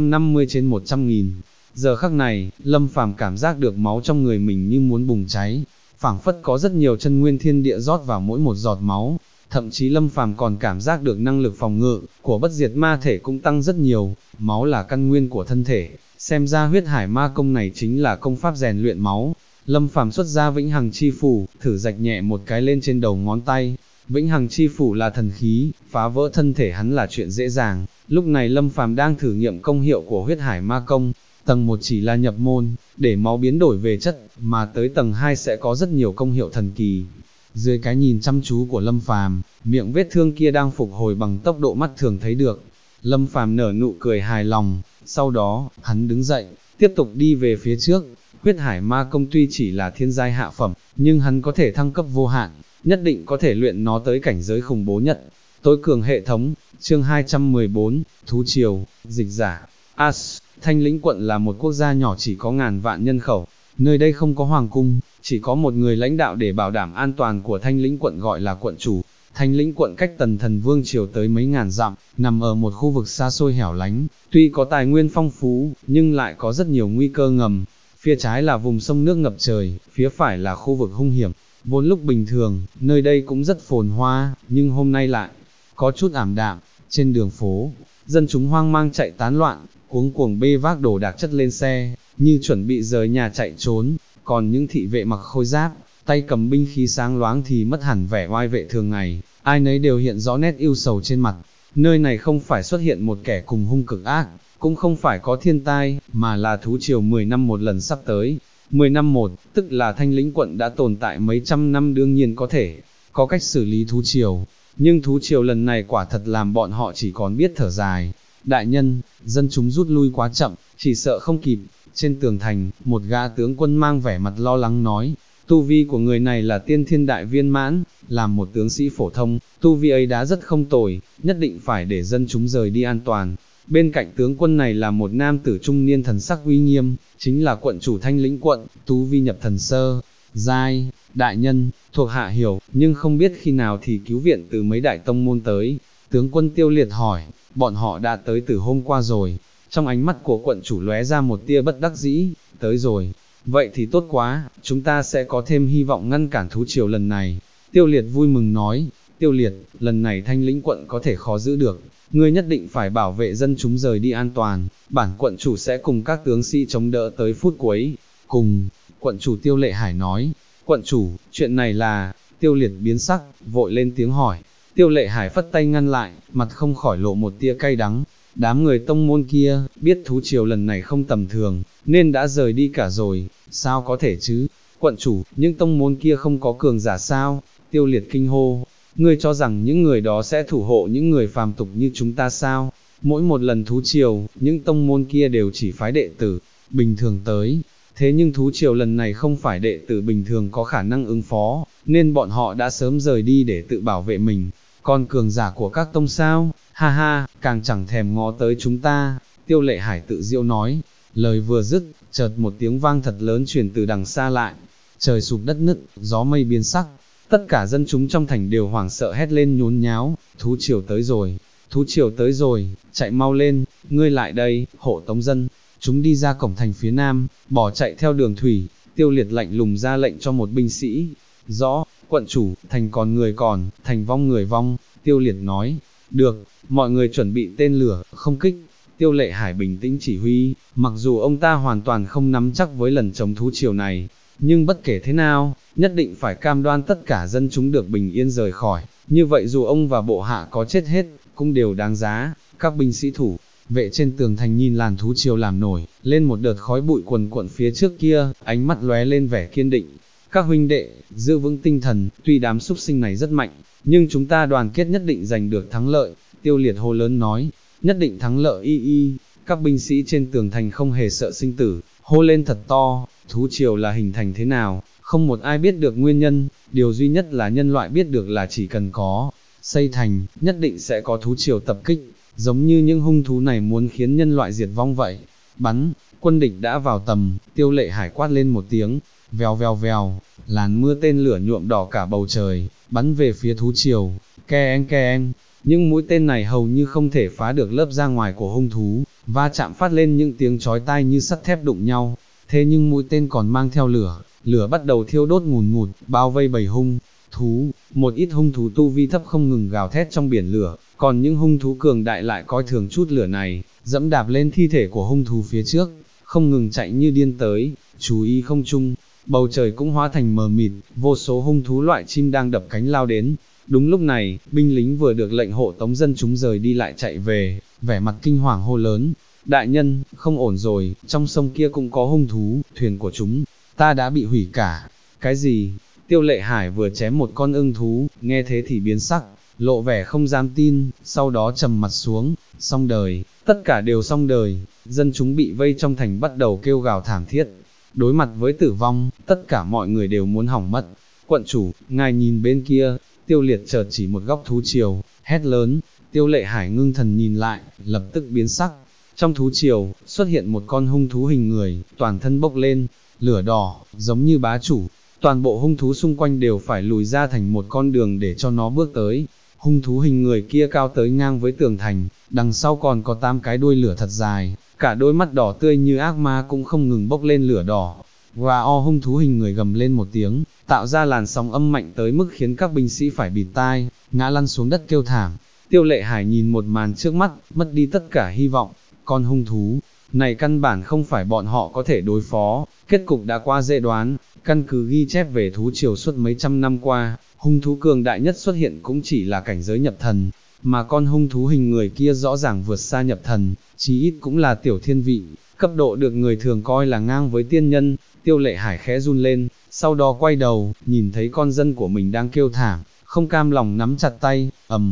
150/100.000. Giờ khắc này, Lâm Phàm cảm giác được máu trong người mình như muốn bùng cháy, phảng phất có rất nhiều chân nguyên thiên địa rót vào mỗi một giọt máu. Thậm chí Lâm Phàm còn cảm giác được năng lực phòng ngự của bất diệt ma thể cũng tăng rất nhiều. Máu là căn nguyên của thân thể, xem ra huyết hải ma công này chính là công pháp rèn luyện máu. Lâm Phàm xuất ra vĩnh hằng chi phủ, thử rạch nhẹ một cái lên trên đầu ngón tay. Vĩnh hằng chi phủ là thần khí, phá vỡ thân thể hắn là chuyện dễ dàng. Lúc này Lâm Phàm đang thử nghiệm công hiệu của huyết hải ma công. Tầng 1 chỉ là nhập môn, để máu biến đổi về chất, mà tới tầng 2 sẽ có rất nhiều công hiệu thần kỳ. dưới cái nhìn chăm chú của Lâm Phàm, miệng vết thương kia đang phục hồi bằng tốc độ mắt thường thấy được. Lâm Phàm nở nụ cười hài lòng, sau đó, hắn đứng dậy, tiếp tục đi về phía trước. Huyết Hải Ma Công tuy chỉ là thiên giai hạ phẩm, nhưng hắn có thể thăng cấp vô hạn, nhất định có thể luyện nó tới cảnh giới khủng bố nhất. Tối cường hệ thống, chương 214, Thú Triều, dịch giả. As, Thanh Lĩnh quận là một quốc gia nhỏ chỉ có ngàn vạn nhân khẩu, nơi đây không có hoàng cung, chỉ có một người lãnh đạo để bảo đảm an toàn của Thanh Lĩnh quận gọi là quận chủ. Thanh Lĩnh quận cách Tần Thần Vương triều tới mấy ngàn dặm, nằm ở một khu vực xa xôi hẻo lánh, tuy có tài nguyên phong phú, nhưng lại có rất nhiều nguy cơ ngầm. Phía trái là vùng sông nước ngập trời, phía phải là khu vực hung hiểm. Vốn lúc bình thường, nơi đây cũng rất phồn hoa, nhưng hôm nay lại có chút ảm đạm. Trên đường phố, dân chúng hoang mang chạy tán loạn, cuống cuồng bê vác đồ đạc chất lên xe, như chuẩn bị rời nhà chạy trốn. Còn những thị vệ mặc khôi giáp, tay cầm binh khí sáng loáng thì mất hẳn vẻ oai vệ thường ngày, ai nấy đều hiện rõ nét ưu sầu trên mặt. Nơi này không phải xuất hiện một kẻ cùng hung cực ác, cũng không phải có thiên tai, mà là thú triều 10 năm một lần sắp tới. 10 năm một, tức là Thanh Lĩnh quận đã tồn tại mấy trăm năm, đương nhiên có thể có cách xử lý thú triều, nhưng thú triều lần này quả thật làm bọn họ chỉ còn biết thở dài. Đại nhân, dân chúng rút lui quá chậm, chỉ sợ không kịp. Trên tường thành, một gã tướng quân mang vẻ mặt lo lắng nói, tu vi của người này là tiên thiên đại viên mãn, làm một tướng sĩ phổ thông, tu vi ấy đã rất không tồi, nhất định phải để dân chúng rời đi an toàn. Bên cạnh tướng quân này là một nam tử trung niên thần sắc uy nghiêm, chính là quận chủ Thanh Lĩnh quận, tu vi nhập thần sơ, giai. Đại nhân, thuộc hạ hiểu, nhưng không biết khi nào thì cứu viện từ mấy đại tông môn tới. Tướng quân Tiêu Liệt hỏi, bọn họ đã tới từ hôm qua rồi. Trong ánh mắt của quận chủ lóe ra một tia bất đắc dĩ, tới rồi. Vậy thì tốt quá, chúng ta sẽ có thêm hy vọng ngăn cản thú triều lần này. Tiêu Liệt vui mừng nói, Tiêu Liệt, lần này Thanh Lĩnh quận có thể khó giữ được, ngươi nhất định phải bảo vệ dân chúng rời đi an toàn, bản quận chủ sẽ cùng các tướng sĩ chống đỡ tới phút cuối. Cùng, quận chủ Tiêu Lệ Hải nói, quận chủ, chuyện này là, Tiêu Liệt biến sắc, vội lên tiếng hỏi. Tiêu Lệ Hải phất tay ngăn lại, mặt không khỏi lộ một tia cay đắng. Đám người tông môn kia, biết thú triều lần này không tầm thường, nên đã rời đi cả rồi, sao có thể chứ? Quận chủ, những tông môn kia không có cường giả sao? Tiêu Liệt kinh hô, ngươi cho rằng những người đó sẽ thủ hộ những người phàm tục như chúng ta sao? Mỗi một lần thú triều, những tông môn kia đều chỉ phái đệ tử bình thường tới, thế nhưng thú triều lần này không phải đệ tử bình thường có khả năng ứng phó, nên bọn họ đã sớm rời đi để tự bảo vệ mình. Còn cường giả của các tông sao? Ha ha, càng chẳng thèm ngó tới chúng ta. Tiêu Lệ Hải tự diệu nói. Lời vừa dứt, chợt một tiếng vang thật lớn truyền từ đằng xa lại. Trời sụp đất nứt, gió mây biến sắc. Tất cả dân chúng trong thành đều hoảng sợ hét lên nhốn nháo. Thú triều tới rồi, thú triều tới rồi, chạy mau lên, ngươi lại đây, hộ tống dân. Chúng đi ra cổng thành phía nam, bỏ chạy theo đường thủy. Tiêu Liệt lạnh lùng ra lệnh cho một binh sĩ. Rõ, quận chủ, thành còn người còn, thành vong người vong. Tiêu Liệt nói, được, mọi người chuẩn bị tên lửa, không kích. Tiêu Lệ Hải bình tĩnh chỉ huy, mặc dù ông ta hoàn toàn không nắm chắc với lần chống thú triều này, nhưng bất kể thế nào, nhất định phải cam đoan tất cả dân chúng được bình yên rời khỏi, như vậy dù ông và bộ hạ có chết hết, cũng đều đáng giá. Các binh sĩ thủ vệ trên tường thành nhìn làn thú triều làm nổi lên một đợt khói bụi quần quận phía trước kia, ánh mắt lóe lên vẻ kiên định. Các huynh đệ, giữ vững tinh thần, tuy đám súc sinh này rất mạnh, nhưng chúng ta đoàn kết nhất định giành được thắng lợi. Tiêu Liệt hô lớn nói, nhất định thắng lợi y. Các binh sĩ trên tường thành không hề sợ sinh tử, hô lên thật to. Thú triều là hình thành thế nào, không một ai biết được nguyên nhân, điều duy nhất là nhân loại biết được là chỉ cần có xây thành, nhất định sẽ có thú triều tập kích, giống như những hung thú này muốn khiến nhân loại diệt vong vậy. Bắn, quân địch đã vào tầm. Tiêu Lệ Hải quát lên một tiếng, vèo vèo vèo, làn mưa tên lửa nhuộm đỏ cả bầu trời, bắn về phía thú triều. Ke en, những mũi tên này hầu như không thể phá được lớp da ngoài của hung thú, va chạm phát lên những tiếng chói tai như sắt thép đụng nhau. Thế nhưng mũi tên còn mang theo lửa, lửa bắt đầu thiêu đốt ngùn ngụt, bao vây bầy hung thú. Một ít hung thú tu vi thấp không ngừng gào thét trong biển lửa, còn những hung thú cường đại lại coi thường chút lửa này, dẫm đạp lên thi thể của hung thú phía trước, không ngừng chạy như điên tới. Chú ý không chung, bầu trời cũng hóa thành mờ mịt, vô số hung thú loại chim đang đập cánh lao đến. Đúng lúc này, binh lính vừa được lệnh hộ tống dân chúng rời đi lại chạy về, vẻ mặt kinh hoàng hô lớn, đại nhân, không ổn rồi, trong sông kia cũng có hung thú, thuyền của chúng ta đã bị hủy cả. Cái gì? Tiêu Lệ Hải vừa chém một con ưng thú, nghe thế thì biến sắc, lộ vẻ không dám tin, sau đó trầm mặt xuống, xong đời, tất cả đều xong đời, dân chúng bị vây trong thành bắt đầu kêu gào thảm thiết. Đối mặt với tử vong, tất cả mọi người đều muốn hỏng mất. Quận chủ, ngài nhìn bên kia, Tiêu Liệt chợt chỉ một góc thú triều, hét lớn. Tiêu Lệ Hải ngưng thần nhìn lại, lập tức biến sắc. Trong thú triều, xuất hiện một con hung thú hình người, toàn thân bốc lên, lửa đỏ, giống như bá chủ. Toàn bộ hung thú xung quanh đều phải lùi ra thành một con đường để cho nó bước tới. Hung thú hình người kia cao tới ngang với tường thành, đằng sau còn có 8 cái đuôi lửa thật dài, cả đôi mắt đỏ tươi như ác ma cũng không ngừng bốc lên lửa đỏ. Và hung thú hình người gầm lên một tiếng, tạo ra làn sóng âm mạnh tới mức khiến các binh sĩ phải bịt tai, ngã lăn xuống đất kêu thảm. Tiêu Lệ Hải nhìn một màn trước mắt, mất đi tất cả hy vọng. Con hung thú này căn bản không phải bọn họ có thể đối phó, kết cục đã qua dễ đoán. Căn cứ ghi chép về thú triều suốt mấy trăm năm qua, hung thú cường đại nhất xuất hiện cũng chỉ là cảnh giới nhập thần, mà con hung thú hình người kia rõ ràng vượt xa nhập thần, chí ít cũng là tiểu thiên vị, cấp độ được người thường coi là ngang với tiên nhân. Tiêu Lệ Hải khẽ run lên, sau đó quay đầu, nhìn thấy con dân của mình đang kêu thảm, không cam lòng nắm chặt tay,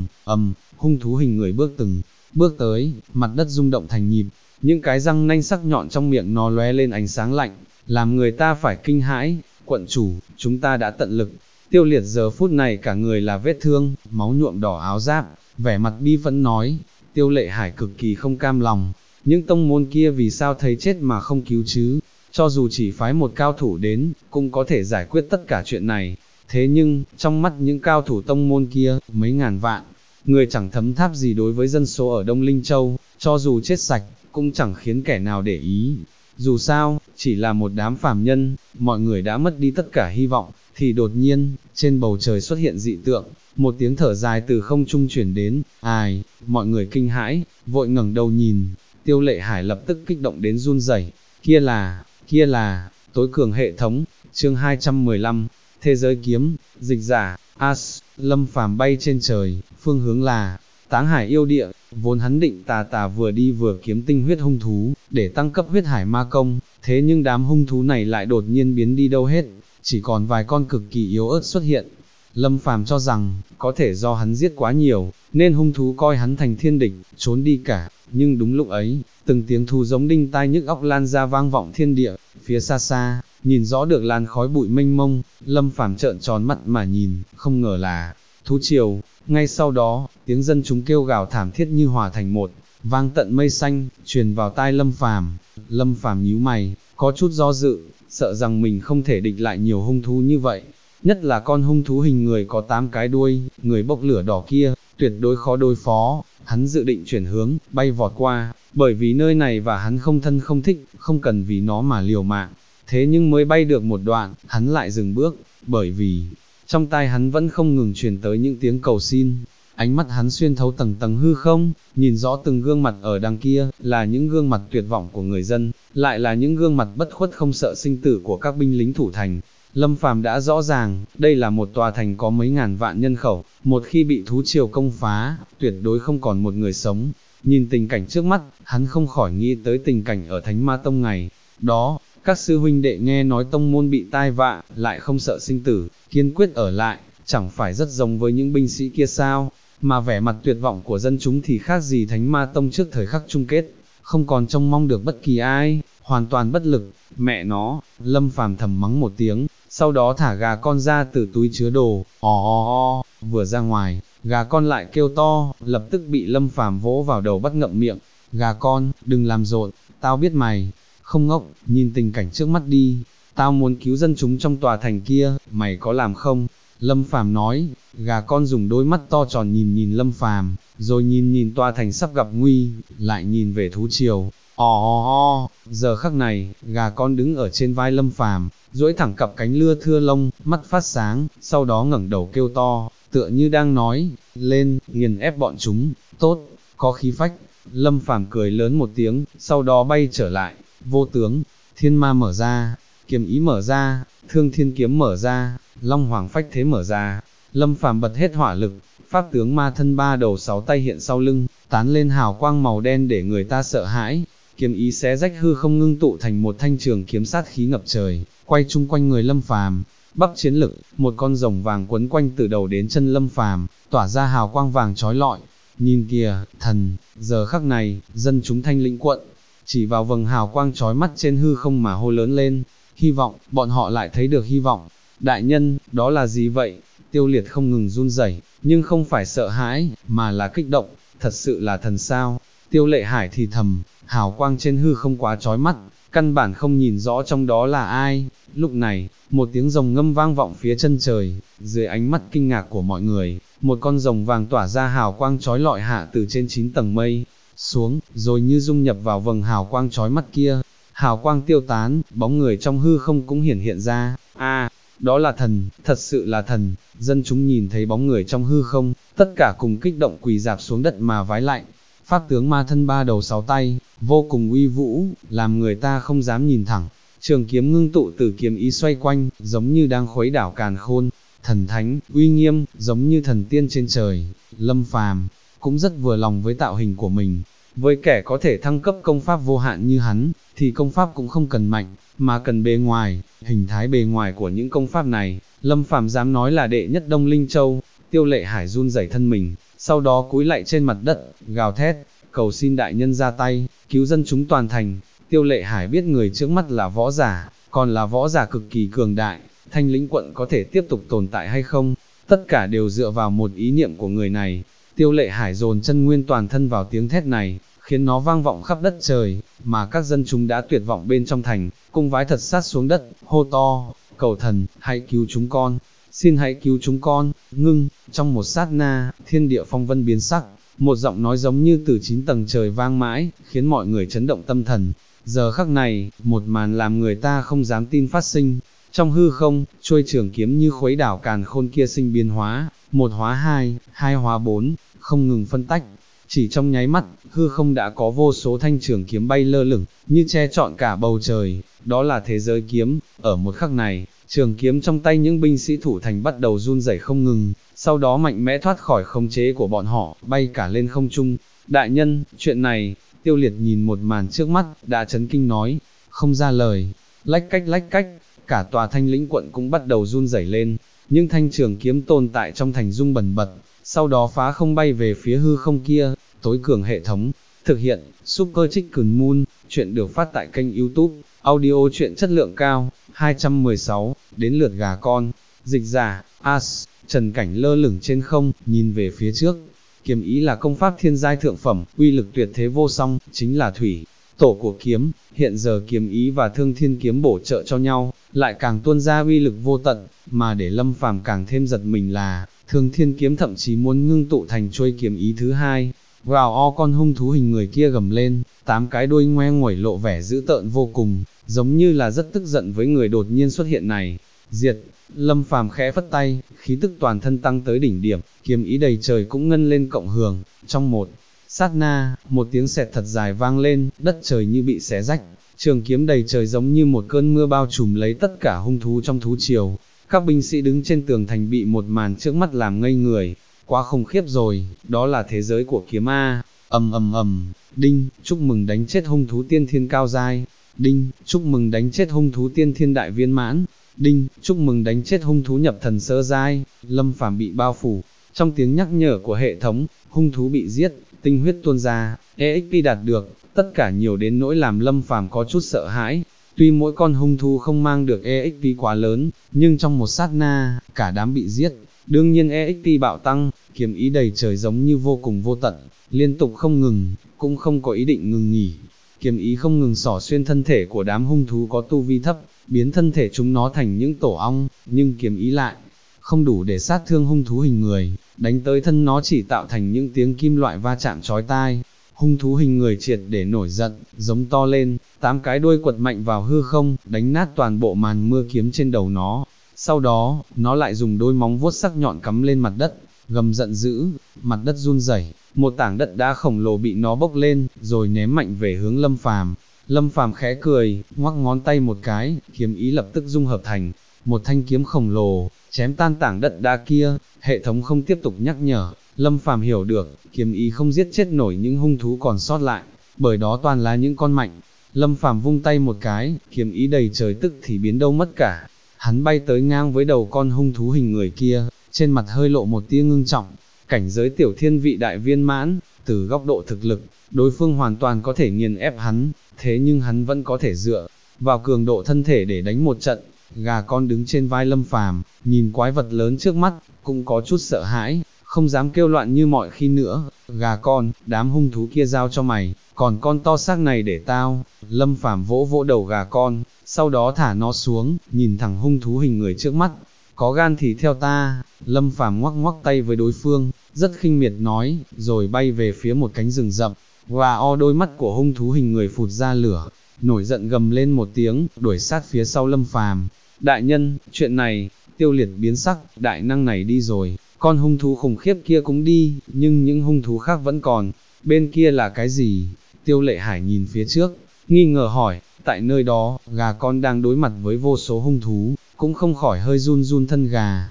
hung thú hình người bước tới, mặt đất rung động thành nhịp, những cái răng nanh sắc nhọn trong miệng nó lóe lên ánh sáng lạnh, làm người ta phải kinh hãi. Quận chủ, chúng ta đã tận lực. Tiêu Liệt giờ phút này cả người là vết thương, máu nhuộm đỏ áo giáp, vẻ mặt bi phẫn nói. Tiêu Lệ Hải cực kỳ không cam lòng, những tông môn kia vì sao thấy chết mà không cứu chứ, cho dù chỉ phái một cao thủ đến, cũng có thể giải quyết tất cả chuyện này. Thế nhưng, trong mắt những cao thủ tông môn kia, mấy ngàn vạn người chẳng thấm tháp gì đối với dân số ở Đông Linh Châu, cho dù chết sạch, cũng chẳng khiến kẻ nào để ý. Dù sao, chỉ là một đám phàm nhân, mọi người đã mất đi tất cả hy vọng, thì đột nhiên, trên bầu trời xuất hiện dị tượng, một tiếng thở dài từ không trung chuyển đến, ai, mọi người kinh hãi, vội ngẩng đầu nhìn. Tiêu Lệ Hải lập tức kích động đến run rẩy. Kia là, tối cường hệ thống. Chương 215, Thế giới kiếm, dịch giả, As, Lâm Phàm bay trên trời, phương hướng là Táng Hải yêu địa. Vốn hắn định tà vừa đi vừa kiếm tinh huyết hung thú, để tăng cấp huyết hải ma công, thế nhưng đám hung thú này lại đột nhiên biến đi đâu hết, chỉ còn vài con cực kỳ yếu ớt xuất hiện. Lâm Phàm cho rằng, có thể do hắn giết quá nhiều, nên hung thú coi hắn thành thiên địch, trốn đi cả. Nhưng đúng lúc ấy, từng tiếng thú giống đinh tai nhức óc lan ra vang vọng thiên địa. Phía xa xa, nhìn rõ được làn khói bụi mênh mông, Lâm Phàm trợn tròn mắt mà nhìn, không ngờ là thú triều. Ngay sau đó, tiếng dân chúng kêu gào thảm thiết như hòa thành một, vang tận mây xanh, truyền vào tai Lâm Phàm. Lâm Phàm nhíu mày, có chút do dự, sợ rằng mình không thể địch lại nhiều hung thú như vậy. Nhất là con hung thú hình người có 8 cái đuôi, người bốc lửa đỏ kia, tuyệt đối khó đối phó. Hắn dự định chuyển hướng, bay vọt qua, bởi vì nơi này và hắn không thân không thích, không cần vì nó mà liều mạng. Thế nhưng mới bay được một đoạn, hắn lại dừng bước, bởi vì trong tai hắn vẫn không ngừng truyền tới những tiếng cầu xin. Ánh mắt hắn xuyên thấu tầng tầng hư không, nhìn rõ từng gương mặt ở đằng kia, là những gương mặt tuyệt vọng của người dân, lại là những gương mặt bất khuất không sợ sinh tử của các binh lính thủ thành. Lâm Phàm đã rõ ràng, đây là một tòa thành có mấy ngàn vạn nhân khẩu, một khi bị thú triều công phá, tuyệt đối không còn một người sống. Nhìn tình cảnh trước mắt, hắn không khỏi nghĩ tới tình cảnh ở Thánh Ma Tông ngày đó. Các sư huynh đệ nghe nói tông môn bị tai vạ, lại không sợ sinh tử, kiên quyết ở lại, chẳng phải rất giống với những binh sĩ kia sao? Mà vẻ mặt tuyệt vọng của dân chúng thì khác gì Thánh Ma Tông trước thời khắc chung kết, không còn trông mong được bất kỳ ai, hoàn toàn bất lực. Mẹ nó, Lâm Phàm thầm mắng một tiếng, sau đó thả gà con ra từ túi chứa đồ, vừa ra ngoài, gà con lại kêu to, lập tức bị Lâm Phàm vỗ vào đầu bắt ngậm miệng. Gà con, đừng làm rộn, tao biết mày không ngốc, nhìn tình cảnh trước mắt đi, tao muốn cứu dân chúng trong tòa thành kia, mày có làm không? Lâm Phàm nói. Gà con dùng đôi mắt to tròn nhìn Lâm Phàm, rồi nhìn tòa thành sắp gặp nguy, lại nhìn về thú triều. Giờ khắc này, gà con đứng ở trên vai Lâm Phàm, duỗi thẳng cặp cánh lưa thưa lông, mắt phát sáng, sau đó ngẩng đầu kêu to, tựa như đang nói, lên, nghiền ép bọn chúng, tốt, có khí phách. Lâm Phàm cười lớn một tiếng, sau đó bay trở lại. Vô tướng, thiên ma mở ra, kiếm ý mở ra, thương thiên kiếm mở ra, long hoàng phách thế mở ra. Lâm Phàm bật hết hỏa lực, pháp tướng ma thân 3 đầu 6 tay hiện sau lưng, tán lên hào quang màu đen để người ta sợ hãi. Kiếm ý xé rách hư không ngưng tụ thành một thanh trường kiếm sát khí ngập trời, quay chung quanh người Lâm Phàm. Bắc chiến lực, một con rồng vàng quấn quanh từ đầu đến chân Lâm Phàm, tỏa ra hào quang vàng chói lọi. Nhìn kìa, thần, giờ khắc này, dân chúng Thanh Lĩnh quận, chỉ vào vầng hào quang chói mắt trên hư không mà hô lớn lên, hy vọng, bọn họ lại thấy được hy vọng. Đại nhân, đó là gì vậy? Tiêu Liệt không ngừng run rẩy, nhưng không phải sợ hãi, mà là kích động, thật sự là thần sao? Tiêu Lệ Hải thì thầm, hào quang trên hư không quá chói mắt, căn bản không nhìn rõ trong đó là ai. Lúc này, một tiếng rồng ngâm vang vọng phía chân trời, dưới ánh mắt kinh ngạc của mọi người, một con rồng vàng tỏa ra hào quang chói lọi hạ từ trên 9 tầng mây xuống, rồi như dung nhập vào vầng hào quang chói mắt kia. Hào quang tiêu tán, bóng người trong hư không cũng hiển hiện ra. Đó là thần, thật sự là thần. Dân chúng nhìn thấy bóng người trong hư không, tất cả cùng kích động quỳ dạp xuống đất mà vái lạy. Pháp tướng ma thân 3 đầu 6 tay, vô cùng uy vũ, làm người ta không dám nhìn thẳng. Trường kiếm ngưng tụ từ kiếm ý xoay quanh, giống như đang khuấy đảo càn khôn. Thần thánh, uy nghiêm, giống như thần tiên trên trời. Lâm Phàm cũng rất vừa lòng với tạo hình của mình. Với kẻ có thể thăng cấp công pháp vô hạn như hắn, thì công pháp cũng không cần mạnh, mà cần bề ngoài. Hình thái bề ngoài của những công pháp này, Lâm Phàm dám nói là đệ nhất Đông Linh Châu. Tiêu Lệ Hải run rẩy thân mình, sau đó cúi lạy trên mặt đất, gào thét, cầu xin đại nhân ra tay, cứu dân chúng toàn thành. Tiêu Lệ Hải biết người trước mắt là võ giả, còn là võ giả cực kỳ cường đại, Thanh Lĩnh quận có thể tiếp tục tồn tại hay không, tất cả đều dựa vào một ý niệm của người này. Tiêu Lệ Hải dồn chân nguyên toàn thân vào tiếng thét này, khiến nó vang vọng khắp đất trời, mà các dân chúng đã tuyệt vọng bên trong thành, cung vái thật sát xuống đất, hô to, cầu thần, hãy cứu chúng con, xin hãy cứu chúng con. Ngưng, trong một sát na, thiên địa phong vân biến sắc, một giọng nói giống như từ 9 tầng trời vang mãi, khiến mọi người chấn động tâm thần. Giờ khắc này, một màn làm người ta không dám tin phát sinh. Trong hư không, chuôi trường kiếm như khuấy đảo càn khôn kia sinh biến hóa, 1 hóa 2, 2 hóa 4, không ngừng phân tách. Chỉ trong nháy mắt, hư không đã có vô số thanh trường kiếm bay lơ lửng, như che trọn cả bầu trời. Đó là thế giới kiếm. Ở một khắc này, trường kiếm trong tay những binh sĩ thủ thành bắt đầu run rẩy không ngừng, sau đó mạnh mẽ thoát khỏi khống chế của bọn họ, bay cả lên không trung. Đại nhân, chuyện này, Tiêu Liệt nhìn một màn trước mắt, đã chấn kinh nói, không ra lời. Lách cách, cả tòa Thanh Lĩnh quận cũng bắt đầu run rẩy lên, những thanh trường kiếm tồn tại trong thành rung bần bật, sau đó phá không bay về phía hư không kia. Tối cường hệ thống, thực hiện, Super Chicken Moon, chuyện được phát tại kênh YouTube, audio chuyện chất lượng cao, 216, đến lượt gà con, dịch giả, As, Trần Cảnh lơ lửng trên không, nhìn về phía trước. Kiếm ý là công pháp thiên giai thượng phẩm, uy lực tuyệt thế vô song, chính là thủy tổ của kiếm. Hiện giờ kiếm ý và thương thiên kiếm bổ trợ cho nhau, lại càng tuôn ra uy lực vô tận, mà để Lâm Phàm càng thêm giật mình là, thương thiên kiếm thậm chí muốn ngưng tụ thành chuôi kiếm ý thứ hai. Gào, con hung thú hình người kia gầm lên, 8 cái đuôi ngoe nguẩy lộ vẻ dữ tợn vô cùng, giống như là rất tức giận với người đột nhiên xuất hiện này. Diệt, Lâm Phàm khẽ phất tay, khí tức toàn thân tăng tới đỉnh điểm, kiếm ý đầy trời cũng ngân lên cộng hưởng. Trong một sát na, một tiếng sẹt thật dài vang lên, đất trời như bị xé rách, trường kiếm đầy trời giống như một cơn mưa bao trùm lấy tất cả hung thú trong thú triều. Các binh sĩ đứng trên tường thành bị một màn trước mắt làm ngây người. Quá khủng khiếp rồi, đó là thế giới của kiếm A. Ầm, đinh, chúc mừng đánh chết hung thú tiên thiên cao giai. Đinh, chúc mừng đánh chết hung thú tiên thiên đại viên mãn. Đinh, chúc mừng đánh chết hung thú nhập thần sơ giai. Lâm Phàm bị bao phủ trong tiếng nhắc nhở của hệ thống, hung thú bị giết, tinh huyết tuôn ra, EXP đạt được, tất cả nhiều đến nỗi làm Lâm Phàm có chút sợ hãi. Tuy mỗi con hung thú không mang được EXP quá lớn, nhưng trong một sát na, cả đám bị giết. Đương nhiên EXP bạo tăng, kiếm ý đầy trời giống như vô cùng vô tận, liên tục không ngừng, cũng không có ý định ngừng nghỉ. Kiếm ý không ngừng xỏ xuyên thân thể của đám hung thú có tu vi thấp, biến thân thể chúng nó thành những tổ ong, nhưng kiếm ý lại không đủ để sát thương hung thú hình người, đánh tới thân nó chỉ tạo thành những tiếng kim loại va chạm chói tai. Hung thú hình người triệt để nổi giận, giống to lên, 8 cái đuôi quật mạnh vào hư không, đánh nát toàn bộ màn mưa kiếm trên đầu nó. Sau đó, nó lại dùng đôi móng vuốt sắc nhọn cắm lên mặt đất, gầm giận dữ, mặt đất run rẩy, một tảng đất đá khổng lồ bị nó bốc lên, rồi ném mạnh về hướng Lâm Phàm. Lâm Phàm khẽ cười, ngoắc ngón tay một cái, kiếm ý lập tức dung hợp thành một thanh kiếm khổng lồ, chém tan tảng đất đá kia. Hệ thống không tiếp tục nhắc nhở, Lâm Phàm hiểu được, kiếm ý không giết chết nổi những hung thú còn sót lại, bởi đó toàn là những con mạnh. Lâm Phàm vung tay một cái, kiếm ý đầy trời tức thì biến đâu mất cả. hắn bay tới ngang với đầu con hung thú hình người kia, trên mặt hơi lộ một tia ngưng trọng, cảnh giới tiểu thiên vị đại viên mãn, từ góc độ thực lực, đối phương hoàn toàn có thể nghiền ép hắn, thế nhưng hắn vẫn có thể dựa vào cường độ thân thể để đánh một trận. Gà con đứng trên vai Lâm Phàm, nhìn quái vật lớn trước mắt, cũng có chút sợ hãi, không dám kêu loạn như mọi khi nữa. Gà con, đám hung thú kia giao cho mày, còn con to xác này để tao. Lâm Phàm vỗ vỗ đầu gà con, sau đó thả nó xuống, nhìn thẳng hung thú hình người trước mắt. Có gan thì theo ta. Lâm Phàm ngoắc ngoắc tay với đối phương, rất khinh miệt nói, rồi bay về phía một cánh rừng rậm. Đôi mắt của hung thú hình người phụt ra lửa, nổi giận gầm lên một tiếng, đuổi sát phía sau Lâm Phàm. Đại nhân, chuyện này, Tiêu Liệt biến sắc, đại năng này đi rồi, con hung thú khủng khiếp kia cũng đi, nhưng những hung thú khác vẫn còn. Bên kia là cái gì? Tiêu Lệ Hải nhìn phía trước, nghi ngờ hỏi. Tại nơi đó, gà con đang đối mặt với vô số hung thú, cũng không khỏi hơi run run thân gà.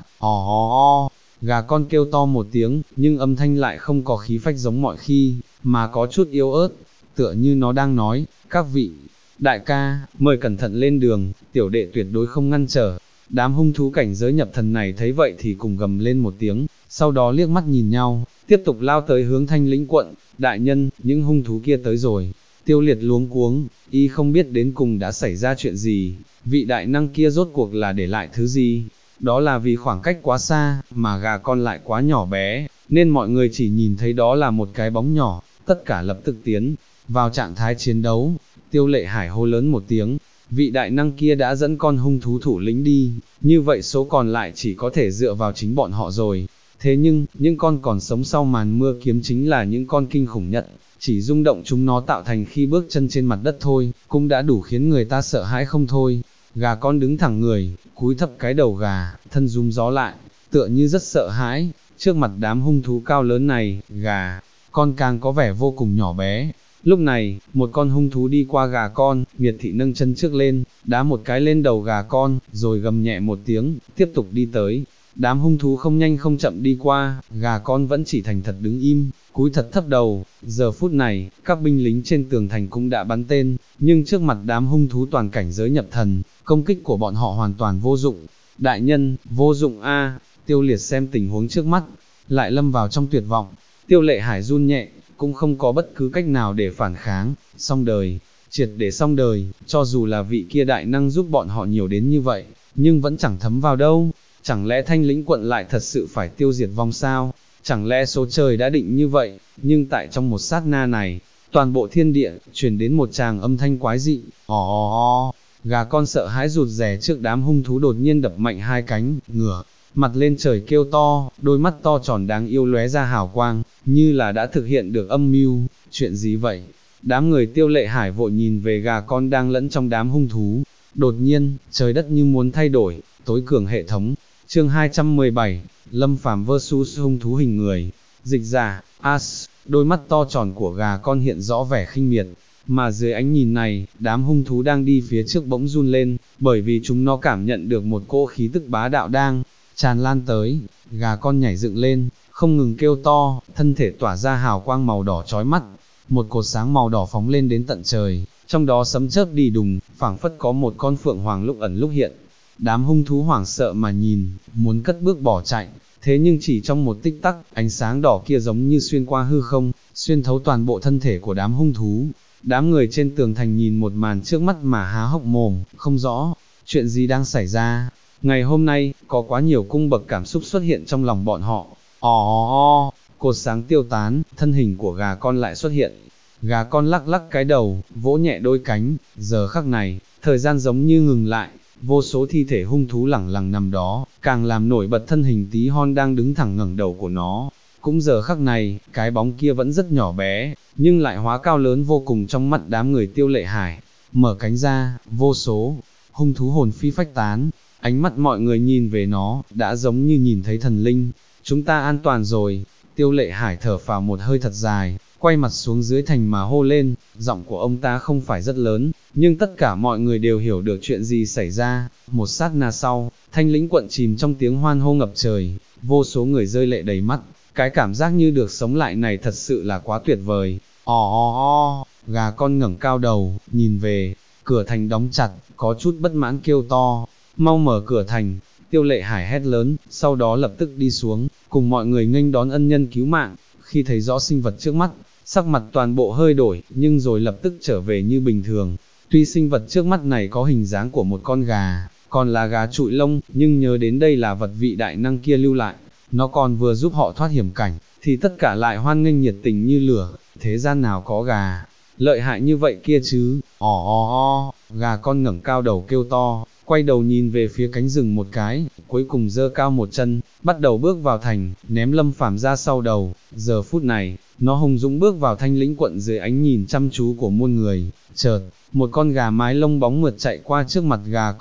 Gà con kêu to một tiếng, nhưng âm thanh lại không có khí phách giống mọi khi, mà có chút yếu ớt, tựa như nó đang nói, các vị đại ca, mời cẩn thận lên đường, tiểu đệ tuyệt đối không ngăn trở. Đám hung thú cảnh giới nhập thần này thấy vậy thì cùng gầm lên một tiếng, sau đó liếc mắt nhìn nhau, tiếp tục lao tới hướng Thanh Lĩnh quận. Đại nhân, những hung thú kia tới rồi. Tiêu Liệt luống cuống, y không biết đến cùng đã xảy ra chuyện gì, vị đại năng kia rốt cuộc là để lại thứ gì. Đó là vì khoảng cách quá xa, mà gà con lại quá nhỏ bé, nên mọi người chỉ nhìn thấy đó là một cái bóng nhỏ, tất cả lập tức tiến vào trạng thái chiến đấu. Tiêu Lệ Hải hô lớn một tiếng, vị đại năng kia đã dẫn con hung thú thủ lĩnh đi, như vậy số còn lại chỉ có thể dựa vào chính bọn họ rồi. Thế nhưng, những con còn sống sau màn mưa kiếm chính là những con kinh khủng nhất, chỉ rung động chúng nó tạo thành khi bước chân trên mặt đất thôi, cũng đã đủ khiến người ta sợ hãi không thôi. Gà con đứng thẳng người, cúi thấp cái đầu gà, thân rúm gió lại, tựa như rất sợ hãi, trước mặt đám hung thú cao lớn này, gà con càng có vẻ vô cùng nhỏ bé. Lúc này, một con hung thú đi qua gà con, Miệt Thị nâng chân trước lên, đá một cái lên đầu gà con, rồi gầm nhẹ một tiếng, tiếp tục đi tới. Đám hung thú không nhanh không chậm đi qua, gà con vẫn chỉ thành thật đứng im, cúi thật thấp đầu. Giờ phút này, các binh lính trên tường thành cũng đã bắn tên, nhưng trước mặt đám hung thú toàn cảnh giới nhập thần, công kích của bọn họ hoàn toàn vô dụng. Đại nhân, vô dụng a. Tiêu Liệt xem tình huống trước mắt, lại lâm vào trong tuyệt vọng. Tiêu Lệ Hải run nhẹ, cũng không có bất cứ cách nào để phản kháng, xong đời, triệt để xong đời. Cho dù là vị kia đại năng giúp bọn họ nhiều đến như vậy, nhưng vẫn chẳng thấm vào đâu. Chẳng lẽ Thanh Lĩnh quận lại thật sự phải tiêu diệt vong sao? Chẳng lẽ số trời đã định như vậy? Nhưng tại trong một sát na này, toàn bộ thiên địa truyền đến một tràng âm thanh quái dị. Gà con sợ hãi rụt rè trước đám hung thú đột nhiên đập mạnh hai cánh, ngửa mặt lên trời kêu to, đôi mắt to tròn đáng yêu lóe ra hào quang, như là đã thực hiện được âm mưu. Chuyện gì vậy? Đám người Tiêu Lệ Hải vội nhìn về gà con đang lẫn trong đám hung thú. Đột nhiên, trời đất như muốn thay đổi, tối cường hệ thống. Chương 217, Lâm Phàm vs hung thú hình người. Dịch giả, As, đôi mắt to tròn của gà con hiện rõ vẻ khinh miệt, mà dưới ánh nhìn này, đám hung thú đang đi phía trước bỗng run lên, bởi vì chúng nó cảm nhận được một cỗ khí tức bá đạo đang tràn lan tới. Gà con nhảy dựng lên, không ngừng kêu to, thân thể tỏa ra hào quang màu đỏ chói mắt, một cột sáng màu đỏ phóng lên đến tận trời, trong đó sấm chớp đi đùng, phảng phất có một con phượng hoàng lúc ẩn lúc hiện. Đám hung thú hoảng sợ mà nhìn, muốn cất bước bỏ chạy, thế nhưng chỉ trong một tích tắc, ánh sáng đỏ kia giống như xuyên qua hư không, xuyên thấu toàn bộ thân thể của đám hung thú. Đám người trên tường thành nhìn một màn trước mắt mà há hốc mồm, không rõ, chuyện gì đang xảy ra. Ngày hôm nay, có quá nhiều cung bậc cảm xúc xuất hiện trong lòng bọn họ. Cột sáng tiêu tán, thân hình của gà con lại xuất hiện. Gà con lắc lắc cái đầu, vỗ nhẹ đôi cánh. Giờ khắc này, thời gian giống như ngừng lại, vô số thi thể hung thú lẳng lặng nằm đó, càng làm nổi bật thân hình tí hon đang đứng thẳng ngẩng đầu của nó. Cũng giờ khắc này, cái bóng kia vẫn rất nhỏ bé, nhưng lại hóa cao lớn vô cùng trong mắt đám người Tiêu Lệ Hải. Mở cánh ra, vô số hung thú hồn phi phách tán, ánh mắt mọi người nhìn về nó, đã giống như nhìn thấy thần linh. Chúng ta an toàn rồi. Tiêu Lệ Hải thở phào một hơi thật dài, quay mặt xuống dưới thành mà hô lên. Giọng của ông ta không phải rất lớn, nhưng tất cả mọi người đều hiểu được chuyện gì xảy ra. Một sát na sau, Thanh Lĩnh quận chìm trong tiếng hoan hô ngập trời, vô số người rơi lệ đầy mắt. Cái cảm giác như được sống lại này thật sự là quá tuyệt vời. Gà con ngẩng cao đầu, nhìn về cửa thành đóng chặt, có chút bất mãn kêu to. mau mở cửa thành, Tiêu Lệ Hải hét lớn, sau đó lập tức đi xuống, cùng mọi người nghênh đón ân nhân cứu mạng, khi thấy rõ sinh vật trước mắt, sắc mặt toàn bộ hơi đổi, nhưng rồi lập tức trở về như bình thường. Tuy sinh vật trước mắt này có hình dáng của một con gà, còn là gà trụi lông, nhưng nhớ đến đây là vật vị đại năng kia lưu lại, nó còn vừa giúp họ thoát hiểm cảnh, thì tất cả lại hoan nghênh nhiệt tình như lửa, thế gian nào có gà lợi hại như vậy kia chứ. Gà con ngẩng cao đầu kêu to, quay đầu nhìn về phía cánh rừng một cái, cuối cùng giơ cao một chân, bắt đầu bước vào thành, ném Lâm Phàm ra sau đầu. Giờ phút này, nó hùng dũng bước vào Thanh Lĩnh quận dưới ánh nhìn chăm chú của muôn người. Chợt, một con gà mái lông bóng mượt chạy qua trước mặt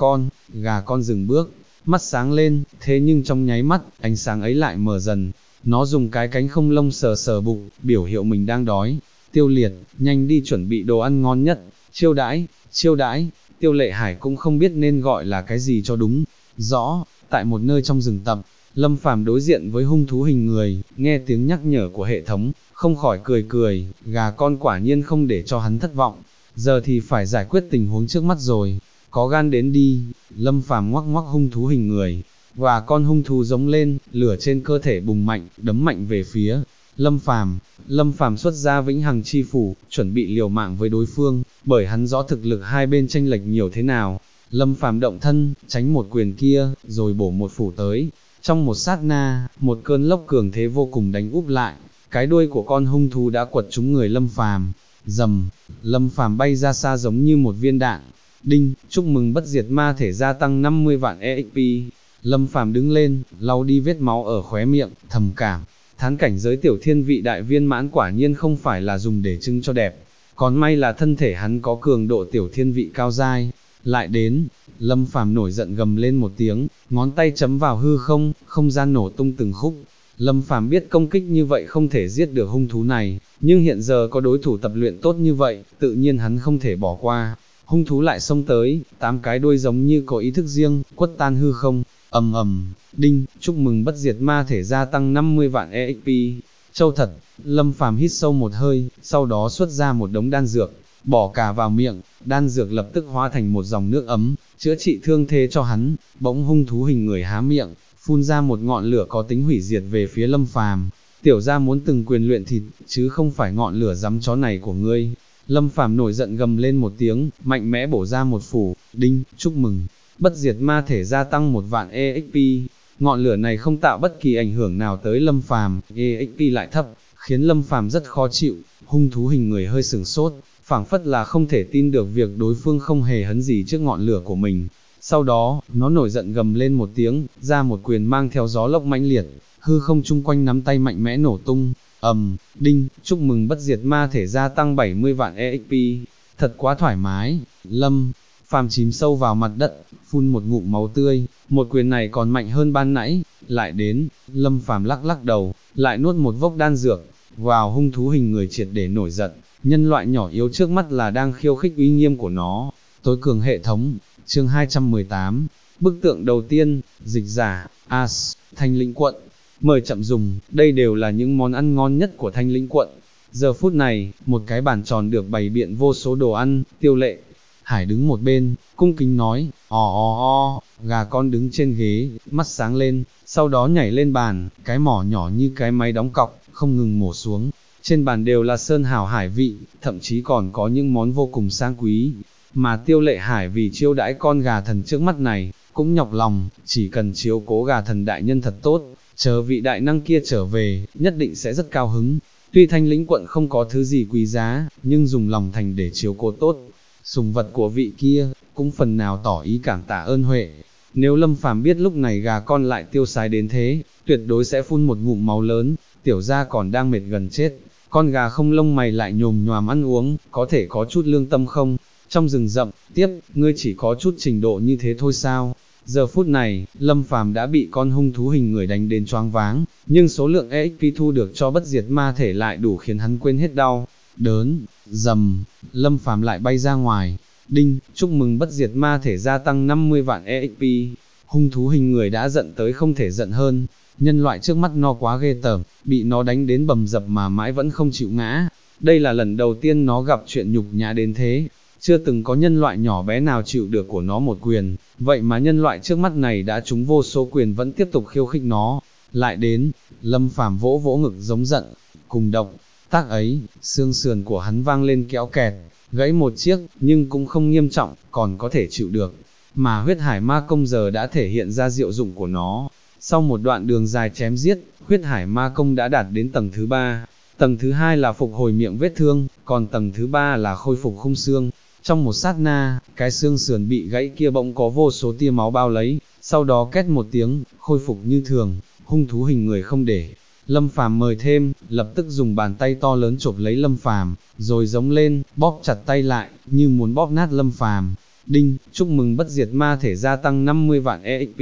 gà con dừng bước, mắt sáng lên, thế nhưng trong nháy mắt, ánh sáng ấy lại mờ dần. Nó dùng cái cánh không lông sờ sờ bụng, biểu hiệu mình đang đói. Tiêu Liệt, nhanh đi chuẩn bị đồ ăn ngon nhất, chiêu đãi. Tiêu Lệ Hải cũng không biết nên gọi là cái gì cho đúng. Rõ, tại một nơi trong rừng tầm, Lâm Phàm đối diện với hung thú hình người, nghe tiếng nhắc nhở của hệ thống, không khỏi cười, gà con quả nhiên không để cho hắn thất vọng. Giờ thì phải giải quyết tình huống trước mắt rồi, có gan đến đi. Lâm Phàm ngoắc ngoắc hung thú hình người, và con hung thú giống lên, lửa trên cơ thể bùng mạnh, đấm mạnh về phía Lâm Phàm xuất ra vĩnh hằng chi phủ, chuẩn bị liều mạng với đối phương, bởi hắn rõ thực lực hai bên chênh lệch nhiều thế nào. Lâm Phàm động thân, tránh một quyền kia, rồi bổ một phủ tới. Trong một sát na, một cơn lốc cường thế vô cùng đánh úp lại, cái đuôi của con hung thú đã quật trúng người Lâm Phàm. Rầm, Lâm Phàm bay ra xa giống như một viên đạn. Đinh, chúc mừng bất diệt ma thể gia tăng 50 vạn EXP. Lâm Phàm đứng lên, lau đi vết máu ở khóe miệng, thầm cảm, thán cảnh giới tiểu thiên vị đại viên mãn quả nhiên không phải là dùng để trưng cho đẹp, còn may là thân thể hắn có cường độ tiểu thiên vị cao dai. Lại đến, Lâm Phàm nổi giận gầm lên một tiếng, ngón tay chấm vào hư không, không gian nổ tung từng khúc. Lâm Phàm biết công kích như vậy không thể giết được hung thú này, nhưng hiện giờ có đối thủ tập luyện tốt như vậy, tự nhiên hắn không thể bỏ qua. Hung thú lại xông tới, 8 cái đuôi giống như có ý thức riêng, quất tan hư không. Ầm, đinh, chúc mừng bất diệt ma thể gia tăng 50 vạn EXP. Châu thật, Lâm Phàm hít sâu một hơi, sau đó xuất ra một đống đan dược, bỏ cả vào miệng, đan dược lập tức hóa thành một dòng nước ấm, chữa trị thương thế cho hắn. Bỗng hung thú hình người há miệng, phun ra một ngọn lửa có tính hủy diệt về phía Lâm Phàm. Tiểu gia muốn từng quyền luyện thịt, chứ không phải ngọn lửa dắm chó này của ngươi. Lâm Phàm nổi giận gầm lên một tiếng, mạnh mẽ bổ ra một phủ. Đinh, chúc mừng, bất diệt ma thể gia tăng 1 vạn EXP. Ngọn lửa này không tạo bất kỳ ảnh hưởng nào tới Lâm Phàm, EXP lại thấp, khiến Lâm Phàm rất khó chịu. Hung thú hình người hơi sửng sốt, phảng phất là không thể tin được việc đối phương không hề hấn gì trước ngọn lửa của mình. Sau đó, nó nổi giận gầm lên một tiếng, ra một quyền mang theo gió lốc mãnh liệt, hư không chung quanh nắm tay mạnh mẽ nổ tung. Đinh, chúc mừng bất diệt ma thể gia tăng 70 vạn EXP. Thật quá thoải mái. Lâm Phàm chìm sâu vào mặt đất, phun một ngụm máu tươi, một quyền này còn mạnh hơn ban nãy. Lại đến, Lâm Phàm lắc đầu, lại nuốt một vốc đan dược. Vào hung thú hình người triệt để nổi giận, nhân loại nhỏ yếu trước mắt là đang khiêu khích uy nghiêm của nó. Tối cường hệ thống, chương 218, bức tượng đầu tiên, dịch giả, As, Thanh Lĩnh quận. Mời chậm dùng, đây đều là những món ăn ngon nhất của Thanh Lĩnh quận. Giờ phút này, một cái bàn tròn được bày biện vô số đồ ăn. Tiêu Lệ Hải đứng một bên, cung kính nói, gà con đứng trên ghế, mắt sáng lên, sau đó nhảy lên bàn, cái mỏ nhỏ như cái máy đóng cọc, không ngừng mổ xuống. Trên bàn đều là sơn hào hải vị, thậm chí còn có những món vô cùng sang quý, mà Tiêu Lệ Hải vì chiêu đãi con gà thần trước mắt này, cũng nhọc lòng, chỉ cần chiếu cố gà thần đại nhân thật tốt, chờ vị đại năng kia trở về, nhất định sẽ rất cao hứng. Tuy Thanh Lĩnh quận không có thứ gì quý giá, nhưng dùng lòng thành để chiếu cố tốt sùng vật của vị kia, cũng phần nào tỏ ý cảm tạ ơn huệ. Nếu Lâm Phàm biết lúc này gà con lại tiêu sái đến thế, tuyệt đối sẽ phun một ngụm máu lớn. Tiểu gia còn đang mệt gần chết, con gà không lông mày lại nhồm nhoàm ăn uống, có thể có chút lương tâm không? Trong rừng rậm, tiếp, ngươi chỉ có chút trình độ như thế thôi sao? Giờ phút này, Lâm Phàm đã bị con hung thú hình người đánh đến choáng váng, nhưng số lượng EXP thu được cho bất diệt ma thể lại đủ khiến hắn quên hết đau đớn. Rầm, Lâm Phàm lại bay ra ngoài. Đinh, chúc mừng bất diệt ma thể gia tăng 50 vạn EXP. Hung thú hình người đã giận tới không thể giận hơn. Nhân loại trước mắt nó quá ghê tởm, bị nó đánh đến bầm dập mà mãi vẫn không chịu ngã. Đây là lần đầu tiên nó gặp chuyện nhục nhã đến thế. chưa từng có nhân loại nhỏ bé nào chịu được của nó một quyền, vậy mà nhân loại trước mắt này đã trúng vô số quyền vẫn tiếp tục khiêu khích nó. Lại đến, Lâm Phàm vỗ vỗ ngực giống giận, cùng động tác ấy, xương sườn của hắn vang lên kéo kẹt, gãy một chiếc, nhưng cũng không nghiêm trọng, còn có thể chịu được. Mà huyết hải ma công giờ đã thể hiện ra diệu dụng của nó. Sau một đoạn đường dài chém giết, huyết hải ma công đã đạt đến tầng thứ 3. Tầng thứ 2 là phục hồi miệng vết thương, còn tầng thứ 3 là khôi phục khung xương. Trong một sát na, cái xương sườn bị gãy kia bỗng có vô số tia máu bao lấy, sau đó két một tiếng, khôi phục như thường, hung thú hình người không để Lâm Phàm mời thêm, lập tức dùng bàn tay to lớn chộp lấy Lâm Phàm, rồi giống lên, bóp chặt tay lại, như muốn bóp nát Lâm Phàm. Đinh, chúc mừng bất diệt ma thể gia tăng 50 vạn EXP.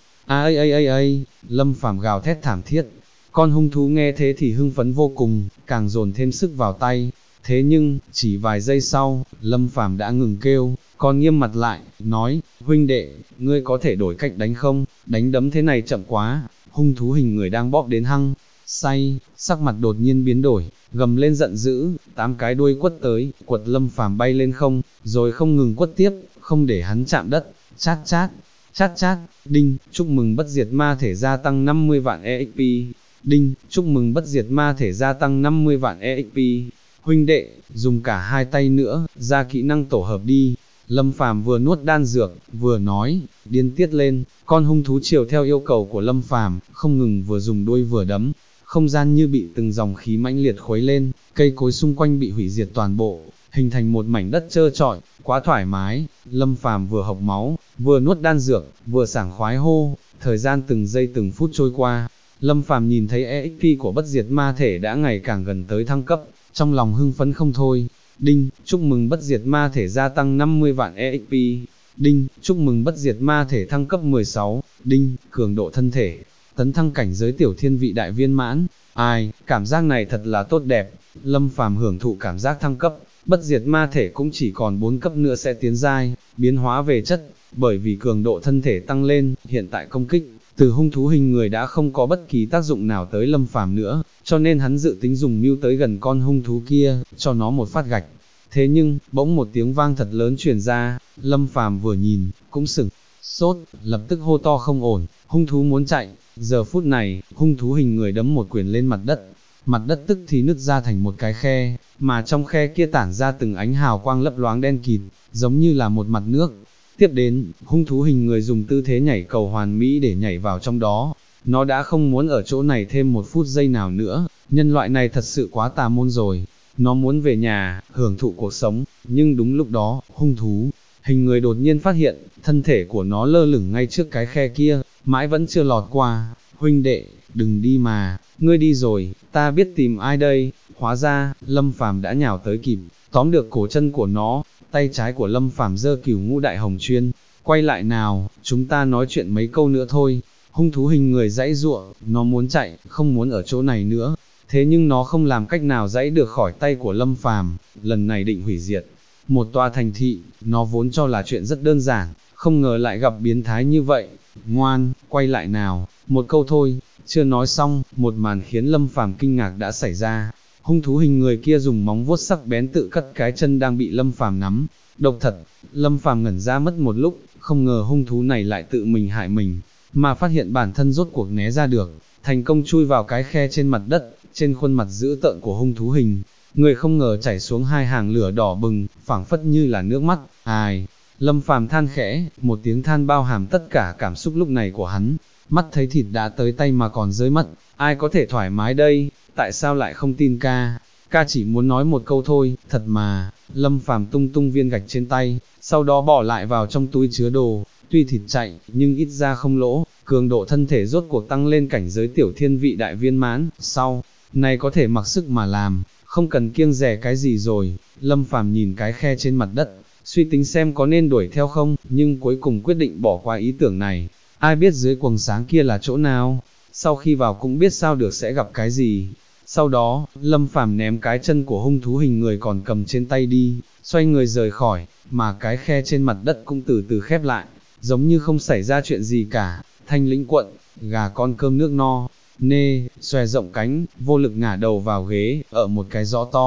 Lâm Phàm gào thét thảm thiết. Con hung thú nghe thế thì hưng phấn vô cùng, càng dồn thêm sức vào tay. Thế nhưng, chỉ vài giây sau, Lâm Phàm đã ngừng kêu, còn nghiêm mặt lại, nói, huynh đệ, ngươi có thể đổi cách đánh không, đánh đấm thế này chậm quá. Hung thú hình người đang bóp đến hăng say, sắc mặt đột nhiên biến đổi, gầm lên giận dữ, 8 cái đuôi quất tới, quật Lâm Phàm bay lên không, rồi không ngừng quất tiếp, không để hắn chạm đất. Chát chát, chát chát. Đinh, chúc mừng bất diệt ma thể gia tăng 50 vạn EXP. Đinh, chúc mừng bất diệt ma thể gia tăng 50 vạn EXP. Huynh đệ, dùng cả hai tay nữa, ra kỹ năng tổ hợp đi. Lâm Phàm vừa nuốt đan dược, vừa nói, điên tiết lên, con hung thú chiều theo yêu cầu của Lâm Phàm, không ngừng vừa dùng đuôi vừa đấm, không gian như bị từng dòng khí mãnh liệt khuấy lên, cây cối xung quanh bị hủy diệt toàn bộ, hình thành một mảnh đất trơ trọi, quá thoải mái. Lâm Phàm vừa hộc máu, vừa nuốt đan dược, vừa sảng khoái hô, thời gian từng giây từng phút trôi qua, Lâm Phàm nhìn thấy EXP của bất diệt ma thể đã ngày càng gần tới thăng cấp, trong lòng hưng phấn không thôi. Đinh, chúc mừng bất diệt ma thể gia tăng 50 vạn EXP. Đinh, chúc mừng bất diệt ma thể thăng cấp 16. Đinh, cường độ thân thể, tấn thăng cảnh giới tiểu thiên vị đại viên mãn. Ai, cảm giác này thật là tốt đẹp. Lâm Phàm hưởng thụ cảm giác thăng cấp, bất diệt ma thể cũng chỉ còn 4 cấp nữa sẽ tiến giai, biến hóa về chất, bởi vì cường độ thân thể tăng lên, hiện tại công kích từ hung thú hình người đã không có bất kỳ tác dụng nào tới Lâm Phàm nữa, cho nên hắn dự tính dùng mưu tới gần con hung thú kia, cho nó một phát gạch. Thế nhưng, bỗng một tiếng vang thật lớn truyền ra, Lâm Phàm vừa nhìn, cũng sửng sốt, lập tức hô to không ổn, hung thú muốn chạy. Giờ phút này, hung thú hình người đấm một quyền lên mặt đất tức thì nứt ra thành một cái khe, mà trong khe kia tản ra từng ánh hào quang lấp loáng đen kịt, giống như là một mặt nước. Tiếp đến, hung thú hình người dùng tư thế nhảy cầu hoàn mỹ để nhảy vào trong đó. Nó đã không muốn ở chỗ này thêm một phút giây nào nữa, nhân loại này thật sự quá tà môn rồi. Nó muốn về nhà, hưởng thụ cuộc sống, nhưng đúng lúc đó, hung thú hình người đột nhiên phát hiện, thân thể của nó lơ lửng ngay trước cái khe kia, mãi vẫn chưa lọt qua. Huynh đệ, đừng đi mà, ngươi đi rồi, ta biết tìm ai đây. Hóa ra, Lâm Phàm đã nhào tới kịp, tóm được cổ chân của nó. Tay trái của Lâm Phàm giơ Cửu Ngũ Đại Hồng Chuyên, quay lại nào, chúng ta nói chuyện mấy câu nữa thôi. Hung thú hình người giãy giụa, nó muốn chạy, không muốn ở chỗ này nữa. Thế nhưng nó không làm cách nào giãy được khỏi tay của Lâm Phàm, lần này định hủy diệt một tòa thành thị, nó vốn cho là chuyện rất đơn giản, không ngờ lại gặp biến thái như vậy. Ngoan, quay lại nào, một câu thôi. Chưa nói xong, một màn khiến Lâm Phàm kinh ngạc đã xảy ra. Hung thú hình người kia dùng móng vuốt sắc bén tự cắt cái chân đang bị Lâm Phàm nắm. Độc thật, Lâm Phàm ngẩn ra mất một lúc, không ngờ hung thú này lại tự mình hại mình, mà phát hiện bản thân rốt cuộc né ra được, thành công chui vào cái khe trên mặt đất. Trên khuôn mặt dữ tợn của hung thú hình người không ngờ chảy xuống hai hàng lửa đỏ bừng, phảng phất như là nước mắt. Ai? Lâm Phàm than khẽ, một tiếng than bao hàm tất cả cảm xúc lúc này của hắn. Mắt thấy thịt đã tới tay mà còn rơi mất, ai có thể thoải mái đây? Tại sao lại không tin ca? Ca chỉ muốn nói một câu thôi, thật mà. Lâm Phàm tung tung viên gạch trên tay, sau đó bỏ lại vào trong túi chứa đồ. Tuy thịt chạy, nhưng ít ra không lỗ, cường độ thân thể rốt cuộc tăng lên cảnh giới tiểu thiên vị đại viên mãn. Sau này có thể mặc sức mà làm, không cần kiêng dè cái gì rồi. Lâm Phàm nhìn cái khe trên mặt đất, suy tính xem có nên đuổi theo không, nhưng cuối cùng quyết định bỏ qua ý tưởng này. Ai biết dưới quầng sáng kia là chỗ nào, sau khi vào cũng biết sao được sẽ gặp cái gì. Sau đó, Lâm Phàm ném cái chân của hung thú hình người còn cầm trên tay đi, xoay người rời khỏi, mà cái khe trên mặt đất cũng từ từ khép lại, giống như không xảy ra chuyện gì cả. Thanh Lĩnh quận, gà con cơm nước no, nê, xòe rộng cánh, vô lực ngả đầu vào ghế, ở một cái gió to.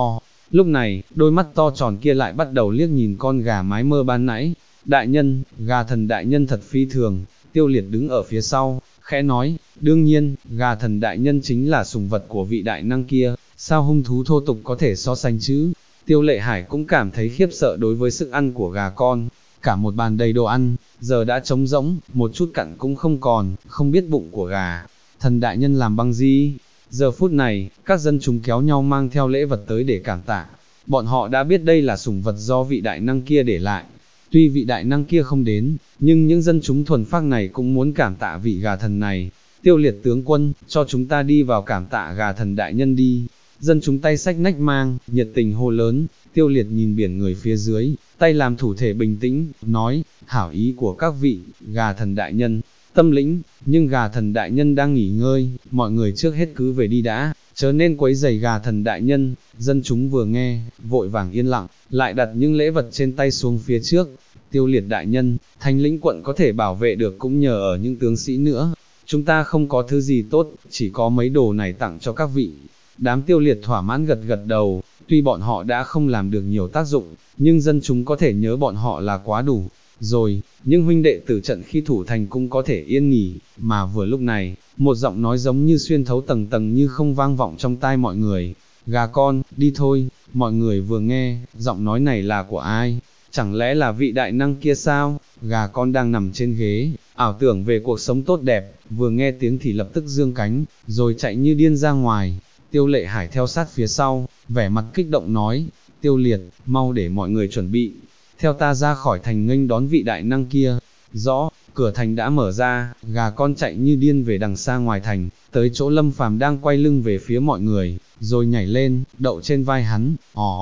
Lúc này, đôi mắt to tròn kia lại bắt đầu liếc nhìn con gà mái mơ ban nãy. Đại nhân, gà thần đại nhân thật phi thường. Tiêu Liệt đứng ở phía sau, khẽ nói, đương nhiên, gà thần đại nhân chính là sủng vật của vị đại năng kia, sao hung thú thô tục có thể so sánh chứ? Tiêu Lệ Hải cũng cảm thấy khiếp sợ đối với sức ăn của gà con, cả một bàn đầy đồ ăn, giờ đã trống rỗng, một chút cặn cũng không còn, không biết bụng của gà thần đại nhân làm bằng gì. Giờ phút này, các dân chúng kéo nhau mang theo lễ vật tới để cảm tạ, bọn họ đã biết đây là sủng vật do vị đại năng kia để lại. Tuy vị đại năng kia không đến, nhưng những dân chúng thuần phác này cũng muốn cảm tạ vị gà thần này. Tiêu Liệt tướng quân, cho chúng ta đi vào cảm tạ gà thần đại nhân đi. Dân chúng tay xách nách mang, nhiệt tình hô lớn. Tiêu Liệt nhìn biển người phía dưới, tay làm thủ thể bình tĩnh, nói, hảo ý của các vị, gà thần đại nhân, tâm lĩnh, nhưng gà thần đại nhân đang nghỉ ngơi, mọi người trước hết cứ về đi đã, chớ nên quấy rầy gà thần đại nhân. Dân chúng vừa nghe, vội vàng yên lặng, lại đặt những lễ vật trên tay xuống phía trước. Tiêu Liệt đại nhân, Thanh Lĩnh quận có thể bảo vệ được cũng nhờ ở những tướng sĩ nữa, chúng ta không có thứ gì tốt, chỉ có mấy đồ này tặng cho các vị. Đám Tiêu Liệt thỏa mãn gật gật đầu, tuy bọn họ đã không làm được nhiều tác dụng, nhưng dân chúng có thể nhớ bọn họ là quá đủ rồi. Nhưng huynh đệ tử trận khi thủ thành cũng có thể yên nghỉ, mà vừa lúc này, một giọng nói giống như xuyên thấu tầng tầng như không vang vọng trong tai mọi người. Gà con, đi thôi. Mọi người vừa nghe, giọng nói này là của ai? Chẳng lẽ là vị đại năng kia sao? Gà con đang nằm trên ghế, ảo tưởng về cuộc sống tốt đẹp, vừa nghe tiếng thì lập tức giương cánh, rồi chạy như điên ra ngoài. Tiêu Lệ Hải theo sát phía sau, vẻ mặt kích động nói, Tiêu Liệt, mau để mọi người chuẩn bị, theo ta ra khỏi thành nghênh đón vị đại năng kia. Rõ, cửa thành đã mở ra, gà con chạy như điên về đằng xa ngoài thành, tới chỗ Lâm Phàm đang quay lưng về phía mọi người, rồi nhảy lên, đậu trên vai hắn,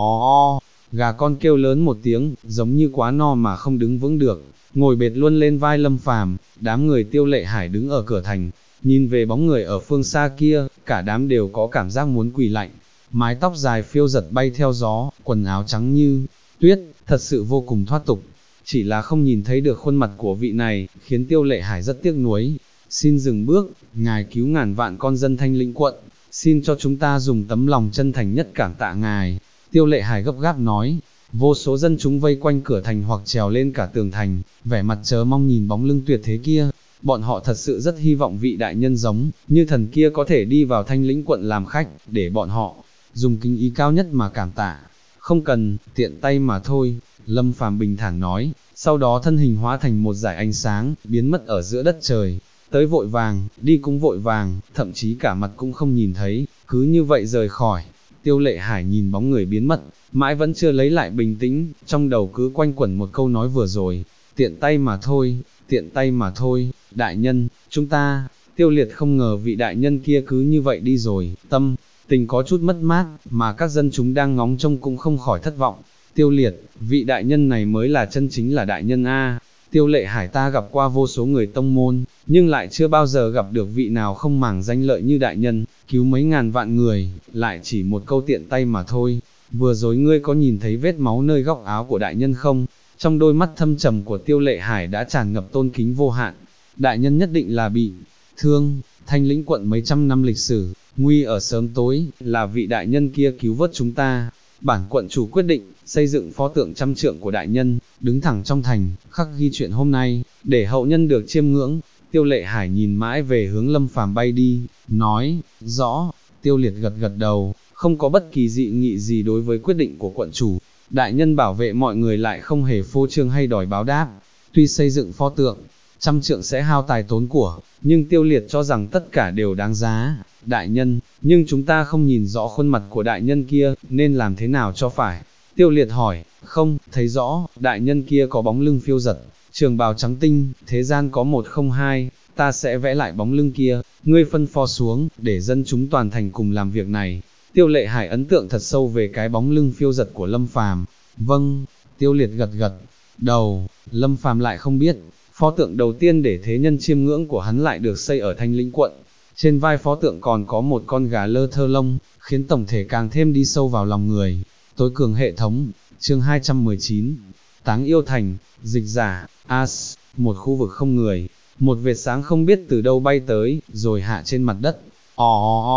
o. Gà con kêu lớn một tiếng, giống như quá no mà không đứng vững được, ngồi bệt luôn lên vai Lâm Phàm. Đám người Tiêu Lệ Hải đứng ở cửa thành, nhìn về bóng người ở phương xa kia, cả đám đều có cảm giác muốn quỳ lạy. Mái tóc dài phiêu giật bay theo gió, quần áo trắng như tuyết, thật sự vô cùng thoát tục. Chỉ là không nhìn thấy được khuôn mặt của vị này, khiến Tiêu Lệ Hải rất tiếc nuối. Xin dừng bước, ngài cứu ngàn vạn con dân Thanh Lĩnh quận, xin cho chúng ta dùng tấm lòng chân thành nhất cảm tạ ngài. Tiêu Lệ Hải gấp gáp nói. Vô số dân chúng vây quanh cửa thành hoặc trèo lên cả tường thành, vẻ mặt chờ mong nhìn bóng lưng tuyệt thế kia. Bọn họ thật sự rất hy vọng vị đại nhân giống như thần kia có thể đi vào Thanh Lĩnh quận làm khách, để bọn họ dùng kính ý cao nhất mà cảm tạ. Không cần, tiện tay mà thôi, Lâm Phàm bình thản nói, sau đó thân hình hóa thành một dải ánh sáng, biến mất ở giữa đất trời. Tới vội vàng, đi cũng vội vàng, thậm chí cả mặt cũng không nhìn thấy, cứ như vậy rời khỏi. Tiêu Lệ Hải nhìn bóng người biến mất, mãi vẫn chưa lấy lại bình tĩnh, trong đầu cứ quanh quẩn một câu nói vừa rồi, tiện tay mà thôi, tiện tay mà thôi. Đại nhân, chúng ta, Tiêu Liệt không ngờ vị đại nhân kia cứ như vậy đi rồi, tâm tình có chút mất mát, mà các dân chúng đang ngóng trông cũng không khỏi thất vọng. Tiêu Liệt, vị đại nhân này mới là chân chính là đại nhân a. Tiêu Lệ Hải ta gặp qua vô số người tông môn, nhưng lại chưa bao giờ gặp được vị nào không màng danh lợi như đại nhân, cứu mấy ngàn vạn người, lại chỉ một câu tiện tay mà thôi. Vừa rồi ngươi có nhìn thấy vết máu nơi góc áo của đại nhân không? Trong đôi mắt thâm trầm của Tiêu Lệ Hải đã tràn ngập tôn kính vô hạn. Đại nhân nhất định là bị thương. Thanh Lĩnh quận mấy trăm năm lịch sử, nguy ở sớm tối, là vị đại nhân kia cứu vớt chúng ta. Bản quận chủ quyết định xây dựng pho tượng trăm trượng của đại nhân, đứng thẳng trong thành, khắc ghi chuyện hôm nay, để hậu nhân được chiêm ngưỡng. Tiêu Lệ Hải nhìn mãi về hướng Lâm Phàm bay đi, nói, rõ. Tiêu Liệt gật gật đầu, không có bất kỳ dị nghị gì đối với quyết định của quận chủ. Đại nhân bảo vệ mọi người lại không hề phô trương hay đòi báo đáp. Tuy xây dựng pho tượng trăm trượng sẽ hao tài tốn của, nhưng Tiêu Liệt cho rằng tất cả đều đáng giá. Đại nhân, nhưng chúng ta không nhìn rõ khuôn mặt của đại nhân kia, nên làm thế nào cho phải? Tiêu Liệt hỏi. Không, thấy rõ, đại nhân kia có bóng lưng phiêu giật, trường bào trắng tinh, thế gian có một không hai, ta sẽ vẽ lại bóng lưng kia, ngươi phân phó xuống, để dân chúng toàn thành cùng làm việc này. Tiêu Lệ Hải ấn tượng thật sâu về cái bóng lưng phiêu giật của Lâm Phàm. Vâng, Tiêu Liệt gật gật đầu. Lâm Phàm lại không biết, pho tượng đầu tiên để thế nhân chiêm ngưỡng của hắn lại được xây ở Thanh Lĩnh quận. Trên vai pho tượng còn có một con gà lơ thơ lông, khiến tổng thể càng thêm đi sâu vào lòng người. Tối cường hệ thống, chương 219, Táng Yêu Thành, dịch giả, As, một khu vực không người, một vệt sáng không biết từ đâu bay tới, rồi hạ trên mặt đất.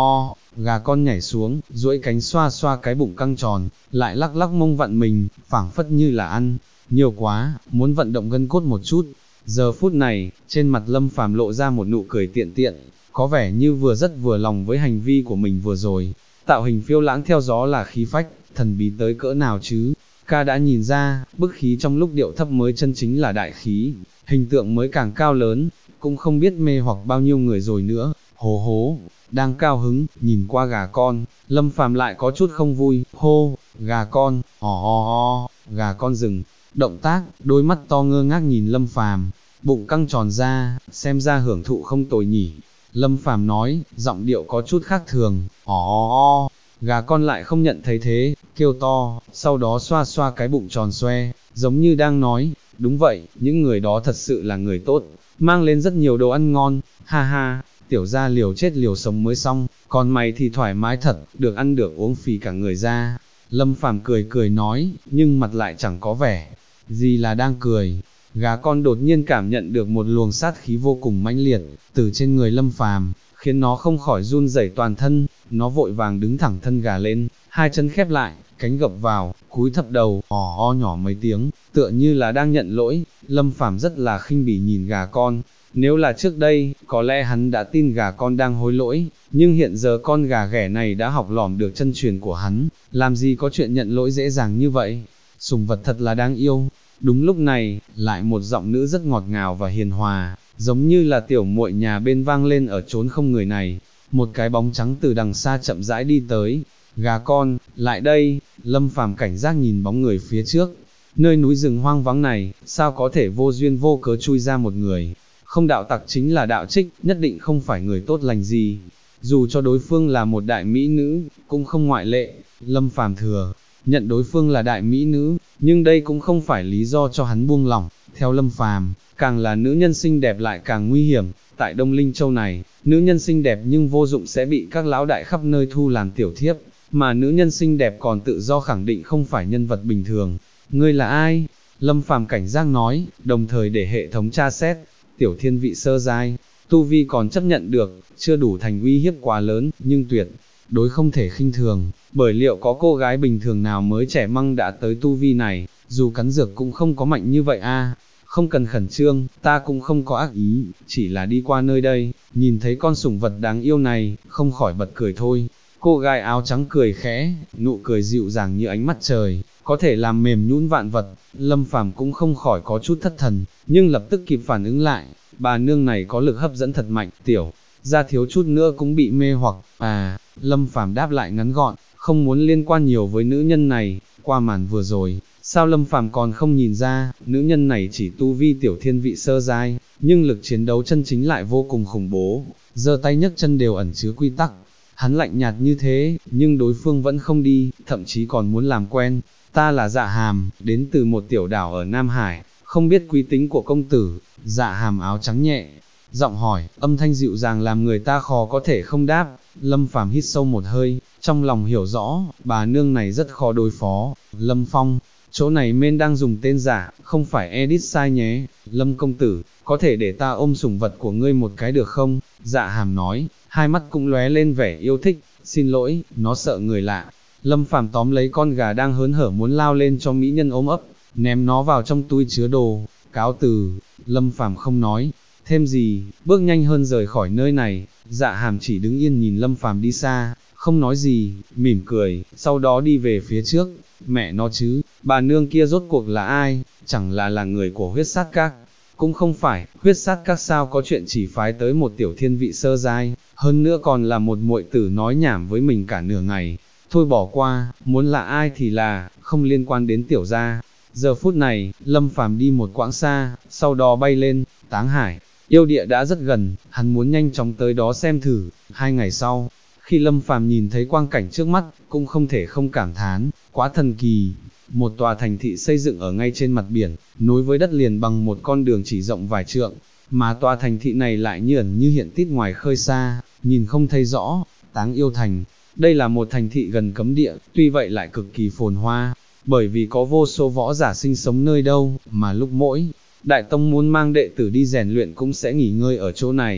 gà con nhảy xuống, duỗi cánh xoa xoa cái bụng căng tròn, lại lắc lắc mông vặn mình, phảng phất như là ăn nhiều quá, muốn vận động gân cốt một chút. Giờ phút này, trên mặt Lâm Phàm lộ ra một nụ cười tiện tiện, có vẻ như rất vừa lòng với hành vi của mình vừa rồi. Tạo hình phiêu lãng theo gió là khí phách, thần bí tới cỡ nào chứ? Ca đã nhìn ra, bức khí trong lúc điệu thấp mới chân chính là đại khí, hình tượng mới càng cao lớn, cũng không biết mê hoặc bao nhiêu người rồi nữa. Hố hố, đang cao hứng, nhìn qua gà con, Lâm Phàm lại có chút không vui, hô, gà con, ho, gà con dừng, động tác, đôi mắt to ngơ ngác nhìn Lâm Phàm, bụng căng tròn ra, xem ra hưởng thụ không tồi nhỉ. Lâm Phàm nói, giọng điệu có chút khác thường, ho, gà con lại không nhận thấy thế, kêu to, sau đó xoa xoa cái bụng tròn xoe, giống như đang nói, đúng vậy, những người đó thật sự là người tốt, mang lên rất nhiều đồ ăn ngon, ha ha, tiểu gia liều chết liều sống mới xong, còn mày thì thoải mái thật, được ăn được uống phì cả người ra. Lâm Phàm cười cười nói, nhưng mặt lại chẳng có vẻ gì là đang cười. Gà con đột nhiên cảm nhận được một luồng sát khí vô cùng mãnh liệt, từ trên người Lâm Phàm, khiến nó không khỏi run rẩy toàn thân, nó vội vàng đứng thẳng thân gà lên, hai chân khép lại, cánh gập vào, cúi thấp đầu, ho nhỏ mấy tiếng, tựa như là đang nhận lỗi. Lâm Phàm rất là khinh bỉ nhìn gà con, nếu là trước đây, có lẽ hắn đã tin gà con đang hối lỗi, nhưng hiện giờ con gà ghẻ này đã học lỏm được chân truyền của hắn, làm gì có chuyện nhận lỗi dễ dàng như vậy. Sùng vật thật là đáng yêu. Đúng lúc này, lại một giọng nữ rất ngọt ngào và hiền hòa, giống như là tiểu muội nhà bên vang lên ở chốn không người này. Một cái bóng trắng từ đằng xa chậm rãi đi tới. Gà con, lại đây. Lâm Phàm cảnh giác nhìn bóng người phía trước. Nơi núi rừng hoang vắng này, sao có thể vô duyên vô cớ chui ra một người? Không đạo tặc chính là đạo trích, nhất định không phải người tốt lành gì. Dù cho đối phương là một đại mỹ nữ, cũng không ngoại lệ. Lâm Phàm thừa nhận đối phương là đại mỹ nữ, nhưng đây cũng không phải lý do cho hắn buông lỏng. Theo Lâm Phàm, càng là nữ nhân xinh đẹp lại càng nguy hiểm. Tại Đông Linh Châu này, nữ nhân xinh đẹp nhưng vô dụng sẽ bị các lão đại khắp nơi thu làm tiểu thiếp, mà nữ nhân xinh đẹp còn tự do khẳng định không phải nhân vật bình thường. Ngươi là ai? Lâm Phàm cảnh giác nói, đồng thời để hệ thống tra xét. Tiểu thiên vị sơ giai, tu vi còn chấp nhận được, chưa đủ thành uy hiếp quá lớn, nhưng tuyệt đối không thể khinh thường, bởi liệu có cô gái bình thường nào mới trẻ măng đã tới tu vi này, dù cắn dược cũng không có mạnh như vậy a. Không cần khẩn trương, ta cũng không có ác ý, chỉ là đi qua nơi đây, nhìn thấy con sủng vật đáng yêu này, không khỏi bật cười thôi. Cô gái áo trắng cười khẽ, nụ cười dịu dàng như ánh mặt trời, có thể làm mềm nhũn vạn vật. Lâm Phàm cũng không khỏi có chút thất thần, nhưng lập tức kịp phản ứng lại, bà nương này có lực hấp dẫn thật mạnh, tiểu gia thiếu chút nữa cũng bị mê hoặc. Lâm Phàm đáp lại ngắn gọn, không muốn liên quan nhiều với nữ nhân này. Qua màn vừa rồi, sao Lâm Phàm còn không nhìn ra, nữ nhân này chỉ tu vi tiểu thiên vị sơ giai, nhưng lực chiến đấu chân chính lại vô cùng khủng bố, giơ tay nhấc chân đều ẩn chứa quy tắc. Hắn lạnh nhạt như thế, nhưng đối phương vẫn không đi, thậm chí còn muốn làm quen. Ta là Dạ Hàm, đến từ một tiểu đảo ở Nam Hải, không biết quý tính của công tử. Dạ Hàm áo trắng nhẹ giọng hỏi, âm thanh dịu dàng làm người ta khó có thể không đáp. Lâm Phàm hít sâu một hơi, trong lòng hiểu rõ, bà nương này rất khó đối phó. Lâm Phong, chỗ này men đang dùng tên giả, không phải edit sai nhé. Lâm công tử, có thể để ta ôm sủng vật của ngươi một cái được không? Dạ Hàm nói, hai mắt cũng lóe lên vẻ yêu thích. Xin lỗi, nó sợ người lạ. Lâm Phàm tóm lấy con gà đang hớn hở muốn lao lên cho mỹ nhân ôm ấp, ném nó vào trong túi chứa đồ. Cáo từ. Lâm Phàm không nói thêm gì, bước nhanh hơn rời khỏi nơi này. Dạ Hàm chỉ đứng yên nhìn Lâm Phàm đi xa, không nói gì, mỉm cười, sau đó đi về phía trước. Mẹ nó chứ, bà nương kia rốt cuộc là ai? Chẳng là người của huyết sát các? Cũng không phải, huyết sát các sao có chuyện chỉ phái tới một tiểu thiên vị sơ giai, hơn nữa còn là một muội tử nói nhảm với mình cả nửa ngày. Thôi bỏ qua, muốn là ai thì là, không liên quan đến tiểu gia. Giờ phút này, Lâm Phàm đi một quãng xa, sau đó bay lên. Táng Hải yêu địa đã rất gần, hắn muốn nhanh chóng tới đó xem thử. 2 ngày sau, khi Lâm Phàm nhìn thấy quang cảnh trước mắt, cũng không thể không cảm thán, quá thần kỳ. Một tòa thành thị xây dựng ở ngay trên mặt biển, nối với đất liền bằng một con đường chỉ rộng vài trượng, mà tòa thành thị này lại như ẩn như hiện tít ngoài khơi xa, nhìn không thấy rõ. Táng Yêu Thành, đây là một thành thị gần cấm địa, tuy vậy lại cực kỳ phồn hoa, bởi vì có vô số võ giả sinh sống nơi đâu, mà lúc mỗi đại tông muốn mang đệ tử đi rèn luyện cũng sẽ nghỉ ngơi ở chỗ này.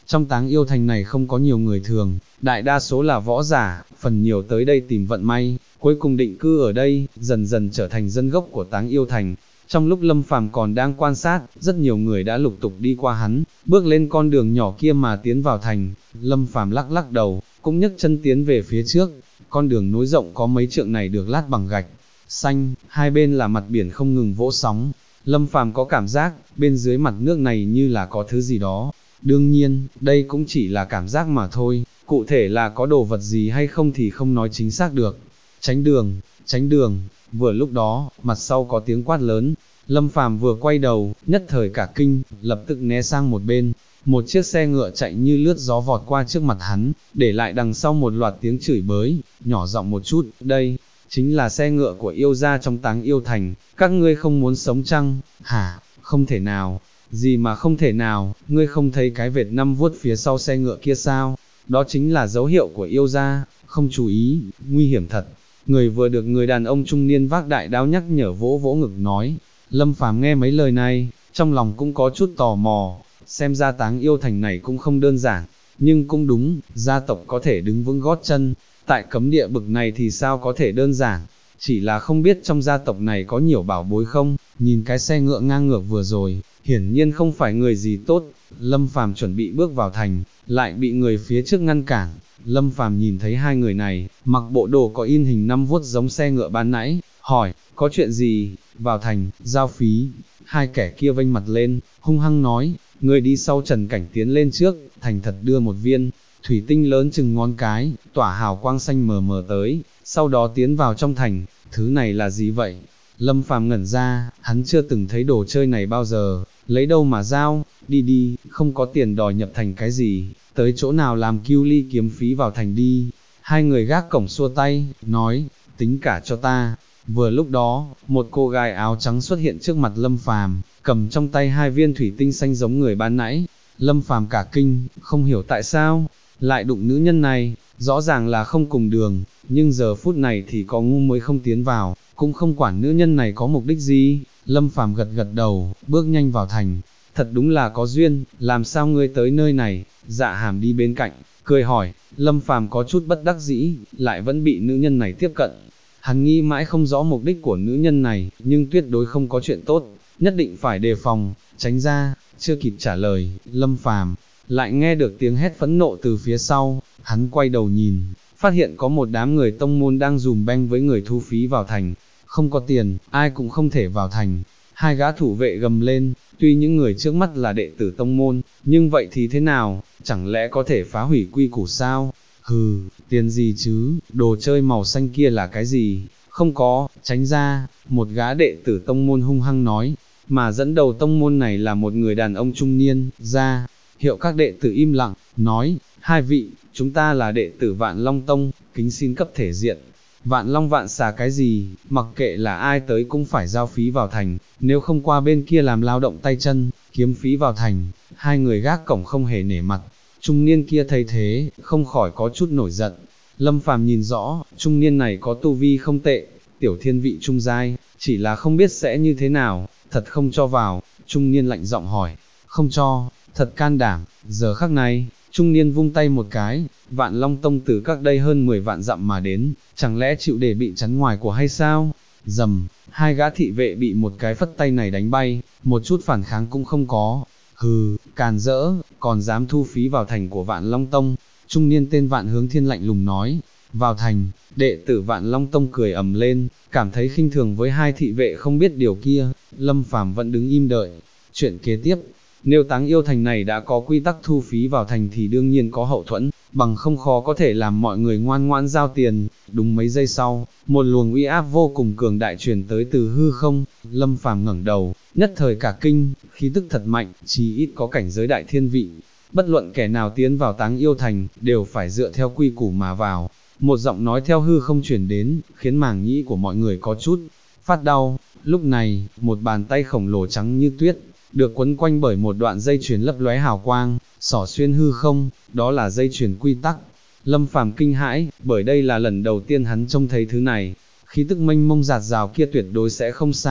Trong Táng Yêu Thành này không có nhiều người thường, đại đa số là võ giả, phần nhiều tới đây tìm vận may, cuối cùng định cư ở đây, dần dần trở thành dân gốc của Táng Yêu Thành. Trong lúc Lâm Phàm còn đang quan sát, rất nhiều người đã lục tục đi qua hắn, bước lên con đường nhỏ kia mà tiến vào thành. Lâm Phàm lắc lắc đầu, cũng nhấc chân tiến về phía trước. Con đường nối rộng có mấy trượng này được lát bằng gạch xanh, hai bên là mặt biển không ngừng vỗ sóng. Lâm Phàm có cảm giác, bên dưới mặt nước này như là có thứ gì đó. Đương nhiên, đây cũng chỉ là cảm giác mà thôi, cụ thể là có đồ vật gì hay không thì không nói chính xác được. Tránh đường, tránh đường. Vừa lúc đó, mặt sau có tiếng quát lớn. Lâm Phàm vừa quay đầu, nhất thời cả kinh, lập tức né sang một bên. Một chiếc xe ngựa chạy như lướt gió vọt qua trước mặt hắn, để lại đằng sau một loạt tiếng chửi bới, nhỏ giọng một chút, đây, chính là xe ngựa của yêu gia trong Táng Yêu Thành, các ngươi không muốn sống chăng? Hả, không thể nào, gì mà không thể nào, ngươi không thấy cái vệt 5 vuốt phía sau xe ngựa kia sao? Đó chính là dấu hiệu của yêu gia, không chú ý, nguy hiểm thật. Người vừa được người đàn ông trung niên vác đại đao nhắc nhở vỗ vỗ ngực nói. Lâm Phàm nghe mấy lời này, trong lòng cũng có chút tò mò, xem ra Táng Yêu Thành này cũng không đơn giản, nhưng cũng đúng, gia tộc có thể đứng vững gót chân, tại cấm địa bực này thì sao có thể đơn giản, chỉ là không biết trong gia tộc này có nhiều bảo bối không, nhìn cái xe ngựa ngang ngược vừa rồi, hiển nhiên không phải người gì tốt. Lâm Phàm chuẩn bị bước vào thành, lại bị người phía trước ngăn cản. Lâm Phàm nhìn thấy hai người này, mặc bộ đồ có in hình 5 vuốt giống xe ngựa ban nãy, hỏi, có chuyện gì? Vào thành, giao phí. Hai kẻ kia vênh mặt lên, hung hăng nói, người đi sau Trần Cảnh tiến lên trước, thành thật đưa một viên thủy tinh lớn chừng ngón cái, tỏa hào quang xanh mờ mờ tới, sau đó tiến vào trong thành. Thứ này là gì vậy? Lâm Phàm ngẩn ra, hắn chưa từng thấy đồ chơi này bao giờ, lấy đâu mà giao, đi đi, không có tiền đòi nhập thành cái gì, tới chỗ nào làm kiêu ly kiếm phí vào thành đi. Hai người gác cổng xua tay, nói, tính cả cho ta. Vừa lúc đó, một cô gái áo trắng xuất hiện trước mặt Lâm Phàm, cầm trong tay hai viên thủy tinh xanh giống người ban nãy. Lâm Phàm cả kinh, không hiểu tại sao, lại đụng nữ nhân này, rõ ràng là không cùng đường, nhưng giờ phút này thì có ngu mới không tiến vào, cũng không quản nữ nhân này có mục đích gì. Lâm Phàm gật gật đầu, bước nhanh vào thành. Thật đúng là có duyên, làm sao ngươi tới nơi này? Dạ Hàm đi bên cạnh, cười hỏi. Lâm Phàm có chút bất đắc dĩ, lại vẫn bị nữ nhân này tiếp cận. Hắn nghĩ mãi không rõ mục đích của nữ nhân này, nhưng tuyệt đối không có chuyện tốt, nhất định phải đề phòng, tránh ra. Chưa kịp trả lời, Lâm Phàm lại nghe được tiếng hét phẫn nộ từ phía sau. Hắn quay đầu nhìn, phát hiện có một đám người tông môn đang dùm beng với người thu phí vào thành. Không có tiền, ai cũng không thể vào thành. Hai gã thủ vệ gầm lên, tuy những người trước mắt là đệ tử tông môn, nhưng vậy thì thế nào, chẳng lẽ có thể phá hủy quy củ sao? Hừ, tiền gì chứ, đồ chơi màu xanh kia là cái gì? Không có, tránh ra, một gã đệ tử tông môn hung hăng nói, mà dẫn đầu tông môn này là một người đàn ông trung niên, ra, hiệu các đệ tử im lặng, nói, hai vị, chúng ta là đệ tử Vạn Long Tông, kính xin cấp thể diện. Vạn Long vạn xà cái gì, mặc kệ là ai tới cũng phải giao phí vào thành, nếu không qua bên kia làm lao động tay chân, kiếm phí vào thành. Hai người gác cổng không hề nể mặt, trung niên kia thấy thế, không khỏi có chút nổi giận. Lâm Phàm nhìn rõ, trung niên này có tu vi không tệ, tiểu thiên vị trung giai, chỉ là không biết sẽ như thế nào, thật không cho vào. Trung niên lạnh giọng hỏi, không cho, thật can đảm. Giờ khắc này, trung niên vung tay một cái, Vạn Long Tông từ các đây hơn 10 vạn dặm mà đến, chẳng lẽ chịu để bị chắn ngoài của hay sao? Dầm, hai gã thị vệ bị một cái phất tay này đánh bay, một chút phản kháng cũng không có. Hừ, càn rỡ, còn dám thu phí vào thành của Vạn Long Tông. Trung niên tên Vạn Hướng Thiên lạnh lùng nói. Vào thành, đệ tử Vạn Long Tông cười ầm lên, cảm thấy khinh thường với hai thị vệ không biết điều kia. Lâm Phàm vẫn đứng im đợi. Chuyện kế tiếp, nếu Táng Yêu Thành này đã có quy tắc thu phí vào thành thì đương nhiên có hậu thuẫn, bằng không khó có thể làm mọi người ngoan ngoãn giao tiền. Đúng mấy giây sau, một luồng uy áp vô cùng cường đại truyền tới từ hư không. Lâm Phàm ngẩng đầu, nhất thời cả kinh, khí tức thật mạnh, chí ít có cảnh giới đại thiên vị. Bất luận kẻ nào tiến vào Táng Yêu Thành, đều phải dựa theo quy củ mà vào. Một giọng nói theo hư không truyền đến, khiến màng nhĩ của mọi người có chút phát đau. Lúc này, một bàn tay khổng lồ trắng như tuyết, được quấn quanh bởi một đoạn dây chuyền lấp lóe hào quang, xỏ xuyên hư không, đó là dây chuyền quy tắc. Lâm Phàm kinh hãi, bởi đây là lần đầu tiên hắn trông thấy thứ này. Khí tức mênh mông dạt dào kia tuyệt đối sẽ không sai,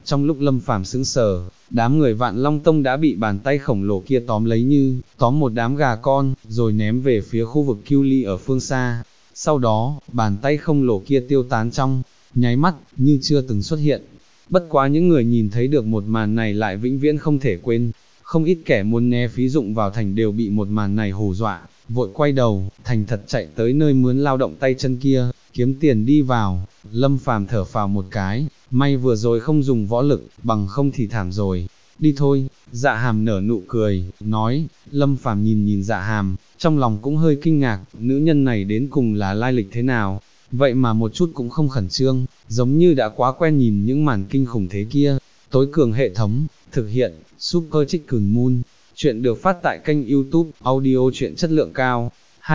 Trong lúc Lâm Phàm sững sờ, đám người Vạn Long Tông đã bị bàn tay khổng lồ kia tóm lấy như tóm một đám gà con, rồi ném về phía khu vực Kiêu Ly ở phương xa. Sau đó, bàn tay khổng lồ kia tiêu tán trong nháy mắt, như chưa từng xuất hiện. Bất quá những người nhìn thấy được một màn này lại vĩnh viễn không thể quên. Không ít kẻ muốn né phí dụng vào thành đều bị một màn này hù dọa, vội quay đầu, thành thật chạy tới nơi mướn lao động tay chân kia, kiếm tiền đi vào. Lâm Phàm thở phào một cái, may vừa rồi không dùng võ lực, bằng không thì thảm rồi. Đi thôi, Dạ Hàm nở nụ cười, nói. Lâm Phàm nhìn nhìn Dạ Hàm, trong lòng cũng hơi kinh ngạc, nữ nhân này đến cùng là lai lịch thế nào, vậy mà một chút cũng không khẩn trương, giống như đã quá quen nhìn những màn kinh khủng thế kia. Tối cường hệ thống, thực hiện, Super Chicken Moon. Chuyện được phát tại kênh YouTube, audio truyện chất lượng cao.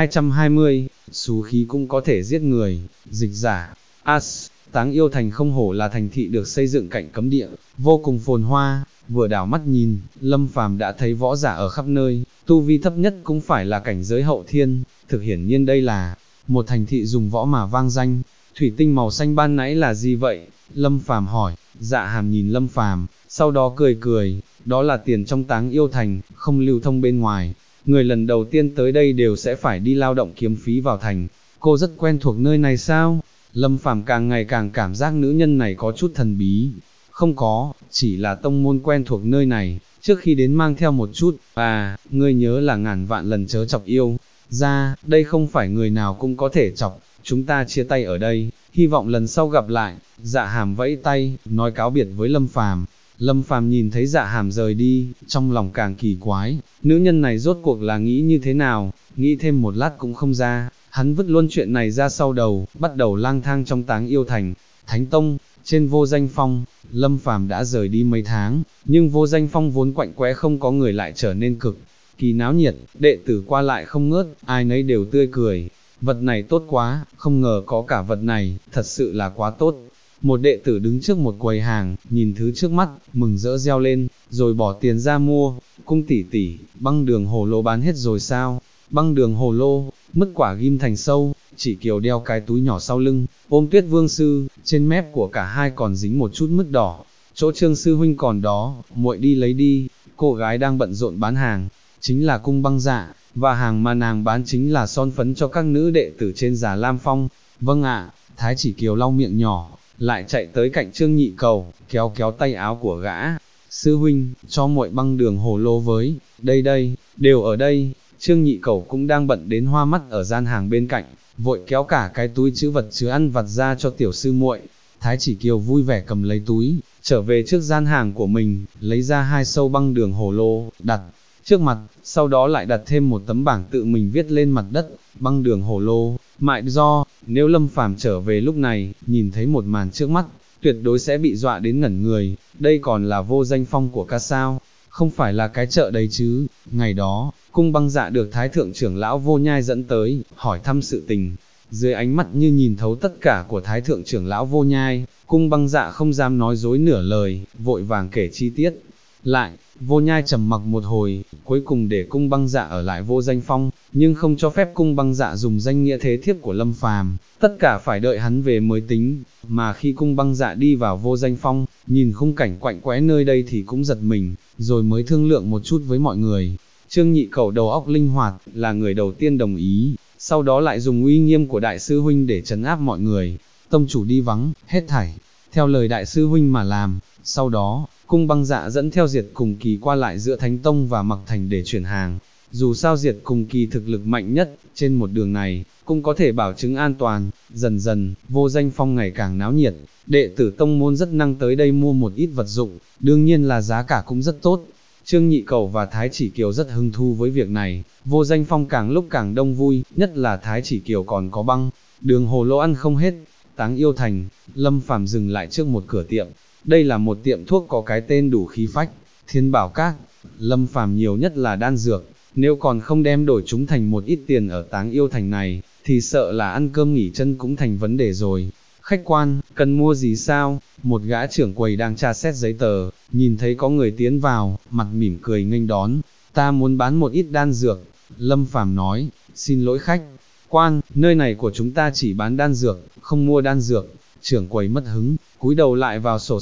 220, xú khí cũng có thể giết người. Dịch giả, As, Táng Yêu Thành không hổ là thành thị được xây dựng cạnh cấm địa, vô cùng phồn hoa. Vừa đảo mắt nhìn, Lâm Phàm đã thấy võ giả ở khắp nơi, tu vi thấp nhất cũng phải là cảnh giới hậu thiên, thực hiển nhiên đây là một thành thị dùng võ mà vang danh. Thủy tinh màu xanh ban nãy là gì vậy? Lâm Phàm hỏi. Dạ Hàm nhìn Lâm Phàm, sau đó cười cười, đó là tiền trong Táng Yêu Thành, không lưu thông bên ngoài. Người lần đầu tiên tới đây đều sẽ phải đi lao động kiếm phí vào thành. Cô rất quen thuộc nơi này sao? Lâm Phàm càng ngày càng cảm giác nữ nhân này có chút thần bí. Không có, chỉ là tông môn quen thuộc nơi này, trước khi đến mang theo một chút. À, ngươi nhớ là ngàn vạn lần chớ chọc yêu ra, đây không phải người nào cũng có thể chọc. Chúng ta chia tay ở đây, hy vọng lần sau gặp lại. Dạ Hàm vẫy tay, nói cáo biệt với Lâm Phàm. Lâm Phàm nhìn thấy Dạ Hàm rời đi, trong lòng càng kỳ quái, nữ nhân này rốt cuộc là nghĩ như thế nào, nghĩ thêm một lát cũng không ra, hắn vứt luôn chuyện này ra sau đầu, bắt đầu lang thang trong Táng Yêu Thành. Thánh Tông, trên Vô Danh Phong, Lâm Phàm đã rời đi mấy tháng, nhưng Vô Danh Phong vốn quạnh quẽ không có người lại trở nên cực kỳ náo nhiệt, đệ tử qua lại không ngớt, ai nấy đều tươi cười. Vật này tốt quá, không ngờ có cả vật này, thật sự là quá tốt. Một đệ tử đứng trước một quầy hàng, nhìn thứ trước mắt, mừng rỡ reo lên, rồi bỏ tiền ra mua. Cung tỷ tỷ, băng đường hồ lô bán hết rồi sao? Băng đường hồ lô, mứt quả ghim thành sâu, Chỉ Kiều đeo cái túi nhỏ sau lưng, ôm Tuyết Vương sư, trên mép của cả hai còn dính một chút mứt đỏ. Chỗ Trương sư huynh còn đó, muội đi lấy đi. Cô gái đang bận rộn bán hàng, chính là Cung Băng Dạ, và hàng mà nàng bán chính là son phấn cho các nữ đệ tử trên Già Lam Phong. Vâng ạ. Thái Chỉ Kiều lau miệng nhỏ, lại chạy tới cạnh Trương Nhị Cầu, kéo kéo tay áo của gã. Sư huynh, cho muội băng đường hồ lô với. Đây đây, đều ở đây. Trương Nhị Cầu cũng đang bận đến hoa mắt ở gian hàng bên cạnh, vội kéo cả cái túi trữ vật chứa ăn vặt ra cho tiểu sư muội. Thái Chỉ Kiều vui vẻ cầm lấy túi, trở về trước gian hàng của mình, lấy ra 2 sâu băng đường hồ lô, đặt trước mặt, sau đó lại đặt thêm một tấm bảng tự mình viết lên mặt đất. Băng đường hồ lô, mại do. Nếu Lâm Phàm trở về lúc này, nhìn thấy một màn trước mắt, tuyệt đối sẽ bị dọa đến ngẩn người. Đây còn là Vô Danh Phong của ca sao, không phải là cái chợ đấy chứ. Ngày đó, Cung Băng Dạ được Thái Thượng trưởng lão Vô Nhai dẫn tới, hỏi thăm sự tình. Dưới ánh mắt như nhìn thấu tất cả của Thái Thượng trưởng lão Vô Nhai, Cung Băng Dạ không dám nói dối nửa lời, vội vàng kể chi tiết lại. Vô Nhai trầm mặc một hồi, cuối cùng để Cung Băng Dạ ở lại Vô Danh Phong, nhưng không cho phép Cung Băng Dạ dùng danh nghĩa thế thiếp của Lâm Phàm, tất cả phải đợi hắn về mới tính. Mà khi Cung Băng Dạ đi vào Vô Danh Phong, nhìn khung cảnh quạnh quẽ nơi đây thì cũng giật mình, rồi mới thương lượng một chút với mọi người. Trương Nhị Cầu đầu óc linh hoạt, là người đầu tiên đồng ý, sau đó lại dùng uy nghiêm của đại sư huynh để trấn áp mọi người. Tông chủ đi vắng, hết thảy theo lời đại sư huynh mà làm. Sau đó, Cung Băng Dạ dẫn theo Diệt Cùng Kỳ qua lại giữa Thánh Tông và Mặc Thành để chuyển hàng. Dù sao Diệt Cùng Kỳ thực lực mạnh nhất, trên một đường này, cũng có thể bảo chứng an toàn. Dần dần, Vô Danh Phong ngày càng náo nhiệt, đệ tử tông môn rất năng tới đây mua một ít vật dụng, đương nhiên là giá cả cũng rất tốt. Trương Nhị Cầu và Thái Chỉ Kiều rất hứng thú với việc này, Vô Danh Phong càng lúc càng đông vui, nhất là Thái Chỉ Kiều còn có băng đường hồ lô ăn không hết. Táng Yêu Thành, Lâm Phàm dừng lại trước một cửa tiệm. Đây là một tiệm thuốc có cái tên đủ khí phách, Thiên Bảo Các. Lâm Phàm nhiều nhất là đan dược, nếu còn không đem đổi chúng thành một ít tiền ở Táng Yêu Thành này, thì sợ là ăn cơm nghỉ chân cũng thành vấn đề rồi. Khách quan, cần mua gì sao? Một gã trưởng quầy đang tra xét giấy tờ, nhìn thấy có người tiến vào, mặt mỉm cười nghênh đón. Ta muốn bán một ít đan dược. Lâm Phàm nói, xin lỗi khách quan, nơi này của chúng ta chỉ bán đan dược, không mua đan dược. Trưởng quầy mất hứng, cúi đầu lại vào sổ sách,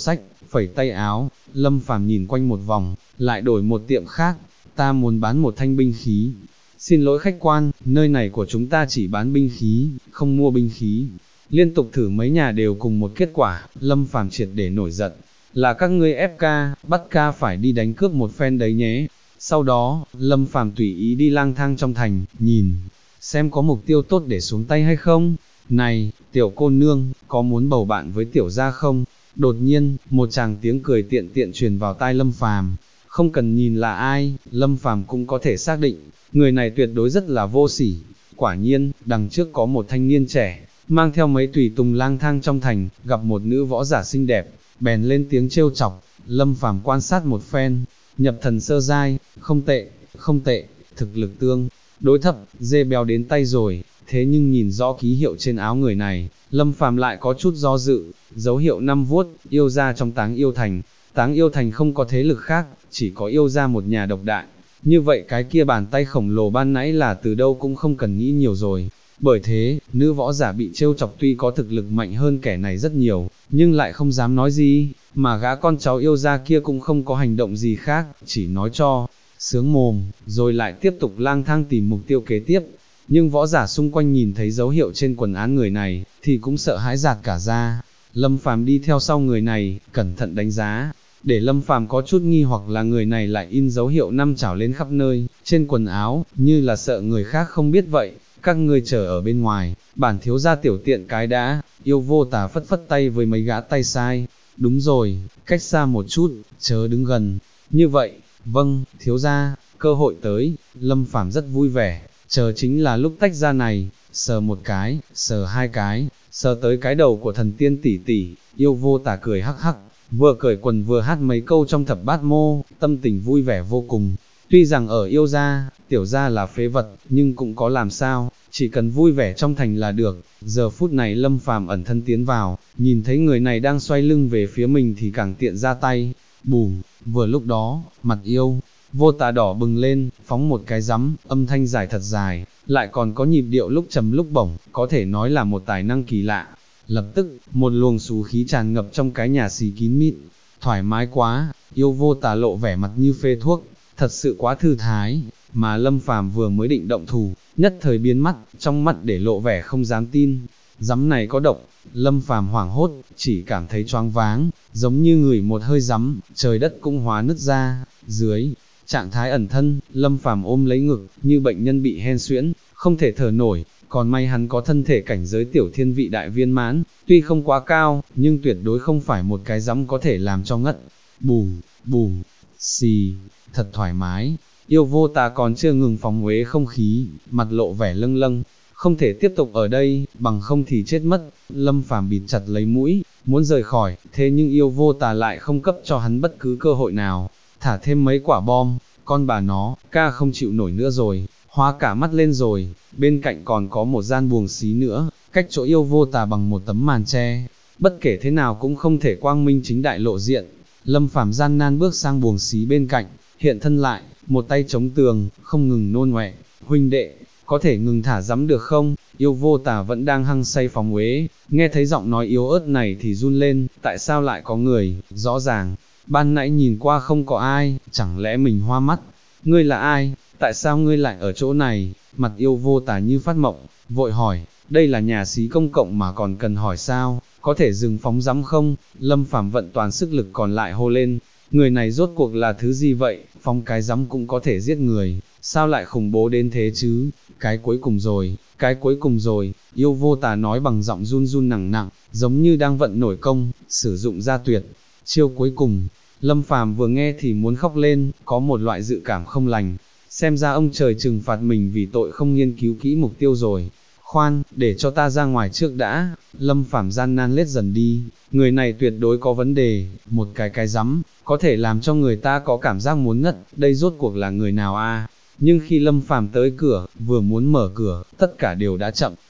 phẩy tay áo, Lâm Phàm nhìn quanh một vòng, lại đổi một tiệm khác, ta muốn bán một thanh binh khí. Xin lỗi khách quan, nơi này của chúng ta chỉ bán binh khí, không mua binh khí. Liên tục thử mấy nhà đều cùng một kết quả, Lâm Phàm triệt để nổi giận. Là các ngươi ép ca, bắt ca phải đi đánh cướp một phen đấy nhé. Sau đó, Lâm Phàm tùy ý đi lang thang trong thành, nhìn, xem có mục tiêu tốt để xuống tay hay không. Này, tiểu cô nương, có muốn bầu bạn với tiểu gia không? Đột nhiên, một chàng tiếng cười tiện tiện truyền vào tai Lâm Phàm. Không cần nhìn là ai, Lâm Phàm cũng có thể xác định, người này tuyệt đối rất là vô sỉ. Quả nhiên, đằng trước có một thanh niên trẻ, mang theo mấy tùy tùng lang thang trong thành, gặp một nữ võ giả xinh đẹp, bèn lên tiếng trêu chọc. Lâm Phàm quan sát một phen, nhập thần sơ giai, không tệ, không tệ, thực lực tương đối thấp, dê béo đến tay rồi. Thế nhưng nhìn rõ ký hiệu trên áo người này, Lâm Phàm lại có chút do dự. Dấu hiệu 5 vuốt, yêu gia trong Táng Yêu Thành. Táng Yêu Thành không có thế lực khác, chỉ có yêu gia một nhà độc đại. Như vậy cái kia bàn tay khổng lồ ban nãy là từ đâu cũng không cần nghĩ nhiều rồi. Bởi thế, nữ võ giả bị trêu chọc tuy có thực lực mạnh hơn kẻ này rất nhiều, nhưng lại không dám nói gì, mà gã con cháu yêu gia kia cũng không có hành động gì khác, chỉ nói cho sướng mồm, rồi lại tiếp tục lang thang tìm mục tiêu kế tiếp. Nhưng võ giả xung quanh nhìn thấy dấu hiệu trên quần áo người này, thì cũng sợ hãi giạt cả ra. Lâm Phàm đi theo sau người này, cẩn thận đánh giá. Để Lâm Phàm có chút nghi hoặc là người này lại in dấu hiệu 5 chảo lên khắp nơi, trên quần áo, như là sợ người khác không biết vậy. Các ngươi chờ ở bên ngoài, bản thiếu gia tiểu tiện cái đã. Yêu vô tà phất phất tay với mấy gã tay sai. Đúng rồi, cách xa một chút, chớ đứng gần. Như vậy, vâng, thiếu gia, cơ hội tới. Lâm Phàm rất vui vẻ, chờ chính là lúc tách ra này. Sờ một cái, sờ hai cái, sờ tới cái đầu của thần tiên tỷ tỷ. Yêu vô tà cười hắc hắc, vừa cởi quần vừa hát mấy câu trong thập bát mô, tâm tình vui vẻ vô cùng. Tuy rằng ở yêu gia, tiểu gia là phế vật, nhưng cũng có làm sao, chỉ cần vui vẻ trong thành là được. Giờ phút này Lâm Phàm ẩn thân tiến vào, nhìn thấy người này đang xoay lưng về phía mình thì càng tiện ra tay. Bùm, vừa lúc đó, mặt yêu vô tà đỏ bừng lên, phóng một cái rắm, âm thanh dài thật dài, lại còn có nhịp điệu lúc trầm lúc bổng, có thể nói là một tài năng kỳ lạ. Lập tức, một luồng xú khí tràn ngập trong cái nhà xì kín mịn, thoải mái quá. Yêu vô tà lộ vẻ mặt như phê thuốc, thật sự quá thư thái. Mà Lâm Phàm vừa mới định động thủ, nhất thời biến mắt, trong mắt để lộ vẻ không dám tin. Rắm này có độc. Lâm Phàm hoảng hốt, chỉ cảm thấy choáng váng, giống như ngửi một hơi rắm, trời đất cũng hóa nứt ra. Dưới trạng thái ẩn thân, Lâm Phàm ôm lấy ngực, như bệnh nhân bị hen suyễn, không thể thở nổi. Còn may hắn có thân thể cảnh giới tiểu thiên vị đại viên mãn, tuy không quá cao, nhưng tuyệt đối không phải một cái rắm có thể làm cho ngất. Bùm, bùm, xì, thật thoải mái. Yêu vô tà còn chưa ngừng phóng uế không khí, mặt lộ vẻ lâng lâng, không thể tiếp tục ở đây, bằng không thì chết mất. Lâm Phàm bịt chặt lấy mũi, muốn rời khỏi, thế nhưng yêu vô tà lại không cấp cho hắn bất cứ cơ hội nào. Thả thêm mấy quả bom, con bà nó, ca không chịu nổi nữa rồi, hóa cả mắt lên rồi. Bên cạnh còn có một gian buồng xí nữa, cách chỗ yêu vô tà bằng một tấm màn tre, bất kể thế nào cũng không thể quang minh chính đại lộ diện. Lâm Phàm gian nan bước sang buồng xí bên cạnh, hiện thân lại, một tay chống tường, không ngừng nôn ọe. Huynh đệ, có thể ngừng thả rắm được không? Yêu vô tà vẫn đang hăng say phóng uế, nghe thấy giọng nói yếu ớt này thì run lên. Tại sao lại có người? Rõ ràng ban nãy nhìn qua không có ai, chẳng lẽ mình hoa mắt? Ngươi là ai? Tại sao ngươi lại ở chỗ này? Mặt yêu vô tà như phát mộng, vội hỏi, đây là nhà xí công cộng mà còn cần hỏi sao? Có thể dừng phóng rắm không? Lâm Phàm vận toàn sức lực còn lại hô lên, người này rốt cuộc là thứ gì vậy? Phóng cái rắm cũng có thể giết người, sao lại khủng bố đến thế chứ? Cái cuối cùng rồi, cái cuối cùng rồi. Yêu vô tà nói bằng giọng run run nặng nặng, giống như đang vận nổi công, sử dụng ra tuyệt chiêu cuối cùng. Lâm Phàm vừa nghe thì muốn khóc lên, có một loại dự cảm không lành, xem ra ông trời trừng phạt mình vì tội không nghiên cứu kỹ mục tiêu rồi. Khoan, để cho ta ra ngoài trước đã. Lâm Phàm gian nan lết dần đi, người này tuyệt đối có vấn đề, một cái rắm, có thể làm cho người ta có cảm giác muốn ngất, đây rốt cuộc là người nào a? Nhưng khi Lâm Phàm tới cửa, vừa muốn mở cửa, tất cả đều đã chậm.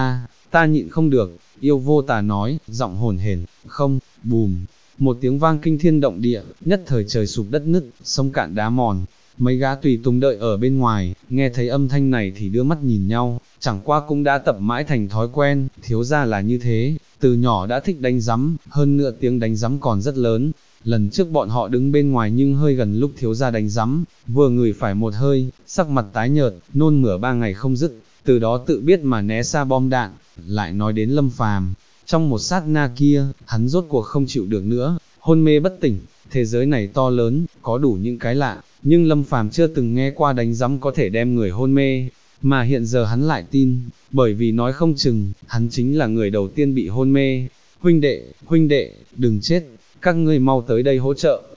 Ta nhịn không được. Yêu vô tà nói, giọng hồn hển, không. Bùm, một tiếng vang kinh thiên động địa, nhất thời trời sụp đất nứt, sông cạn đá mòn. Mấy gã tùy tùng đợi ở bên ngoài, nghe thấy âm thanh này thì đưa mắt nhìn nhau, chẳng qua cũng đã tập mãi thành thói quen. Thiếu gia là như thế, từ nhỏ đã thích đánh rắm, hơn nữa tiếng đánh rắm còn rất lớn. Lần trước bọn họ đứng bên ngoài nhưng hơi gần lúc thiếu gia đánh rắm, vừa ngửi phải một hơi, sắc mặt tái nhợt, nôn mửa 3 ngày không dứt, từ đó tự biết mà né xa bom đạn. Lại nói đến Lâm Phàm, trong một sát na kia, hắn rốt cuộc không chịu được nữa, hôn mê bất tỉnh. Thế giới này to lớn, có đủ những cái lạ, nhưng Lâm Phàm chưa từng nghe qua đánh rắm có thể đem người hôn mê, mà hiện giờ hắn lại tin, bởi vì nói không chừng, hắn chính là người đầu tiên bị hôn mê. Huynh đệ, đừng chết, các ngươi mau tới đây hỗ trợ.